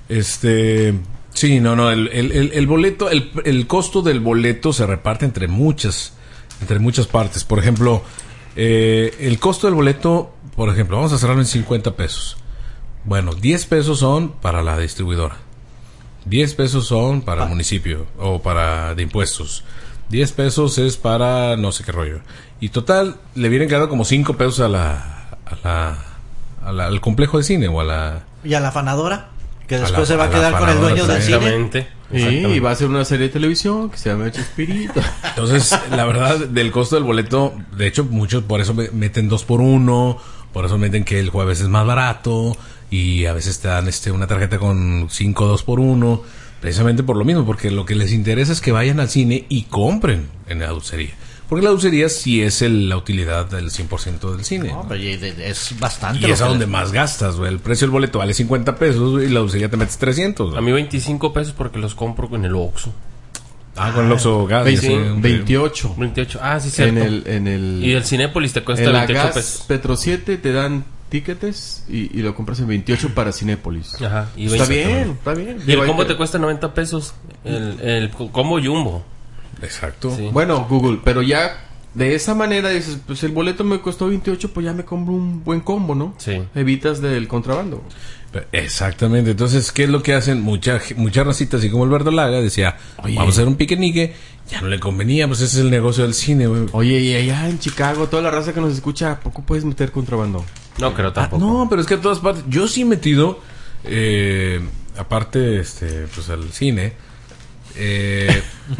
[SPEAKER 2] Este, sí, no, no, el, el, el, el boleto, el, el costo del boleto se reparte entre muchas, entre muchas partes. Por ejemplo, eh, el costo del boleto, por ejemplo, vamos a cerrarlo en cincuenta pesos. Bueno, diez pesos son para la distribuidora. diez pesos son para el municipio o para de impuestos. diez pesos es para no sé qué rollo. Y total, le vienen quedando como cinco pesos a la, a la, a la- al complejo de cine o a la...
[SPEAKER 1] ¿Y a la afanadora? Que
[SPEAKER 2] A
[SPEAKER 1] después
[SPEAKER 2] la-
[SPEAKER 1] se va a
[SPEAKER 2] a la
[SPEAKER 1] quedar con el
[SPEAKER 2] afanadora,
[SPEAKER 1] dueño del cine.
[SPEAKER 4] Exactamente.
[SPEAKER 3] Sí,
[SPEAKER 4] exactamente.
[SPEAKER 3] y va a ser una serie de televisión que se llama Chespirito.
[SPEAKER 2] Entonces, la verdad, del costo del boleto, de hecho, muchos por eso me- meten dos por uno, por eso meten que el jueves es más barato, y a veces te dan este una tarjeta con cinco dos por uno, precisamente por lo mismo, porque lo que les interesa es que vayan al cine y compren en la dulcería. Porque la dulcería sí es el- la utilidad del cien por ciento del cine.
[SPEAKER 1] No,
[SPEAKER 2] ¿no?
[SPEAKER 1] pero y de- es bastante.
[SPEAKER 2] Y
[SPEAKER 1] lo
[SPEAKER 2] es a
[SPEAKER 1] que
[SPEAKER 2] donde
[SPEAKER 1] le-
[SPEAKER 2] más gastas, güey. El precio del boleto vale cincuenta pesos y la dulcería te metes trescientos. güey.
[SPEAKER 4] A mí veinticinco pesos porque los compro con el Oxxo.
[SPEAKER 2] Ah, con el Oxxo Gas.
[SPEAKER 3] Veinte-
[SPEAKER 2] ya sé, ok.
[SPEAKER 3] veintiocho.
[SPEAKER 4] veintiocho. Ah, sí,
[SPEAKER 3] En
[SPEAKER 4] cierto.
[SPEAKER 3] el, en el...
[SPEAKER 4] Y el Cinépolis te cuesta
[SPEAKER 3] en la
[SPEAKER 4] veintiocho
[SPEAKER 3] Gas
[SPEAKER 4] pesos.
[SPEAKER 3] Petro siete te dan tickets y, y lo compras en veintiocho para Cinépolis.
[SPEAKER 4] Ajá. Y
[SPEAKER 3] Está bien, está bien.
[SPEAKER 4] Y el
[SPEAKER 3] Digo,
[SPEAKER 4] combo
[SPEAKER 3] hay que-
[SPEAKER 4] te cuesta noventa pesos. El, el combo Jumbo.
[SPEAKER 2] Exacto.
[SPEAKER 4] Sí.
[SPEAKER 3] Bueno, Google, pero ya de esa manera dices, pues el boleto me costó veintiocho, pues ya me compro un buen combo, ¿no?
[SPEAKER 4] Sí.
[SPEAKER 3] Evitas del contrabando.
[SPEAKER 2] Exactamente. Entonces, ¿qué es lo que hacen? Mucha, mucha racita, así como el Verdolaga, decía,
[SPEAKER 3] Oye.
[SPEAKER 2] vamos a hacer un piquenique. Ya no le convenía, pues ese es el negocio del cine, güey.
[SPEAKER 3] Oye, y allá en Chicago, toda la raza que nos escucha, ¿a poco puedes meter contrabando?
[SPEAKER 4] No creo
[SPEAKER 2] Ah,
[SPEAKER 4] tampoco.
[SPEAKER 2] no, pero es que a todas partes. Yo sí he metido, eh, aparte, este, pues al cine, eh,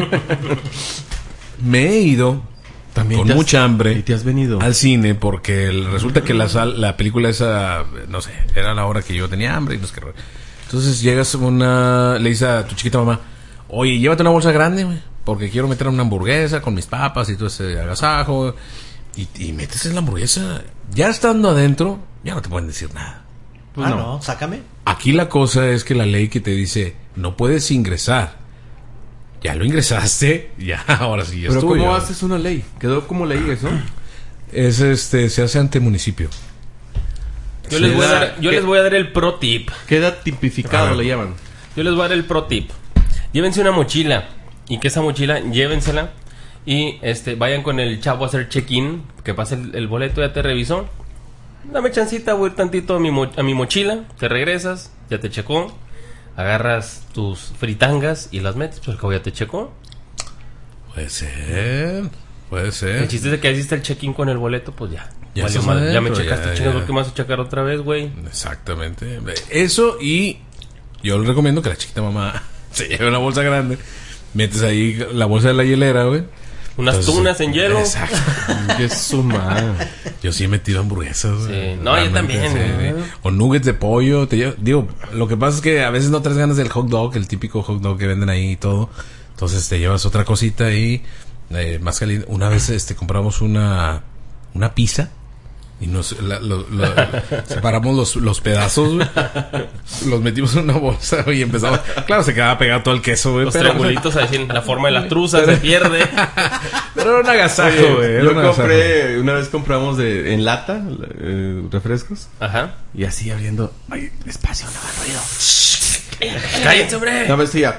[SPEAKER 2] me he ido
[SPEAKER 3] También
[SPEAKER 2] con
[SPEAKER 3] te has-
[SPEAKER 2] mucha hambre
[SPEAKER 3] y te has venido.
[SPEAKER 2] al cine porque el- resulta que la sal, la película esa, no sé, era la hora que yo tenía hambre y no sé qué. Entonces llegas a una, le dices a tu chiquita mamá, oye, llévate una bolsa grande, güey, porque quiero meter una hamburguesa con mis papas y todo ese agasajo. Y, y metes en la hamburguesa, ya estando adentro, ya no te pueden decir nada.
[SPEAKER 3] Pues
[SPEAKER 1] ah,
[SPEAKER 3] no.
[SPEAKER 1] no. sácame.
[SPEAKER 2] Aquí la cosa es que la ley que te dice, no puedes ingresar. Ya lo ingresaste, ya, ahora sí ya
[SPEAKER 3] Pero
[SPEAKER 2] es
[SPEAKER 3] ¿cómo
[SPEAKER 2] tuyo.
[SPEAKER 3] haces una ley? Quedó como ley eso.
[SPEAKER 2] Es este, se hace ante municipio.
[SPEAKER 4] Yo, les
[SPEAKER 3] Sí,
[SPEAKER 4] voy a
[SPEAKER 3] da-
[SPEAKER 4] dar, yo
[SPEAKER 3] ¿qué?
[SPEAKER 4] les voy a dar el pro tip.
[SPEAKER 3] Queda tipificado,
[SPEAKER 2] A ver.
[SPEAKER 3] le llaman.
[SPEAKER 4] Yo les voy a dar el pro tip. Llévense una mochila. Y que esa mochila, llévensela. Y este vayan con el chavo a hacer check-in. Que pase el, el boleto, ya te revisó. Dame chancita, voy a ir tantito a mi, mo- a mi mochila. Te regresas, ya te checó. Agarras tus fritangas y las metes. Pues al cabo ya te checó.
[SPEAKER 2] Puede ser, puede ser.
[SPEAKER 4] El chiste es de que hiciste el check-in con el boleto, pues ya.
[SPEAKER 2] Ya
[SPEAKER 4] Valió
[SPEAKER 2] estás
[SPEAKER 4] madre. Ya me
[SPEAKER 2] adentro,
[SPEAKER 4] checaste,
[SPEAKER 2] ya,
[SPEAKER 4] chingas,
[SPEAKER 2] ya.
[SPEAKER 4] ¿por qué me vas a checar otra vez, güey?
[SPEAKER 2] Exactamente. Eso y yo le recomiendo que la chiquita mamá se lleve una bolsa grande. Metes ahí la bolsa de la hielera, güey.
[SPEAKER 4] Unas
[SPEAKER 2] Entonces,
[SPEAKER 4] tunas en hielo.
[SPEAKER 2] Exacto.
[SPEAKER 3] Que es su madre.
[SPEAKER 2] Yo sí he metido hamburguesas, güey.
[SPEAKER 4] Sí. No, yo
[SPEAKER 2] Realmente,
[SPEAKER 4] también,
[SPEAKER 2] sí,
[SPEAKER 4] ¿no?
[SPEAKER 2] sí. O nuggets de pollo. Te llevo- digo, lo que pasa es que a veces no traes ganas del hot dog, el típico hot dog que venden ahí y todo. Entonces te llevas otra cosita ahí, eh, más caliente. Una vez este compramos una, una pizza. Y nos la- lo- lo- separamos los, los pedazos, güey. Los metimos en una bolsa, güey, y empezamos. Claro, se quedaba pegado todo el queso, güey.
[SPEAKER 4] Los
[SPEAKER 2] Pero,
[SPEAKER 4] triangulitos, así, la forma de la truza se pierde.
[SPEAKER 2] pero era un agasajo,
[SPEAKER 3] Oye,
[SPEAKER 2] güey. era
[SPEAKER 3] yo
[SPEAKER 2] un agasajo.
[SPEAKER 3] compré, una vez compramos de, en lata eh, refrescos.
[SPEAKER 4] Ajá.
[SPEAKER 3] Y así abriendo. Ay, despacio, no hagan ruido.
[SPEAKER 4] ¡Cállense, hombre!
[SPEAKER 3] Una vez decía.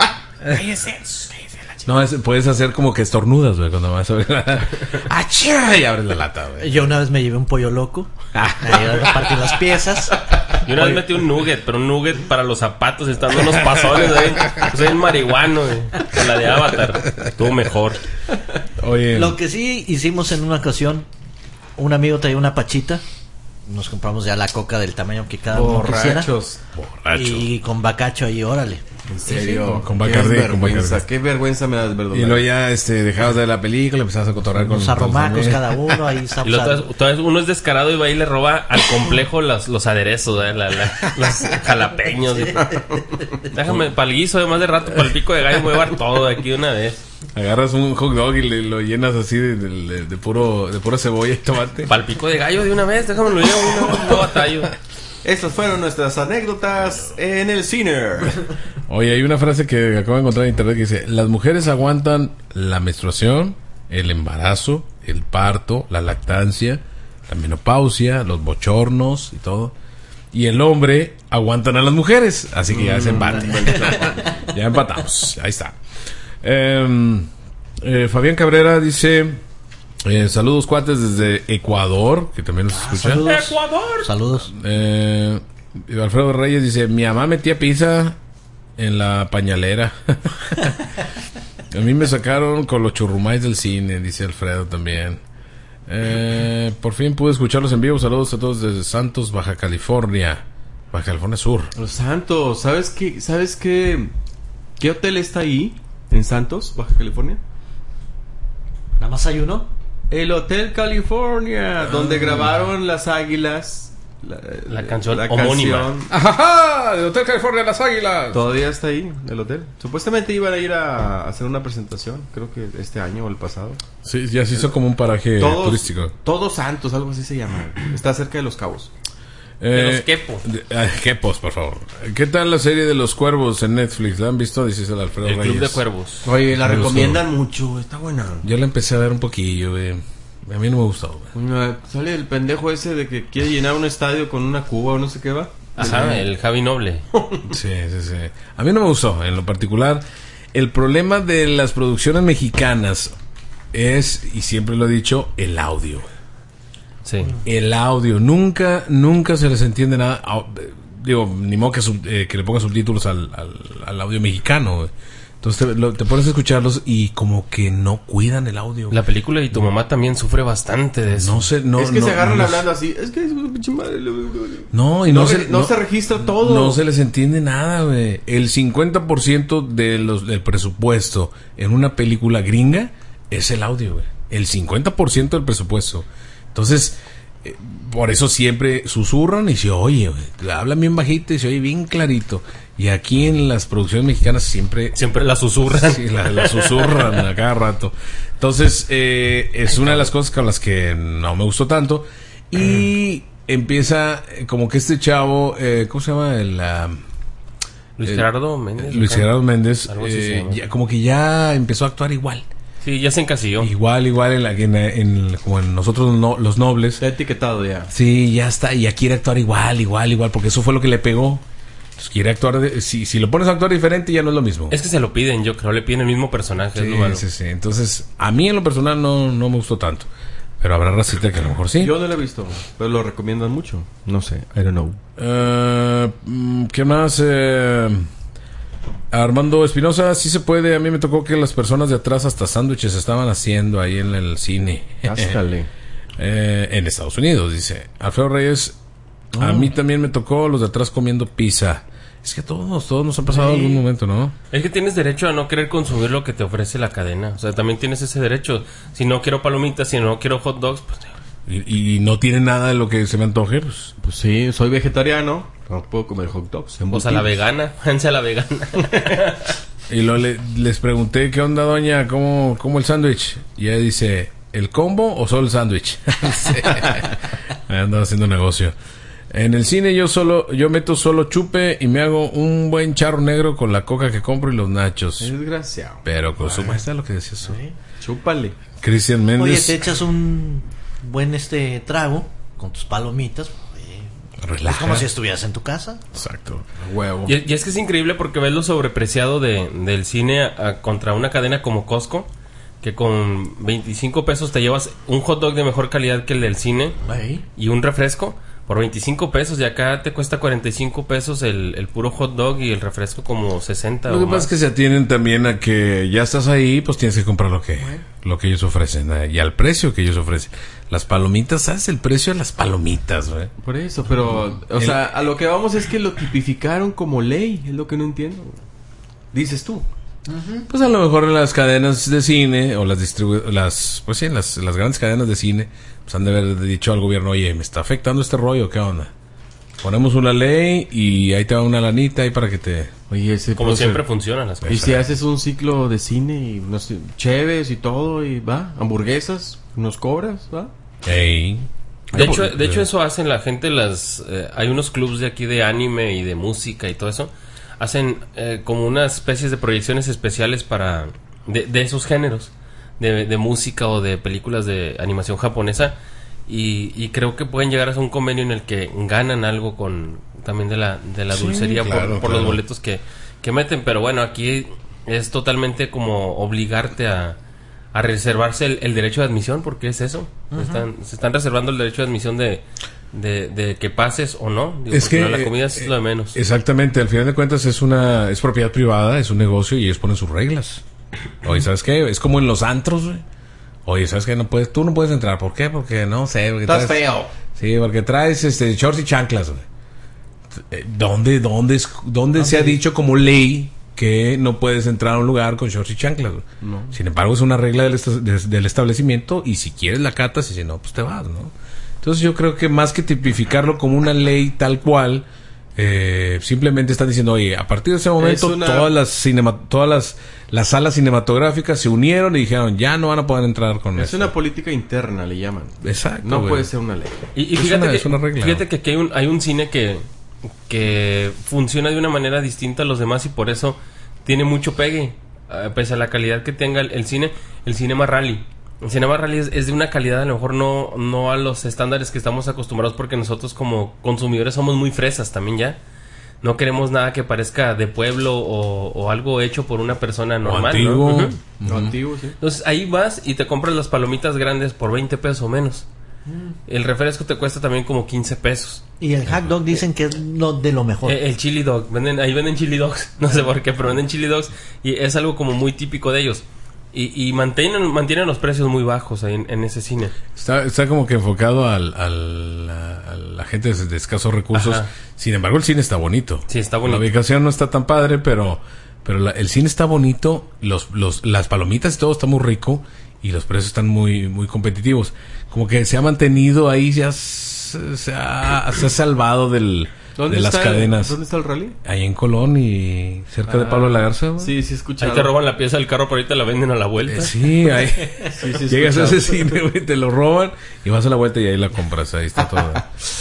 [SPEAKER 2] No, es- puedes hacer como que estornudas, güey, cuando vas a ver la... ¡Achá! Y abres la lata, güey.
[SPEAKER 1] Yo una vez me llevé un pollo loco. Ahí a partir las piezas.
[SPEAKER 4] Yo una vez metí un nugget, pero un nugget para los zapatos, estando unos pasones ahí. Soy el marihuano, güey. Con la de Avatar. Estuvo mejor.
[SPEAKER 2] Oye,
[SPEAKER 1] Lo que sí hicimos en una ocasión, un amigo traía una pachita. Nos compramos ya la coca del tamaño que cada uno quisiera.
[SPEAKER 3] Borrachos.
[SPEAKER 2] borracho.
[SPEAKER 1] Y con bacacho ahí, órale.
[SPEAKER 3] En serio.
[SPEAKER 2] con
[SPEAKER 3] Qué
[SPEAKER 2] Bacardí, con
[SPEAKER 3] vergüenza,
[SPEAKER 2] Bacardí.
[SPEAKER 3] qué vergüenza me das, verdad.
[SPEAKER 2] Y luego ya este, dejabas de ver la película, empezabas a cotorrear con
[SPEAKER 1] Unos
[SPEAKER 2] con los
[SPEAKER 1] arromacos
[SPEAKER 2] amigos.
[SPEAKER 1] cada uno, ahí está.
[SPEAKER 4] Y luego todavía- todavía uno es descarado y va y le roba al complejo los, los aderezos, ¿eh? la, la- los jalapeños. y- Déjame, para el guiso, además de rato, para el pico de gallo, voy a llevar todo de aquí de una vez.
[SPEAKER 2] Agarras un hot dog y le- lo llenas así de, de- de puro, de pura cebolla y tomate.
[SPEAKER 4] Para el pico de gallo de una vez, déjame lo llevo de una vez, no batallo.
[SPEAKER 3] Estas fueron nuestras anécdotas en el cine.
[SPEAKER 2] Oye, hay una frase que acabo de encontrar en internet que dice: las mujeres aguantan la menstruación, el embarazo, el parto, la lactancia, la menopausia, los bochornos y todo. Y el hombre aguantan a las mujeres. Así que ya es empate. Ya empatamos. Ahí está. Eh, eh, Fabián Cabrera dice: eh, saludos, cuates, desde Ecuador, que también nos escucha.
[SPEAKER 1] Saludos.
[SPEAKER 4] ¡Ecuador!
[SPEAKER 1] Saludos.
[SPEAKER 2] Eh, Alfredo Reyes dice: mi mamá metía pizza en la pañalera. A mí me sacaron con los churrumais del cine, dice Alfredo también. Eh, por fin pude escucharlos en vivo. Saludos a todos desde Santos, Baja California, Baja California Sur.
[SPEAKER 3] Los Santos, ¿sabes qué? ¿Sabes qué? ¿Qué hotel está ahí? En Santos, Baja California.
[SPEAKER 1] ¿Nada más hay uno?
[SPEAKER 3] El Hotel California, donde grabaron Las Águilas. La,
[SPEAKER 4] La canción homónima.
[SPEAKER 3] canción.
[SPEAKER 2] ¡Ajá! De Hotel California Las Águilas.
[SPEAKER 3] Todavía está ahí, el hotel. Supuestamente iban a ir a hacer una presentación, creo que este año o el pasado.
[SPEAKER 2] Sí, ya se hizo como un paraje
[SPEAKER 3] Todos,
[SPEAKER 2] turístico.
[SPEAKER 3] Todos Santos, algo así se llama. Está cerca de Los Cabos.
[SPEAKER 4] De los quepos.
[SPEAKER 2] de- ay, quepos, por favor. ¿Qué tal la serie de los cuervos en Netflix? ¿La han visto? Dice el Alfredo
[SPEAKER 4] El
[SPEAKER 2] Reyes.
[SPEAKER 4] Club de Cuervos.
[SPEAKER 3] Oye, la
[SPEAKER 2] Me
[SPEAKER 3] recomiendan mucho, está buena.
[SPEAKER 2] Yo la empecé a ver un poquillo, güey. A mí no me gustó, güey.
[SPEAKER 3] Una- Sale el pendejo ese de que quiere llenar un estadio con una cuba o no sé qué va.
[SPEAKER 4] Ajá, el Javi Noble.
[SPEAKER 2] Sí, sí, sí. A mí no me gustó, en lo particular. El problema de las producciones mexicanas es, y siempre lo he dicho, el audio.
[SPEAKER 4] Sí.
[SPEAKER 2] El audio. Nunca, nunca se les entiende nada. Au- eh, Digo, ni modo que, sub- eh, que le ponga subtítulos al, al, al audio mexicano, güey. Entonces te, lo- te pones a escucharlos y como que no cuidan el audio.
[SPEAKER 4] La película y tu mamá también sufre bastante de eso.
[SPEAKER 2] No sé, no.
[SPEAKER 3] es que
[SPEAKER 2] no,
[SPEAKER 3] se agarran
[SPEAKER 2] no les-
[SPEAKER 3] hablando así. Es que es una pinche madre.
[SPEAKER 2] No, y
[SPEAKER 3] No,
[SPEAKER 2] no,
[SPEAKER 3] re-
[SPEAKER 2] se,
[SPEAKER 3] no se registra todo.
[SPEAKER 2] No se les entiende nada, güey. El cincuenta por ciento de los, del presupuesto en una película gringa es el audio, güey. El cincuenta por ciento del presupuesto. Entonces, eh, por eso siempre susurran y se oye, güey. Hablan bien bajito y se oye bien clarito. Y aquí en las producciones mexicanas siempre...
[SPEAKER 4] Siempre la susurran.
[SPEAKER 2] Sí, la, la susurran a cada rato. Entonces, eh, es una de las cosas con las que no me gustó tanto. Y empieza eh, como que este chavo, eh, ¿cómo se llama? El, ah,
[SPEAKER 4] Luis
[SPEAKER 2] el-
[SPEAKER 4] Gerardo Méndez.
[SPEAKER 2] Luis
[SPEAKER 4] ajá.
[SPEAKER 2] Gerardo Méndez,
[SPEAKER 4] Algo así se
[SPEAKER 2] eh,
[SPEAKER 4] llama.
[SPEAKER 2] ya- como que ya empezó a actuar igual.
[SPEAKER 4] Sí, ya se encasilló.
[SPEAKER 2] Igual, igual en, la, en, en- como en nosotros no- los nobles.
[SPEAKER 3] Está etiquetado ya.
[SPEAKER 2] Sí, ya está, y ya quiere actuar igual, igual, igual, porque eso fue lo que le pegó. Entonces quiere actuar, de- si, si lo pones a actuar diferente ya no es lo mismo.
[SPEAKER 4] Es que se lo piden, yo creo, le piden el mismo personaje. es lo malo.
[SPEAKER 2] Sí, sí, sí. Entonces, a mí en lo personal no, no me gustó tanto. Pero habrá racita que a lo mejor sí.
[SPEAKER 3] Yo no lo he visto, pero lo recomiendan mucho. No sé, I don't know.
[SPEAKER 2] Eh, mm, ¿Qué más? Eh, Armando Espinosa, sí se puede. A mí me tocó que las personas de atrás hasta sándwiches estaban haciendo ahí en el cine.
[SPEAKER 3] Cáscale.
[SPEAKER 2] Eh, en Estados Unidos, dice Alfredo Reyes. A
[SPEAKER 3] Oh.
[SPEAKER 2] mí también me tocó los de atrás comiendo pizza. Es que todos, todos nos han pasado algún momento, ¿no?
[SPEAKER 4] Es que tienes derecho a no querer consumir lo que te ofrece la cadena. O sea, también tienes ese derecho. Si no quiero palomitas, si no quiero hot dogs, pues...
[SPEAKER 2] Y, y no tiene nada de lo que se me antoje, pues.
[SPEAKER 3] Pues sí, soy vegetariano. No puedo comer hot dogs.
[SPEAKER 4] Pues a la vegana, váyanse a la vegana.
[SPEAKER 2] Y luego le- les pregunté, ¿qué onda, doña? ¿Cómo, cómo el sándwich? Y ella dice, ¿el combo o solo el sándwich? Sí. Andaba haciendo negocio. En el cine yo solo, yo meto solo chupe y me hago un buen charro negro con la coca que compro y los nachos.
[SPEAKER 3] Es desgraciado.
[SPEAKER 2] Pero con su maestra lo que decía eso.
[SPEAKER 3] Chúpale.
[SPEAKER 2] Cristian
[SPEAKER 1] Oye,
[SPEAKER 2] Méndez.
[SPEAKER 1] te echas un buen este trago con tus palomitas. Oye, es
[SPEAKER 2] Relaja.
[SPEAKER 1] como si estuvieras en tu casa.
[SPEAKER 2] Exacto.
[SPEAKER 3] Huevo.
[SPEAKER 4] Y, y es que es increíble porque ves lo sobrepreciado de, del cine a- a- contra una cadena como Costco, que con veinticinco pesos te llevas un hot dog de mejor calidad que el del cine
[SPEAKER 1] Ahí.
[SPEAKER 4] y un refresco por veinticinco pesos, y acá te cuesta cuarenta y cinco pesos el, el puro hot dog y el refresco como sesenta.
[SPEAKER 2] Lo
[SPEAKER 4] o
[SPEAKER 2] que
[SPEAKER 4] más.
[SPEAKER 2] pasa es que se atienen también a que ya estás ahí, pues tienes que comprar lo que, lo que ellos ofrecen, eh, y al precio que ellos ofrecen. Las palomitas, ¿sabes el precio de las palomitas, güey?
[SPEAKER 3] Por eso, pero, o
[SPEAKER 2] El-
[SPEAKER 3] sea, a lo que vamos es que lo tipificaron como ley. Es lo que no entiendo. Dices tú.
[SPEAKER 2] Pues a lo mejor en las cadenas de cine o las distribu las pues sí, las, las grandes cadenas de cine pues han de haber dicho al gobierno, oye, me está afectando este rollo, ¿qué onda? Ponemos una ley y ahí te va una lanita ahí para que te...
[SPEAKER 3] Oye, ese
[SPEAKER 4] Como
[SPEAKER 3] proce-
[SPEAKER 4] siempre funcionan las
[SPEAKER 3] Y
[SPEAKER 4] cosas.
[SPEAKER 3] si haces un ciclo de cine y no sé, cheves y todo y va, hamburguesas, nos cobras, va.
[SPEAKER 2] Ey.
[SPEAKER 4] De hecho, de hecho eso hacen la gente, las eh, hay unos clubs de aquí de anime y de música y todo eso. Hacen eh, como unas especies de proyecciones especiales para de, de esos géneros de, de música o de películas de animación japonesa, y, y creo que pueden llegar a un convenio en el que ganan algo con también de la de la
[SPEAKER 2] Sí,
[SPEAKER 4] dulcería
[SPEAKER 2] claro,
[SPEAKER 4] por, por
[SPEAKER 2] claro.
[SPEAKER 4] los boletos que, que meten. Pero bueno, aquí es totalmente como obligarte a a reservarse el, el derecho de admisión, porque es eso. se, están, se están reservando el derecho de admisión de, de, de que pases o no. Digo,
[SPEAKER 2] Es
[SPEAKER 4] porque
[SPEAKER 2] que
[SPEAKER 4] no, la comida es
[SPEAKER 2] eh,
[SPEAKER 4] lo de menos.
[SPEAKER 2] Exactamente, al final de cuentas es una es propiedad privada, es un negocio y ellos ponen sus reglas. Oye, ¿sabes qué? Es como en los antros, güey. Oye, ¿sabes qué? No puedes, tú no puedes entrar. ¿Por qué? Porque no sé. Porque
[SPEAKER 3] Estás
[SPEAKER 2] traes-
[SPEAKER 3] feo.
[SPEAKER 2] Sí, porque traes este shorts y chanclas, güey. Eh, ¿Dónde, dónde, es- dónde se ha dicho como ley que no puedes entrar a un lugar con shorts y chanclas, güey?
[SPEAKER 3] No.
[SPEAKER 2] Sin embargo, es una regla del, esta- de- del establecimiento y si quieres la catas y si no, pues te vas, ¿no? Entonces yo creo que más que tipificarlo como una ley tal cual, eh, simplemente están diciendo, oye, a partir de ese momento
[SPEAKER 3] Es una-
[SPEAKER 2] todas las cinema, todas las, las salas cinematográficas se unieron y dijeron, ya no van a poder entrar con
[SPEAKER 3] Es
[SPEAKER 2] esto.
[SPEAKER 3] una política interna, le llaman.
[SPEAKER 2] Exacto,
[SPEAKER 3] No
[SPEAKER 2] güey.
[SPEAKER 3] puede ser una ley.
[SPEAKER 4] Y, y
[SPEAKER 2] es
[SPEAKER 4] fíjate,
[SPEAKER 2] una-
[SPEAKER 4] que,
[SPEAKER 2] es una regla.
[SPEAKER 4] fíjate que aquí hay un, hay un cine que, que funciona de una manera distinta a los demás y por eso tiene mucho pegue. Eh, pese a la calidad que tenga el, el cine, el Cinema Rally. El Cinema Rally es, es de una calidad a lo mejor no, no a los estándares que estamos acostumbrados, porque nosotros como consumidores somos muy fresas también ya. No queremos nada que parezca de pueblo o, o algo hecho por una persona normal,
[SPEAKER 2] antiguo.
[SPEAKER 4] ¿no? Uh-huh.
[SPEAKER 3] No, antiguo, sí.
[SPEAKER 4] Entonces ahí vas y te compras las palomitas grandes por veinte pesos o menos. El refresco te cuesta también como quince pesos.
[SPEAKER 1] Y el hot dog dicen que es lo de lo mejor.
[SPEAKER 4] El, el chili dog, venden, ahí venden chili dogs, no sé por qué, pero venden chili dogs y es algo como muy típico de ellos. Y, y mantienen, mantienen los precios muy bajos ahí en, en ese cine.
[SPEAKER 2] Está, está como que enfocado al, al, a, a la gente de, de escasos recursos.
[SPEAKER 4] Ajá.
[SPEAKER 2] Sin embargo, el cine está bonito.
[SPEAKER 4] Sí, está bonito.
[SPEAKER 2] La ubicación no está tan padre, pero, pero la, el cine está bonito. Los, los, las palomitas y todo está muy rico. Y los precios están muy, muy competitivos. Como que se ha mantenido ahí, ya se, se, ha, se ha salvado del...
[SPEAKER 3] ¿Dónde
[SPEAKER 2] de las
[SPEAKER 3] está
[SPEAKER 2] cadenas.
[SPEAKER 3] El, ¿Dónde está el rally?
[SPEAKER 2] Ahí en Colón y cerca
[SPEAKER 3] Ah,
[SPEAKER 2] de Pablo de la Garza. ¿No?
[SPEAKER 3] Sí, sí he escuchado.
[SPEAKER 4] Ahí te roban la pieza del carro, pero ahorita la venden a la vuelta.
[SPEAKER 2] Eh, sí, ahí
[SPEAKER 3] Sí, sí he
[SPEAKER 2] llegas a
[SPEAKER 3] escuchado.
[SPEAKER 2] ese cine, güey, te lo roban y vas a la vuelta y ahí la compras. Ahí está todo.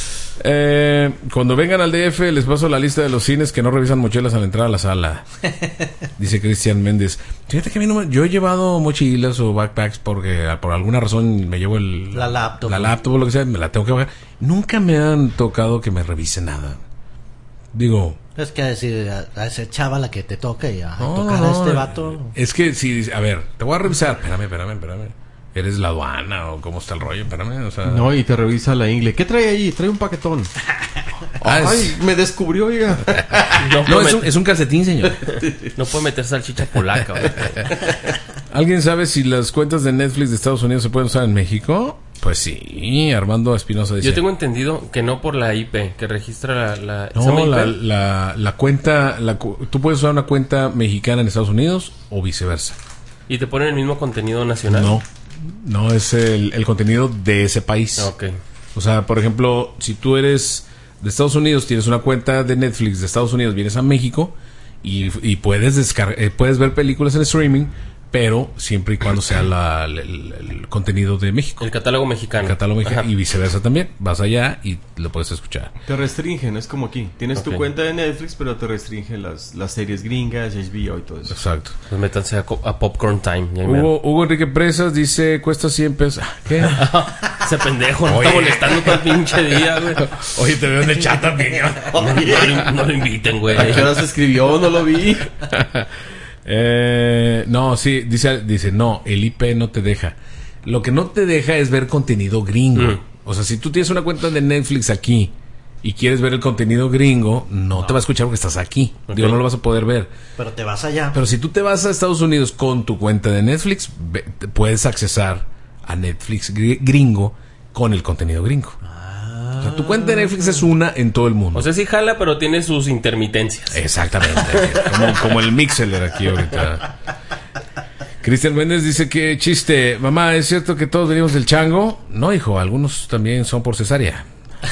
[SPEAKER 2] Eh, cuando vengan al D F les paso la lista de los cines que no revisan mochilas al entrar a la sala. Dice Cristian Méndez. Fíjate que a mí no me- yo he llevado mochilas o backpacks porque ah, por alguna razón me llevo el,
[SPEAKER 1] La laptop.
[SPEAKER 2] la laptop o lo que sea, me la tengo que bajar. Nunca me han tocado que me revisen nada. Digo,
[SPEAKER 1] Es que decir a, a ese chava la que te toca y a
[SPEAKER 2] no,
[SPEAKER 1] tocar
[SPEAKER 2] no,
[SPEAKER 1] a este
[SPEAKER 2] no.
[SPEAKER 1] vato.
[SPEAKER 2] Es que si, a ver, te voy a revisar. Espérame, espérame, espérame. ¿Eres la aduana o cómo está el rollo? Espérame, o sea.
[SPEAKER 3] No, y te revisa la ingle. ¿Qué trae ahí? Trae un paquetón.
[SPEAKER 2] Ah,
[SPEAKER 3] Ay,
[SPEAKER 2] es-
[SPEAKER 3] me descubrió, oiga.
[SPEAKER 4] No,
[SPEAKER 2] No,
[SPEAKER 4] puede
[SPEAKER 2] es un,
[SPEAKER 4] met-
[SPEAKER 2] es un calcetín, señor.
[SPEAKER 4] no puede meter salchicha polaca. güey.
[SPEAKER 2] ¿Alguien sabe si las cuentas de Netflix de Estados Unidos se pueden usar en México? Pues sí, Armando Espinosa dice.
[SPEAKER 4] Yo tengo entendido que no por la I P que registra la... la ¿se
[SPEAKER 2] No,
[SPEAKER 4] llama
[SPEAKER 2] la,
[SPEAKER 4] I P?
[SPEAKER 2] la, la cuenta, la, cu- tú puedes usar una cuenta mexicana en Estados Unidos o viceversa.
[SPEAKER 4] ¿Y te ponen el mismo contenido nacional?
[SPEAKER 2] No, no es el, el contenido de ese país.
[SPEAKER 4] Ah, ok.
[SPEAKER 2] O sea, por ejemplo, si tú eres de Estados Unidos, tienes una cuenta de Netflix de Estados Unidos, vienes a México y, y puedes descargar, eh, puedes ver películas en streaming, pero siempre y cuando sea la, el, el- el contenido de México,
[SPEAKER 4] El catálogo mexicano.
[SPEAKER 2] el catálogo mexicano,
[SPEAKER 4] Ajá.
[SPEAKER 2] y viceversa también. Vas allá y lo puedes escuchar.
[SPEAKER 3] Te restringen, es como aquí. Tienes tu
[SPEAKER 4] Ok.
[SPEAKER 3] cuenta de Netflix, pero te restringen las, las series gringas, H B O y todo eso.
[SPEAKER 2] Exacto.
[SPEAKER 4] Pues métanse a, co- a Popcorn Time. y ahí mero.
[SPEAKER 2] Hugo, Hugo Enrique Presas dice, cuesta cien pesos. Ah, ¿qué?
[SPEAKER 4] Ese pendejo no
[SPEAKER 2] Oye.
[SPEAKER 4] está molestando todo el pinche día, güey.
[SPEAKER 2] Oye, te veo en el chat también.
[SPEAKER 4] No, no lo- no lo inviten, güey.
[SPEAKER 3] ¿A qué hora se escribió? No lo vi.
[SPEAKER 2] Eh, no, sí, dice, dice, no, el I P no te deja. Lo que no te deja es ver contenido gringo.
[SPEAKER 4] Mm.
[SPEAKER 2] O sea, si tú tienes una cuenta de Netflix aquí y quieres ver el contenido gringo, no, te va a escuchar porque estás aquí.
[SPEAKER 4] Ok.
[SPEAKER 2] Digo, no lo vas a poder ver.
[SPEAKER 1] Pero te vas allá.
[SPEAKER 2] Pero si tú te vas a Estados Unidos con tu cuenta de Netflix, ve- te puedes accesar a Netflix gri- gringo con el contenido gringo. O sea, tu cuenta de Netflix es una en todo el mundo.
[SPEAKER 4] O sea, sí jala, pero tiene sus intermitencias.
[SPEAKER 2] Exactamente. como, como el Mixler aquí ahorita. Cristian Méndez dice que chiste. Mamá, ¿es cierto que todos venimos del chango? No, hijo, algunos también son por cesárea.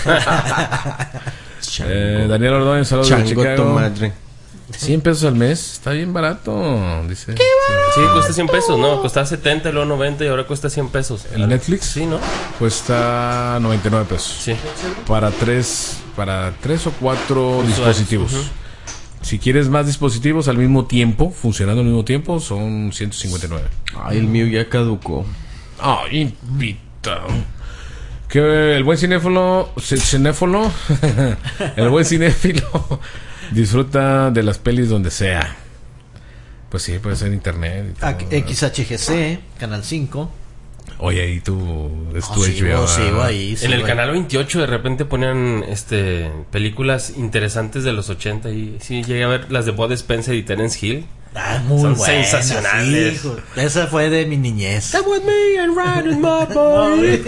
[SPEAKER 2] eh, Daniel Ordóñez, saludos de
[SPEAKER 3] Chango tu
[SPEAKER 2] Chicago.
[SPEAKER 3] madre.
[SPEAKER 2] cien pesos al mes, está bien barato, dice.
[SPEAKER 4] Sí, cuesta cien pesos, ¿no? Costaba setenta, luego noventa y ahora cuesta cien pesos.
[SPEAKER 2] ¿El Netflix?
[SPEAKER 4] Sí, ¿no?
[SPEAKER 2] Cuesta noventa y nueve pesos.
[SPEAKER 4] Sí.
[SPEAKER 2] Para tres, para tres o cuatro
[SPEAKER 4] Usuarios,
[SPEAKER 2] dispositivos.
[SPEAKER 4] ujú.
[SPEAKER 2] Si quieres más dispositivos al mismo tiempo, funcionando al mismo tiempo, son ciento cincuenta y nueve.
[SPEAKER 3] Ay, el mío ya caducó.
[SPEAKER 2] Ay, invita. Que el buen cinéfilo, c- cinéfilo, el buen cinéfilo disfruta de las pelis donde sea. Pues sí, puede ser en internet. y todo,
[SPEAKER 1] A-
[SPEAKER 2] ¿verdad?
[SPEAKER 1] X H G C, Canal cinco.
[SPEAKER 2] Oye, ahí tú, es
[SPEAKER 1] No,
[SPEAKER 2] tu
[SPEAKER 1] sigo,
[SPEAKER 2] H B O.
[SPEAKER 1] sigo
[SPEAKER 2] ¿verdad?
[SPEAKER 1] ahí,
[SPEAKER 4] En
[SPEAKER 1] sigo
[SPEAKER 4] el
[SPEAKER 1] ahí.
[SPEAKER 4] canal veintiocho de repente ponían este películas interesantes de los ochenta y sí llegué a ver las de Bud Spencer y Terence Hill.
[SPEAKER 1] Ah, muy
[SPEAKER 4] Son
[SPEAKER 1] buenas,
[SPEAKER 4] sensacionales.
[SPEAKER 1] hijo. Esa fue de mi niñez.
[SPEAKER 4] with me and ride in my boy.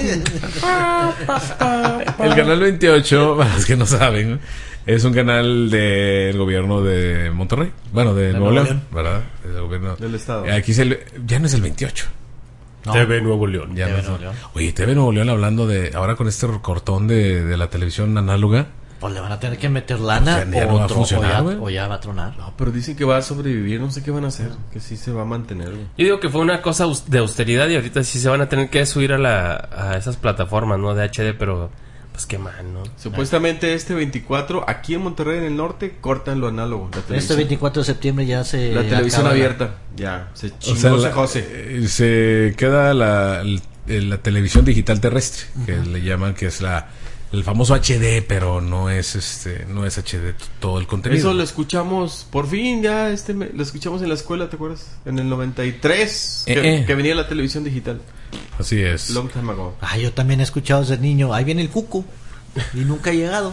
[SPEAKER 2] El canal veintiocho, para los que no saben, es un canal del gobierno de Monterrey. Bueno, de, Nuevo
[SPEAKER 1] Nuevo
[SPEAKER 2] León, ¿verdad? Del gobierno.
[SPEAKER 3] Del estado.
[SPEAKER 2] Aquí es el, ya no es el veintiocho.
[SPEAKER 1] No.
[SPEAKER 4] T V Nuevo León.
[SPEAKER 2] Ya
[SPEAKER 1] T V
[SPEAKER 2] no es-
[SPEAKER 1] Nuevo León.
[SPEAKER 2] Oye, T V Nuevo León hablando de, ahora con este cortón de, de la televisión análoga.
[SPEAKER 1] Pues le van a tener que meter lana
[SPEAKER 2] Pues ya
[SPEAKER 1] o,
[SPEAKER 2] no va a
[SPEAKER 1] tro-
[SPEAKER 2] funcionar,
[SPEAKER 1] o ya,
[SPEAKER 2] güey.
[SPEAKER 1] o ya va a tronar.
[SPEAKER 3] No, pero dicen que va a sobrevivir. No sé qué van a hacer. Que sí se va a mantener, güey.
[SPEAKER 4] Yo digo que fue una cosa aus- de austeridad y ahorita sí se van a tener que subir a, la, a esas plataformas, ¿no? De H D, pero Pues qué mal, ¿no?
[SPEAKER 3] Supuestamente este veinticuatro, aquí en Monterrey, en el norte, cortan lo análogo. La
[SPEAKER 1] Este
[SPEAKER 3] televisión,
[SPEAKER 1] veinticuatro de septiembre ya se...
[SPEAKER 3] la televisión
[SPEAKER 1] acaba la-
[SPEAKER 3] abierta. Ya, se chingó
[SPEAKER 2] O sea,
[SPEAKER 3] ese
[SPEAKER 2] la-
[SPEAKER 3] José.
[SPEAKER 2] eh, se queda la, el- la televisión digital terrestre, que le llaman, que es la el famoso H D, pero no es este no es H D t- todo el contenido.
[SPEAKER 3] Eso lo escuchamos, por fin, ya, este me- lo escuchamos en la escuela, ¿te acuerdas? En el noventa y tres, que,
[SPEAKER 2] Eh, eh.
[SPEAKER 3] que venía la televisión digital.
[SPEAKER 2] Así es.
[SPEAKER 3] Long time ago.
[SPEAKER 1] Ah, yo también he escuchado desde niño. Ahí viene el cuco. Y nunca ha llegado.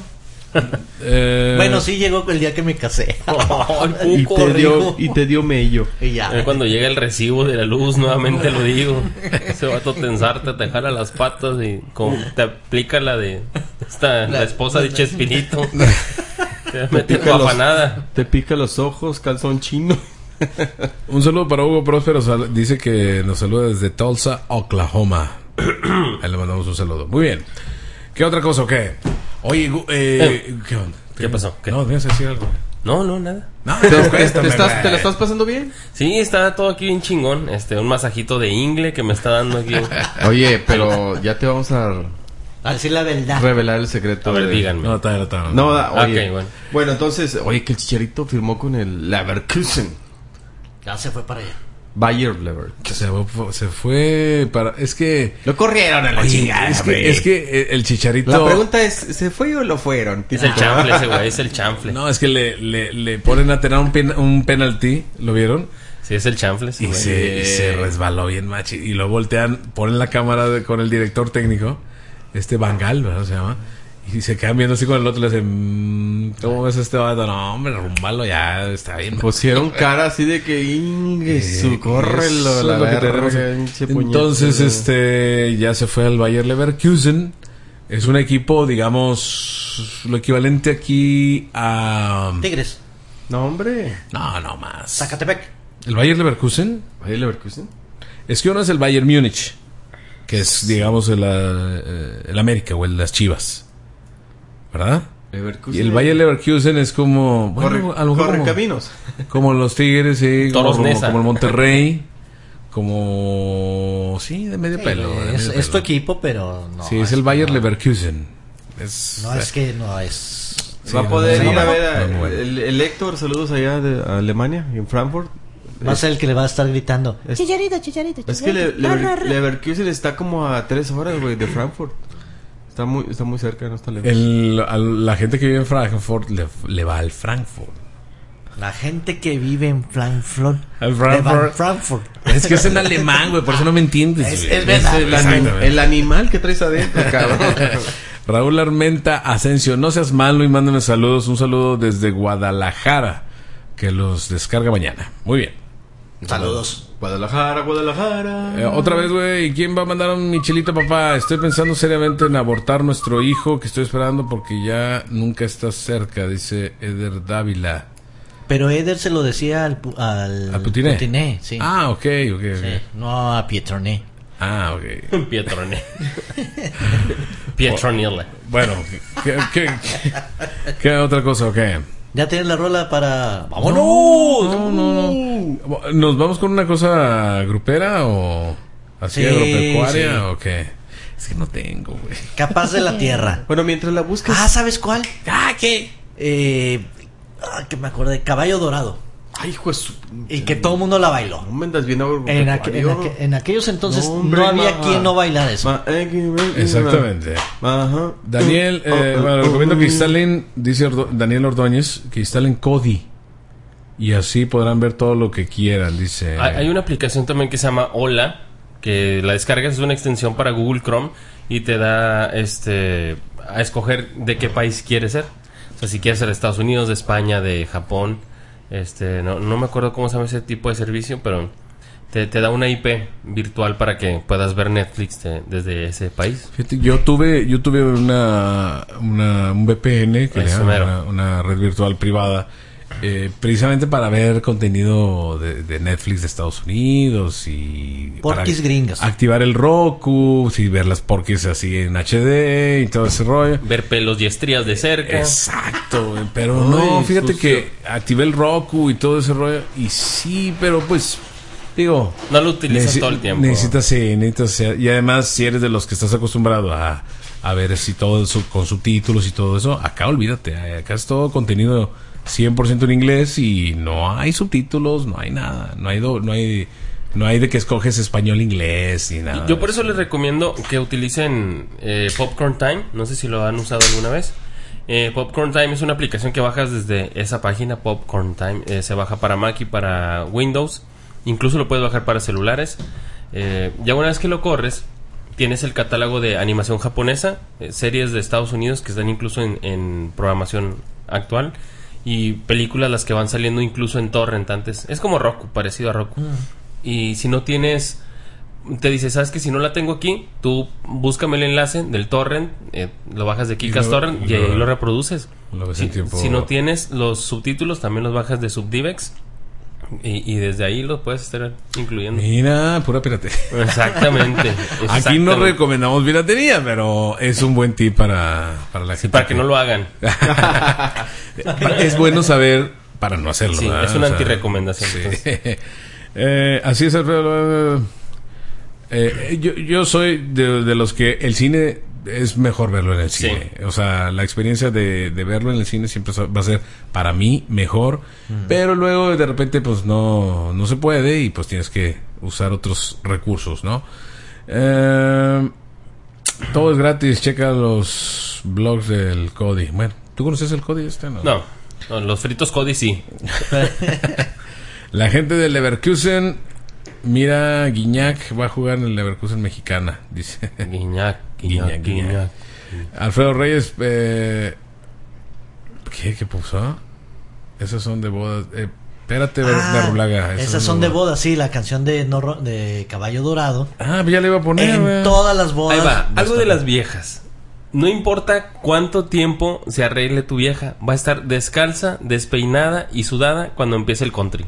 [SPEAKER 2] Eh,
[SPEAKER 1] Bueno, sí llegó el día que me casé.
[SPEAKER 3] Y
[SPEAKER 1] Cuco,
[SPEAKER 3] te, dio,
[SPEAKER 1] rico.
[SPEAKER 3] y te dio mello.
[SPEAKER 1] Y ya.
[SPEAKER 4] Eh, Cuando llega el recibo de la luz, nuevamente lo digo. Ese vato te ensarta, te jala las patas y como te aplica la de esta, la esposa de Chespirito. Te metió
[SPEAKER 3] pica los-
[SPEAKER 4] afanada.
[SPEAKER 3] Te pica los ojos, calzón chino.
[SPEAKER 2] Un saludo para Hugo Próspero, sal- dice que nos saluda desde Tulsa, Oklahoma. Ahí le mandamos un saludo. Muy bien. ¿Qué otra cosa o qué? Oye, Gu- eh, ¿qué onda?
[SPEAKER 4] ¿Qué pasó? ¿Qué?
[SPEAKER 2] No, ¿me vas a decir algo?
[SPEAKER 4] No, no, nada.
[SPEAKER 2] No,
[SPEAKER 3] ¿Te,
[SPEAKER 2] no,
[SPEAKER 3] te
[SPEAKER 2] cuéntame,
[SPEAKER 3] estás,
[SPEAKER 2] güey.
[SPEAKER 3] ¿Te la estás pasando bien?
[SPEAKER 4] Sí, está todo aquí bien chingón. Este, un masajito de ingle que me está dando aquí.
[SPEAKER 3] Oye, pero ya te vamos a
[SPEAKER 1] A decir la verdad.
[SPEAKER 3] revelar el secreto.
[SPEAKER 4] A ver,
[SPEAKER 3] de-
[SPEAKER 4] díganme.
[SPEAKER 2] No, está, está.
[SPEAKER 3] No, da- oye.
[SPEAKER 4] Ok, bueno.
[SPEAKER 3] Bueno, entonces, oye, que el Chicharito firmó con el Leverkusen.
[SPEAKER 1] Ya se fue para allá.
[SPEAKER 3] Bayer Leverkusen.
[SPEAKER 2] Se fue, se fue para. Es que.
[SPEAKER 3] Lo corrieron a la
[SPEAKER 2] Oye,
[SPEAKER 3] chingada,
[SPEAKER 2] es,
[SPEAKER 3] güey.
[SPEAKER 2] que es que el chicharito.
[SPEAKER 3] La pregunta es, ¿se fue o lo fueron?
[SPEAKER 4] Es el chanfle ese güey, es el chanfle.
[SPEAKER 2] No, es que le, le, le ponen a tener un, pen- un penalti, ¿lo vieron?
[SPEAKER 4] Sí, es el chanfle ese
[SPEAKER 2] Y
[SPEAKER 4] güey.
[SPEAKER 2] se, y se resbaló bien machi. Y lo voltean, ponen la cámara de- con el director técnico, este Bangal, ¿verdad? Se llama. Y se quedan viendo así con el otro y le dicen, mm, ¿cómo ves este vato? No, hombre, rumbalo ya, está bien.
[SPEAKER 3] Pusieron cara así de que Ingue, su
[SPEAKER 2] Eh,
[SPEAKER 3] córrelo,
[SPEAKER 2] eso
[SPEAKER 3] la
[SPEAKER 2] es lo que
[SPEAKER 3] verga,
[SPEAKER 2] tenemos.
[SPEAKER 3] pinche
[SPEAKER 2] Entonces,
[SPEAKER 3] puñetero.
[SPEAKER 2] este, ya se fue al Bayer Leverkusen. Es un equipo, digamos, lo equivalente aquí a...
[SPEAKER 1] Tigres.
[SPEAKER 3] No, hombre.
[SPEAKER 2] No, no más.
[SPEAKER 1] Zacatepec.
[SPEAKER 2] El Bayer Leverkusen
[SPEAKER 3] Bayer Leverkusen.
[SPEAKER 2] es que uno es el Bayern Múnich, que es, digamos, el, eh, el América o el las Chivas, ¿verdad?
[SPEAKER 3] Leverkusen.
[SPEAKER 2] Y el Bayer Leverkusen es como, bueno,
[SPEAKER 3] Corre,
[SPEAKER 2] a lo mejor
[SPEAKER 3] corre
[SPEAKER 2] como,
[SPEAKER 3] caminos.
[SPEAKER 2] como los Tigres, sí, como,
[SPEAKER 4] Toros
[SPEAKER 2] como,
[SPEAKER 4] Neza.
[SPEAKER 2] como el Monterrey, como, sí, de medio
[SPEAKER 1] Sí,
[SPEAKER 2] pelo. de
[SPEAKER 1] es,
[SPEAKER 2] medio
[SPEAKER 1] es tu
[SPEAKER 2] pelo.
[SPEAKER 1] equipo, pero no.
[SPEAKER 2] Sí, es el Bayer
[SPEAKER 1] no,
[SPEAKER 2] Leverkusen. Es,
[SPEAKER 1] No, es que no es.
[SPEAKER 2] Sí,
[SPEAKER 3] Va a
[SPEAKER 2] no,
[SPEAKER 3] poder
[SPEAKER 2] no,
[SPEAKER 3] ir
[SPEAKER 2] no,
[SPEAKER 3] a
[SPEAKER 2] no,
[SPEAKER 3] ver a-
[SPEAKER 2] no, bueno.
[SPEAKER 3] el, el Héctor, saludos allá de a Alemania, en Frankfurt.
[SPEAKER 1] Va a ser el que le va a estar gritando.
[SPEAKER 3] Es,
[SPEAKER 5] Chicharito, chicharito,
[SPEAKER 3] es que Le-
[SPEAKER 5] chicharito.
[SPEAKER 3] Lever- Leverkusen está como a tres horas, güey, de Frankfurt. Está muy, está muy cerca, no está lejos.
[SPEAKER 2] el, a la gente que vive en Frankfurt le, le va al Frankfurt.
[SPEAKER 1] La gente que vive en Frankfurt.
[SPEAKER 2] Al
[SPEAKER 1] le va a
[SPEAKER 2] Frankfurt.
[SPEAKER 1] Frankfurt.
[SPEAKER 2] Es que es en alemán, güey, por eso no me entiendes.
[SPEAKER 1] Es-
[SPEAKER 2] güey.
[SPEAKER 1] es verdad.
[SPEAKER 3] el, ani-
[SPEAKER 2] Exactamente.
[SPEAKER 3] el animal que traes adentro, cabrón.
[SPEAKER 2] Raúl Armenta Asensio, no seas malo y mándame saludos. Un saludo desde Guadalajara, que los descarga mañana. Muy bien.
[SPEAKER 1] Saludos.
[SPEAKER 3] Guadalajara, Guadalajara.
[SPEAKER 2] Eh, otra vez, güey, ¿quién va a mandar a un Michelito, papá? Estoy pensando seriamente en abortar nuestro hijo que estoy esperando porque ya nunca está cerca, dice Eder Dávila.
[SPEAKER 1] Pero Eder se lo decía al, pu- al
[SPEAKER 2] ¿A Putiné?
[SPEAKER 1] sí.
[SPEAKER 2] Ah, ok, ok, ok.
[SPEAKER 1] Sí, no a Pietroné.
[SPEAKER 2] Ah, ok.
[SPEAKER 4] Pietrone. Pietronile.
[SPEAKER 2] Bueno, ¿qué, qué, qué, qué otra cosa, ok?
[SPEAKER 1] ¿Ya tienes la rola para...? ¡Vámonos!
[SPEAKER 2] No, no, no. ¿Nos vamos con una cosa grupera o así
[SPEAKER 1] Sí,
[SPEAKER 2] agropecuaria
[SPEAKER 1] sí.
[SPEAKER 2] o qué? Es que no tengo, güey.
[SPEAKER 1] Capaz de la tierra.
[SPEAKER 3] Bueno, mientras la buscas.
[SPEAKER 1] Ah, ¿sabes cuál? Ah, ¿qué? Eh, ah, que me acordé. Caballo Dorado.
[SPEAKER 3] Ay, hijo de su...
[SPEAKER 1] Y que todo el mundo la bailó.
[SPEAKER 3] No me andas bien
[SPEAKER 1] En, aqu- en, aqu- en aquellos entonces
[SPEAKER 3] No,
[SPEAKER 1] no,
[SPEAKER 3] hombre,
[SPEAKER 1] había
[SPEAKER 3] ma-
[SPEAKER 1] quien no bailara eso.
[SPEAKER 3] Ma- eh, que- eh,
[SPEAKER 2] Exactamente.
[SPEAKER 3] Ajá.
[SPEAKER 2] Daniel,
[SPEAKER 3] Oh,
[SPEAKER 2] eh,
[SPEAKER 3] oh,
[SPEAKER 2] bueno,
[SPEAKER 3] oh,
[SPEAKER 2] recomiendo que
[SPEAKER 3] oh.
[SPEAKER 2] instalen, dice Ordo- Daniel Ordóñez, que instalen Kodi. Y así podrán ver todo lo que quieran, dice.
[SPEAKER 4] Hay, hay una aplicación también que se llama Hola, que la descargas, es una extensión para Google Chrome y te da este a escoger de qué país quieres ser. O sea, si quieres ser de Estados Unidos, de España, de Japón. Este, no, no me acuerdo cómo se llama ese tipo de servicio, pero te, te da una I P virtual para que puedas ver Netflix de- desde ese país.
[SPEAKER 2] Fíjate, yo tuve, yo tuve una, una un V P N, que le
[SPEAKER 4] Eso
[SPEAKER 2] llaman,
[SPEAKER 4] mero.
[SPEAKER 2] una, una red virtual privada, eh, precisamente para ver contenido de, de Netflix de Estados Unidos y
[SPEAKER 1] Porquis
[SPEAKER 2] para
[SPEAKER 1] gringas.
[SPEAKER 2] activar el Roku, sí, ver las porquis así en H D y todo ese rollo.
[SPEAKER 4] Ver pelos y estrías de cerca.
[SPEAKER 2] Exacto, güey, pero
[SPEAKER 3] Ay,
[SPEAKER 2] no, fíjate
[SPEAKER 3] sucio.
[SPEAKER 2] que activé el Roku y todo ese rollo y sí, pero pues digo,
[SPEAKER 4] No lo utilizas
[SPEAKER 2] necesi-
[SPEAKER 4] todo el tiempo.
[SPEAKER 2] Necesitas, sí, necesitas, ser- y además si eres de los que estás acostumbrado a, a ver si todo su, con subtítulos y todo eso. Acá olvídate, acá es todo contenido cien por ciento en inglés y no hay subtítulos, no hay nada, no hay do, no hay no hay de que escoges español inglés ni nada.
[SPEAKER 4] Yo por eso les recomiendo que utilicen eh, Popcorn Time, no sé si lo han usado alguna vez. Eh, Popcorn Time es una aplicación que bajas desde esa página, Popcorn Time, eh, se baja para Mac y para Windows, incluso lo puedes bajar para celulares. Eh, ya una vez que lo corres, tienes el catálogo de animación japonesa, eh, series de Estados Unidos que están incluso en, en programación actual, y películas las que van saliendo incluso en torrent antes. Es como Roku, parecido a Roku. Mm. Y si no tienes, te dice, ¿sabes que si no la tengo aquí? Tú búscame el enlace del torrent, eh, lo bajas de Kikas Torrent y ahí lo, lo reproduces. Lo ves si, en tiempo... si no tienes los subtítulos, también los bajas de Subdivex. Y, y desde ahí lo puedes estar incluyendo.
[SPEAKER 2] Mira, pura piratería.
[SPEAKER 4] Exactamente, exactamente.
[SPEAKER 2] Aquí no recomendamos piratería, pero es un buen tip para, para la gente.
[SPEAKER 4] Sí, para que, que no lo hagan.
[SPEAKER 2] Es bueno saber para no hacerlo.
[SPEAKER 4] Sí,
[SPEAKER 2] ¿verdad?
[SPEAKER 4] es una
[SPEAKER 2] o sea,
[SPEAKER 4] antirrecomendación.
[SPEAKER 2] Sí. eh, así es, Alfredo. Eh, yo, yo soy de, de los que el cine es mejor verlo en el cine. Sí. O sea, la experiencia de, de verlo en el cine siempre va a ser para mí mejor. Mm. Pero luego de repente pues no, no se puede y pues tienes que usar otros recursos, ¿no? Eh, todo es gratis. Checa los blogs del Cody. Bueno, ¿tú conoces el Cody este? No,
[SPEAKER 4] no, no los fritos Cody sí.
[SPEAKER 2] La gente del Leverkusen, mira, Guiñac va a jugar en el Leverkusen mexicana, dice.
[SPEAKER 4] Guiñac, Guiñac, Guiñac. Guiñac.
[SPEAKER 2] Alfredo Reyes, eh, ¿qué, qué puso? Esas son de bodas. Eh, espérate, ah, Berrulaga.
[SPEAKER 1] Esas, esas son de bodas, boda, sí, la canción de, no, de Caballo Dorado.
[SPEAKER 2] Ah, ya le iba a poner.
[SPEAKER 1] En
[SPEAKER 2] ¿verdad?
[SPEAKER 1] Todas las bodas.
[SPEAKER 4] Ahí va, algo de las viejas. No importa cuánto tiempo se arregle tu vieja, va a estar descalza, despeinada y sudada cuando empiece el country.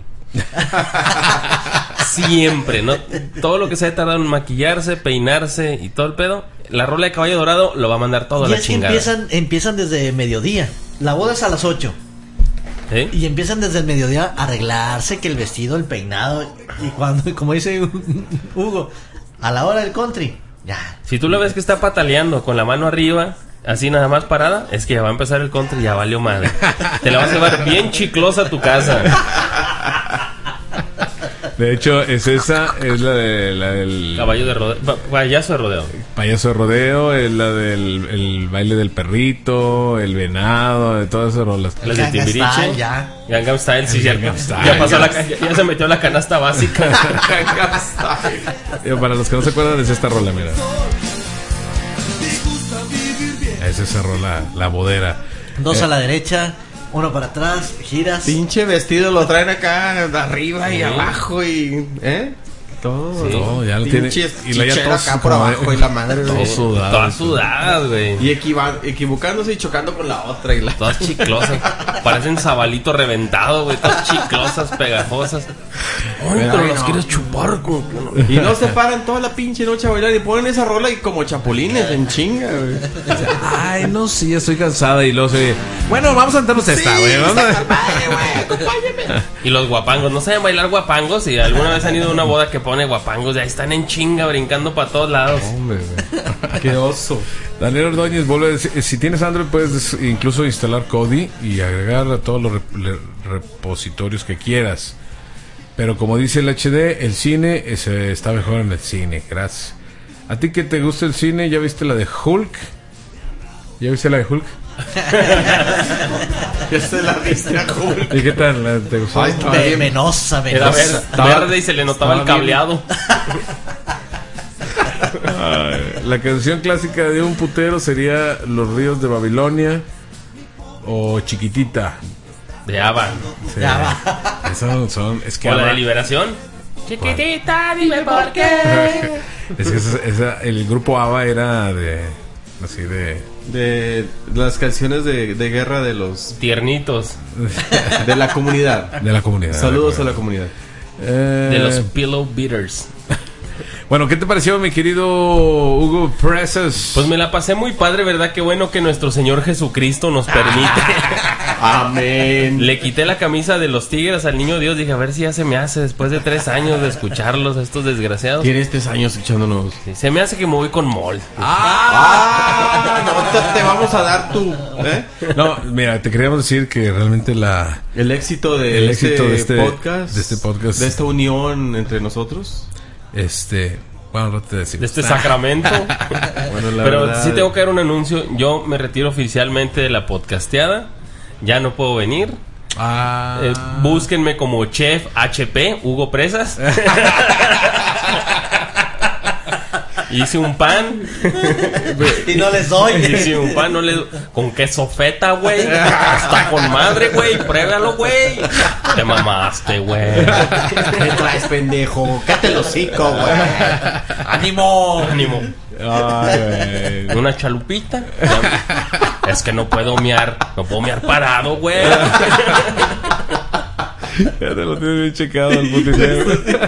[SPEAKER 4] Siempre, ¿no? Todo lo que se ha tardado en maquillarse, peinarse y todo el pedo, la rola de Caballo Dorado lo va a mandar todo a la chingada.
[SPEAKER 1] Y es que empiezan, empiezan desde mediodía. La boda es a las ocho.
[SPEAKER 4] ¿Eh?
[SPEAKER 1] Y empiezan desde el mediodía a arreglarse, que el vestido, el peinado. Y cuando, como dice Hugo, a la hora del country, ya.
[SPEAKER 4] Si tú lo ves que está pataleando con la mano arriba, así nada más parada, es que ya va a empezar el country y ya valió madre. Te la vas a llevar bien chiclosa a tu casa.
[SPEAKER 2] De hecho, es esa, es la, de, la del...
[SPEAKER 4] Caballo de rodeo, pa- payaso de rodeo.
[SPEAKER 2] Payaso de rodeo, es la del el baile del perrito, el venado, de todas esas rolas.
[SPEAKER 4] Las de Timbiriche.
[SPEAKER 1] Ya.
[SPEAKER 4] Gangnam Style, sí, ya,
[SPEAKER 2] Gangnam Style.
[SPEAKER 4] Ya, pasó la, ya, ya se metió la canasta básica. Gangnam
[SPEAKER 2] Style. Para los que no se acuerdan, es esta rola, mira. Es esa rola, la bodera.
[SPEAKER 1] Dos
[SPEAKER 2] eh,
[SPEAKER 1] a la derecha, uno para atrás, giras.
[SPEAKER 3] Pinche vestido lo traen acá de arriba y abajo y ¿eh? Todo,
[SPEAKER 2] sí. Todo ya lo tiene
[SPEAKER 3] y la ya acá por abajo y la madre
[SPEAKER 2] todo sudado.
[SPEAKER 4] Todas sudadas, güey.
[SPEAKER 3] Y equiva- equivocándose y chocando con la otra y la...
[SPEAKER 4] Todas chiclosas. Parecen sabalito reventado, güey. Todas chiclosas, pegajosas. Ay, pero las quieres chupar como que no.
[SPEAKER 3] Y no se paran toda la pinche noche a bailar y ponen esa rola y como chapulines en chinga, güey.
[SPEAKER 2] Ay, no, sí, estoy cansada y luego se... Bueno, vamos a sentarnos
[SPEAKER 3] sí,
[SPEAKER 2] esta, güey. Vamos a...
[SPEAKER 3] Acompáñame.
[SPEAKER 4] Y los guapangos, ¿no saben bailar guapangos? Y alguna vez han ido a una boda que pone guapangos, ya están en chinga brincando para todos lados.
[SPEAKER 3] Hombre, qué oso.
[SPEAKER 2] Daniel Ordóñez vuelve a decir, si tienes Android puedes incluso instalar Kodi y agregar a todos los rep- repositorios que quieras. Pero como dice el H D, el cine es, eh, está mejor en el cine. Gracias. ¿A ti que te gusta el cine? ¿Ya viste la de Hulk? ¿Ya viste la de Hulk?
[SPEAKER 3] Ya se la viste a Hulk.
[SPEAKER 2] ¿Y qué tal? ¿La- ¿Te gustó?
[SPEAKER 3] Ay, estaba bien.
[SPEAKER 1] Venosa,
[SPEAKER 4] Era
[SPEAKER 1] venosa.
[SPEAKER 4] ver- verde y se le notaba el cableado.
[SPEAKER 2] Ay, la canción clásica de un putero sería Los ríos de Babilonia o Chiquitita.
[SPEAKER 4] De Ava.
[SPEAKER 2] Sí.
[SPEAKER 1] Ya va.
[SPEAKER 2] Esas son, es que
[SPEAKER 4] O la
[SPEAKER 2] Ava-
[SPEAKER 4] de Liberación. Chiquitita, dime por qué.
[SPEAKER 2] es que esa, esa- el grupo ABBA era de así de
[SPEAKER 3] De las canciones de, de guerra de los...
[SPEAKER 4] Tiernitos.
[SPEAKER 3] De la comunidad.
[SPEAKER 2] de la comunidad.
[SPEAKER 3] Saludos a la comunidad.
[SPEAKER 2] Eh,
[SPEAKER 4] De los Pillow Beaters.
[SPEAKER 2] Bueno, ¿qué te pareció, mi querido Hugo Presas?
[SPEAKER 4] Pues me la pasé muy padre, ¿verdad? Qué bueno que nuestro Señor Jesucristo nos permite
[SPEAKER 3] Amén.
[SPEAKER 4] Le quité la camisa de los Tigres al niño Dios. Dije, a ver si ya se me hace después de tres años de escucharlos, a estos desgraciados.
[SPEAKER 3] Tienes tres años escuchándonos.
[SPEAKER 4] Sí, se me hace que me voy con Mol.
[SPEAKER 3] Ah, no te, te vamos a dar tu. ¿eh?
[SPEAKER 2] No, mira, te queríamos decir que realmente la
[SPEAKER 3] El éxito de,
[SPEAKER 2] el
[SPEAKER 3] este,
[SPEAKER 2] éxito de este
[SPEAKER 3] podcast,
[SPEAKER 2] de este podcast,
[SPEAKER 3] de esta unión entre nosotros.
[SPEAKER 2] este, bueno, no te decimos.
[SPEAKER 4] De este sacramento.
[SPEAKER 3] Bueno, la
[SPEAKER 4] Pero
[SPEAKER 3] verdad,
[SPEAKER 4] sí tengo que dar un anuncio. Yo me retiro oficialmente de la podcasteada. Ya no puedo venir.
[SPEAKER 2] Ah,
[SPEAKER 4] Eh, búsquenme como Chef H P, Hugo Presas. Hice un pan.
[SPEAKER 1] Y no les doy.
[SPEAKER 4] Hice un pan, no le do- con queso feta, güey. Está con madre, güey. Pruébalo, güey. Te mamaste, güey.
[SPEAKER 3] ¿qué traes, pendejo? Cállate el hocico, güey.
[SPEAKER 1] ¡Ánimo!
[SPEAKER 4] Ánimo.
[SPEAKER 2] ay, güey.
[SPEAKER 4] Una chalupita. Es que no puedo mear. No puedo mear parado, güey.
[SPEAKER 2] Ya te lo tienes bien checado el putiné.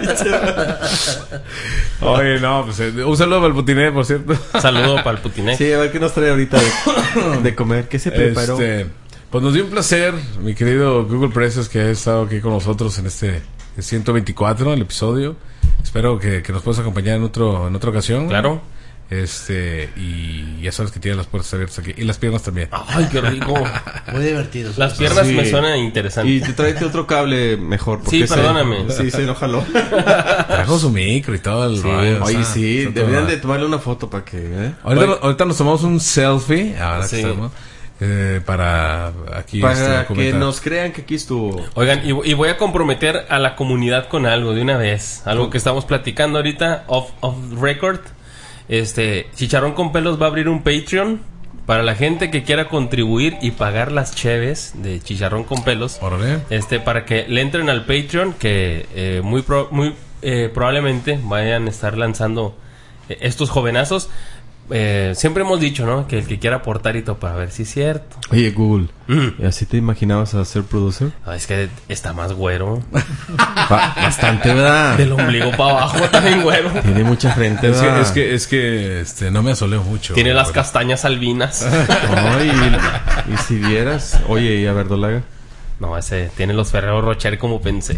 [SPEAKER 2] Oye, no, pues eh, un saludo para el putiné, por cierto.
[SPEAKER 4] Saludo para el putiné.
[SPEAKER 3] Sí, a ver qué nos trae ahorita de, de comer. ¿Qué se preparó?
[SPEAKER 2] Este, pues nos dio un placer, mi querido Google Presses, que ha estado aquí con nosotros en este ciento veinticuatro, el episodio. Espero que, que nos puedas acompañar en otro en otra ocasión.
[SPEAKER 4] Claro.
[SPEAKER 2] Este, y ya sabes que tiene las puertas abiertas aquí. Y las piernas también.
[SPEAKER 4] Ay, qué rico.
[SPEAKER 1] Muy divertido.
[SPEAKER 4] Las piernas
[SPEAKER 3] Sí.
[SPEAKER 4] me suenan interesantes.
[SPEAKER 3] Y te tráete otro cable mejor. porque
[SPEAKER 4] Sí,
[SPEAKER 3] ese-
[SPEAKER 4] perdóname.
[SPEAKER 3] Sí, se enojó.
[SPEAKER 2] Trajo su micro y todo el
[SPEAKER 4] Sí.
[SPEAKER 2] rollo, o
[SPEAKER 3] Oye,
[SPEAKER 2] sea,
[SPEAKER 3] sí,
[SPEAKER 2] está
[SPEAKER 3] deberían
[SPEAKER 2] todo-
[SPEAKER 3] de tomarle una foto para que. ¿eh?
[SPEAKER 2] Ahorita,
[SPEAKER 3] Oye,
[SPEAKER 2] ahorita nos tomamos un selfie. Ahora
[SPEAKER 4] Sí.
[SPEAKER 2] que estamos. eh, para aquí. este,
[SPEAKER 3] para que
[SPEAKER 2] comentar.
[SPEAKER 3] nos crean que aquí estuvo.
[SPEAKER 4] Oigan, y, y voy a comprometer a la comunidad con algo de una vez. Algo que estamos platicando ahorita, off, off record. Este, Chicharrón con Pelos va a abrir un Patreon para la gente que quiera contribuir y pagar las cheves de Chicharrón con Pelos.
[SPEAKER 2] Órale.
[SPEAKER 4] Este, para que le entren al Patreon, que eh, muy, pro- muy eh, probablemente vayan a estar lanzando eh, estos jovenazos. Eh, siempre hemos dicho, ¿no? Que el que quiera aportar y todo, para ver si es cierto.
[SPEAKER 3] Oye, Google,
[SPEAKER 4] Mm.
[SPEAKER 3] ¿así te imaginabas a ser producer?
[SPEAKER 4] Ah, es que está más güero.
[SPEAKER 3] Ba- bastante, ¿verdad?
[SPEAKER 4] Del ombligo para abajo también güero.
[SPEAKER 3] Tiene mucha frente,
[SPEAKER 2] Es que,
[SPEAKER 3] ¿verdad?
[SPEAKER 2] es que, es que este, no me asoleo mucho.
[SPEAKER 4] Tiene las
[SPEAKER 2] Bueno.
[SPEAKER 4] castañas albinas.
[SPEAKER 3] Ay, y, y si vieras. Oye, ¿y a Verdolaga?
[SPEAKER 4] No, ese tiene los Ferrero Rocher como pensé.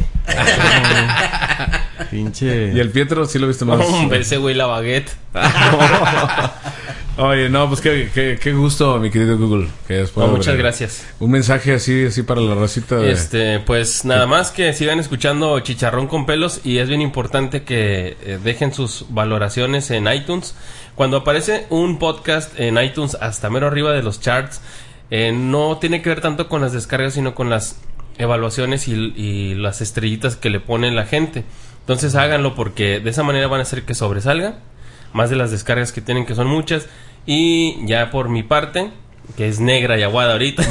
[SPEAKER 3] Pinche.
[SPEAKER 2] Y el Pietro sí lo viste más.
[SPEAKER 4] Hombre, ese güey la baguette.
[SPEAKER 2] Oye, no, pues qué, qué, qué gusto, mi querido Google. Que después
[SPEAKER 4] No, muchas gracias.
[SPEAKER 2] Un mensaje así, así para la racita de...
[SPEAKER 4] Este, pues nada más que sigan escuchando Chicharrón con Pelos y es bien importante que eh, dejen sus valoraciones en iTunes. Cuando aparece un podcast en iTunes hasta mero arriba de los charts, eh, no tiene que ver tanto con las descargas, sino con las evaluaciones y, y las estrellitas que le pone la gente. Entonces háganlo porque de esa manera van a hacer que sobresalga más de las descargas que tienen, que son muchas. Y ya por mi parte, que es negra y aguada ahorita,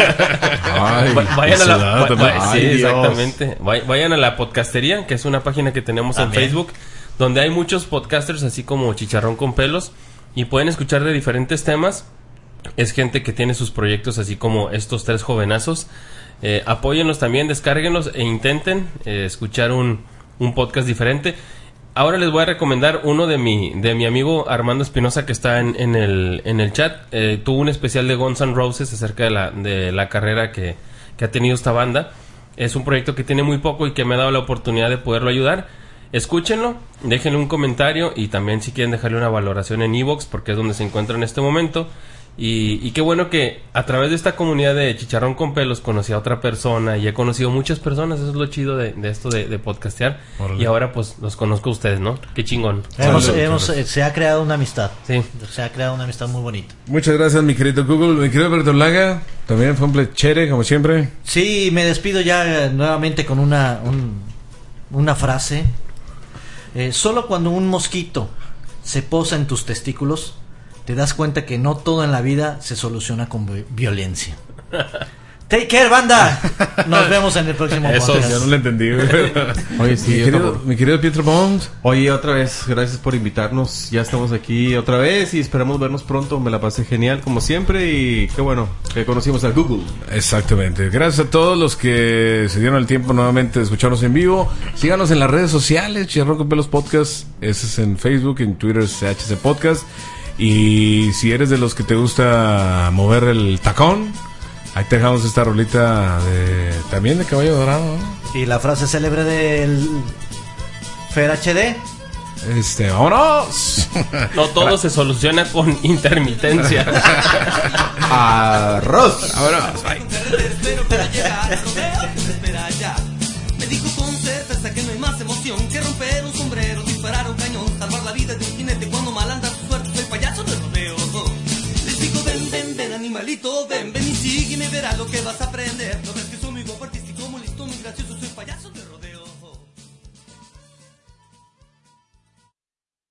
[SPEAKER 3] Ay,
[SPEAKER 4] Va- vayan a la
[SPEAKER 2] ciudad
[SPEAKER 4] va-
[SPEAKER 2] también.
[SPEAKER 4] va- sí,
[SPEAKER 3] Ay, Dios.
[SPEAKER 4] exactamente. Vay- Vayan a la podcastería, que es una página que tenemos en
[SPEAKER 1] También.
[SPEAKER 4] Facebook, donde hay muchos podcasters, así como Chicharrón con Pelos, y pueden escuchar de diferentes temas. Es gente que tiene sus proyectos, así como estos tres jovenazos. Eh, apóyenlos también, descárguenlos e intenten eh, escuchar un, un podcast diferente. Ahora les voy a recomendar uno de mi, de mi amigo Armando Espinosa, que está en, en, el, en el chat. Eh, tuvo un especial de Guns N' Roses acerca de la, de la carrera que, que ha tenido esta banda. Es un proyecto que tiene muy poco y que me ha dado la oportunidad de poderlo ayudar. Escúchenlo, déjenle un comentario y también si quieren dejarle una valoración en iVoox, porque es donde se encuentra en este momento. Y, y qué bueno que a través de esta comunidad de Chicharrón con Pelos conocí a otra persona y he conocido muchas personas. Eso es lo chido de, de esto de, de podcastear.
[SPEAKER 2] Órale.
[SPEAKER 4] Y ahora pues los conozco a ustedes, ¿no? Qué chingón.
[SPEAKER 1] Hemos-
[SPEAKER 2] Salud,
[SPEAKER 1] hemos-
[SPEAKER 2] salud.
[SPEAKER 1] eh, se ha creado una amistad.
[SPEAKER 4] Sí.
[SPEAKER 1] Se ha creado una amistad muy bonita.
[SPEAKER 2] Muchas gracias, mi querido Google. Mi querido Bertolaga, también fue un plechere, como siempre.
[SPEAKER 1] Sí, me despido ya eh, nuevamente con una, un- una frase. Eh, solo cuando un mosquito se posa en tus testículos, te das cuenta que no todo en la vida se soluciona con vi- violencia. Take care, banda. Nos vemos en el próximo
[SPEAKER 4] Eso,
[SPEAKER 1] podcast.
[SPEAKER 2] Ya no lo entendí, güey.
[SPEAKER 3] Oye, sí,
[SPEAKER 2] mi,
[SPEAKER 3] yo
[SPEAKER 2] querido,
[SPEAKER 3] tampoco.
[SPEAKER 2] mi querido Pietro Bond.
[SPEAKER 3] Oye, otra vez, gracias por invitarnos. Ya estamos aquí otra vez y esperamos vernos pronto. Me la pasé genial, como siempre. Y qué bueno que conocimos a Google.
[SPEAKER 2] Exactamente. Gracias a todos los que se dieron el tiempo nuevamente de escucharnos en vivo. Síganos en las redes sociales, Chicharrón con Pelos Podcast. Ese es en Facebook, en Twitter, C H C Podcast. Y si eres de los que te gusta mover el tacón, Ahí te dejamos esta rolita de, también de Caballo Dorado, ¿no?
[SPEAKER 1] Y la frase célebre del Fer H D.
[SPEAKER 2] Este, vámonos.
[SPEAKER 4] No todo se soluciona con intermitencia.
[SPEAKER 3] Arroz.
[SPEAKER 2] Vámonos. Bye.
[SPEAKER 5] Me dijo con certeza que no hay más emoción que romper un sombrero, disparar un cañón, salvar la vida de un jinete cuando mal anda su suerte. Soy payaso del rodeo. Les digo ven, ven, ven animalito, ven, ven y sigue y me verás lo que vas a aprender. No ves que soy muy guapo, artístico, muy listo, muy gracioso, soy payaso del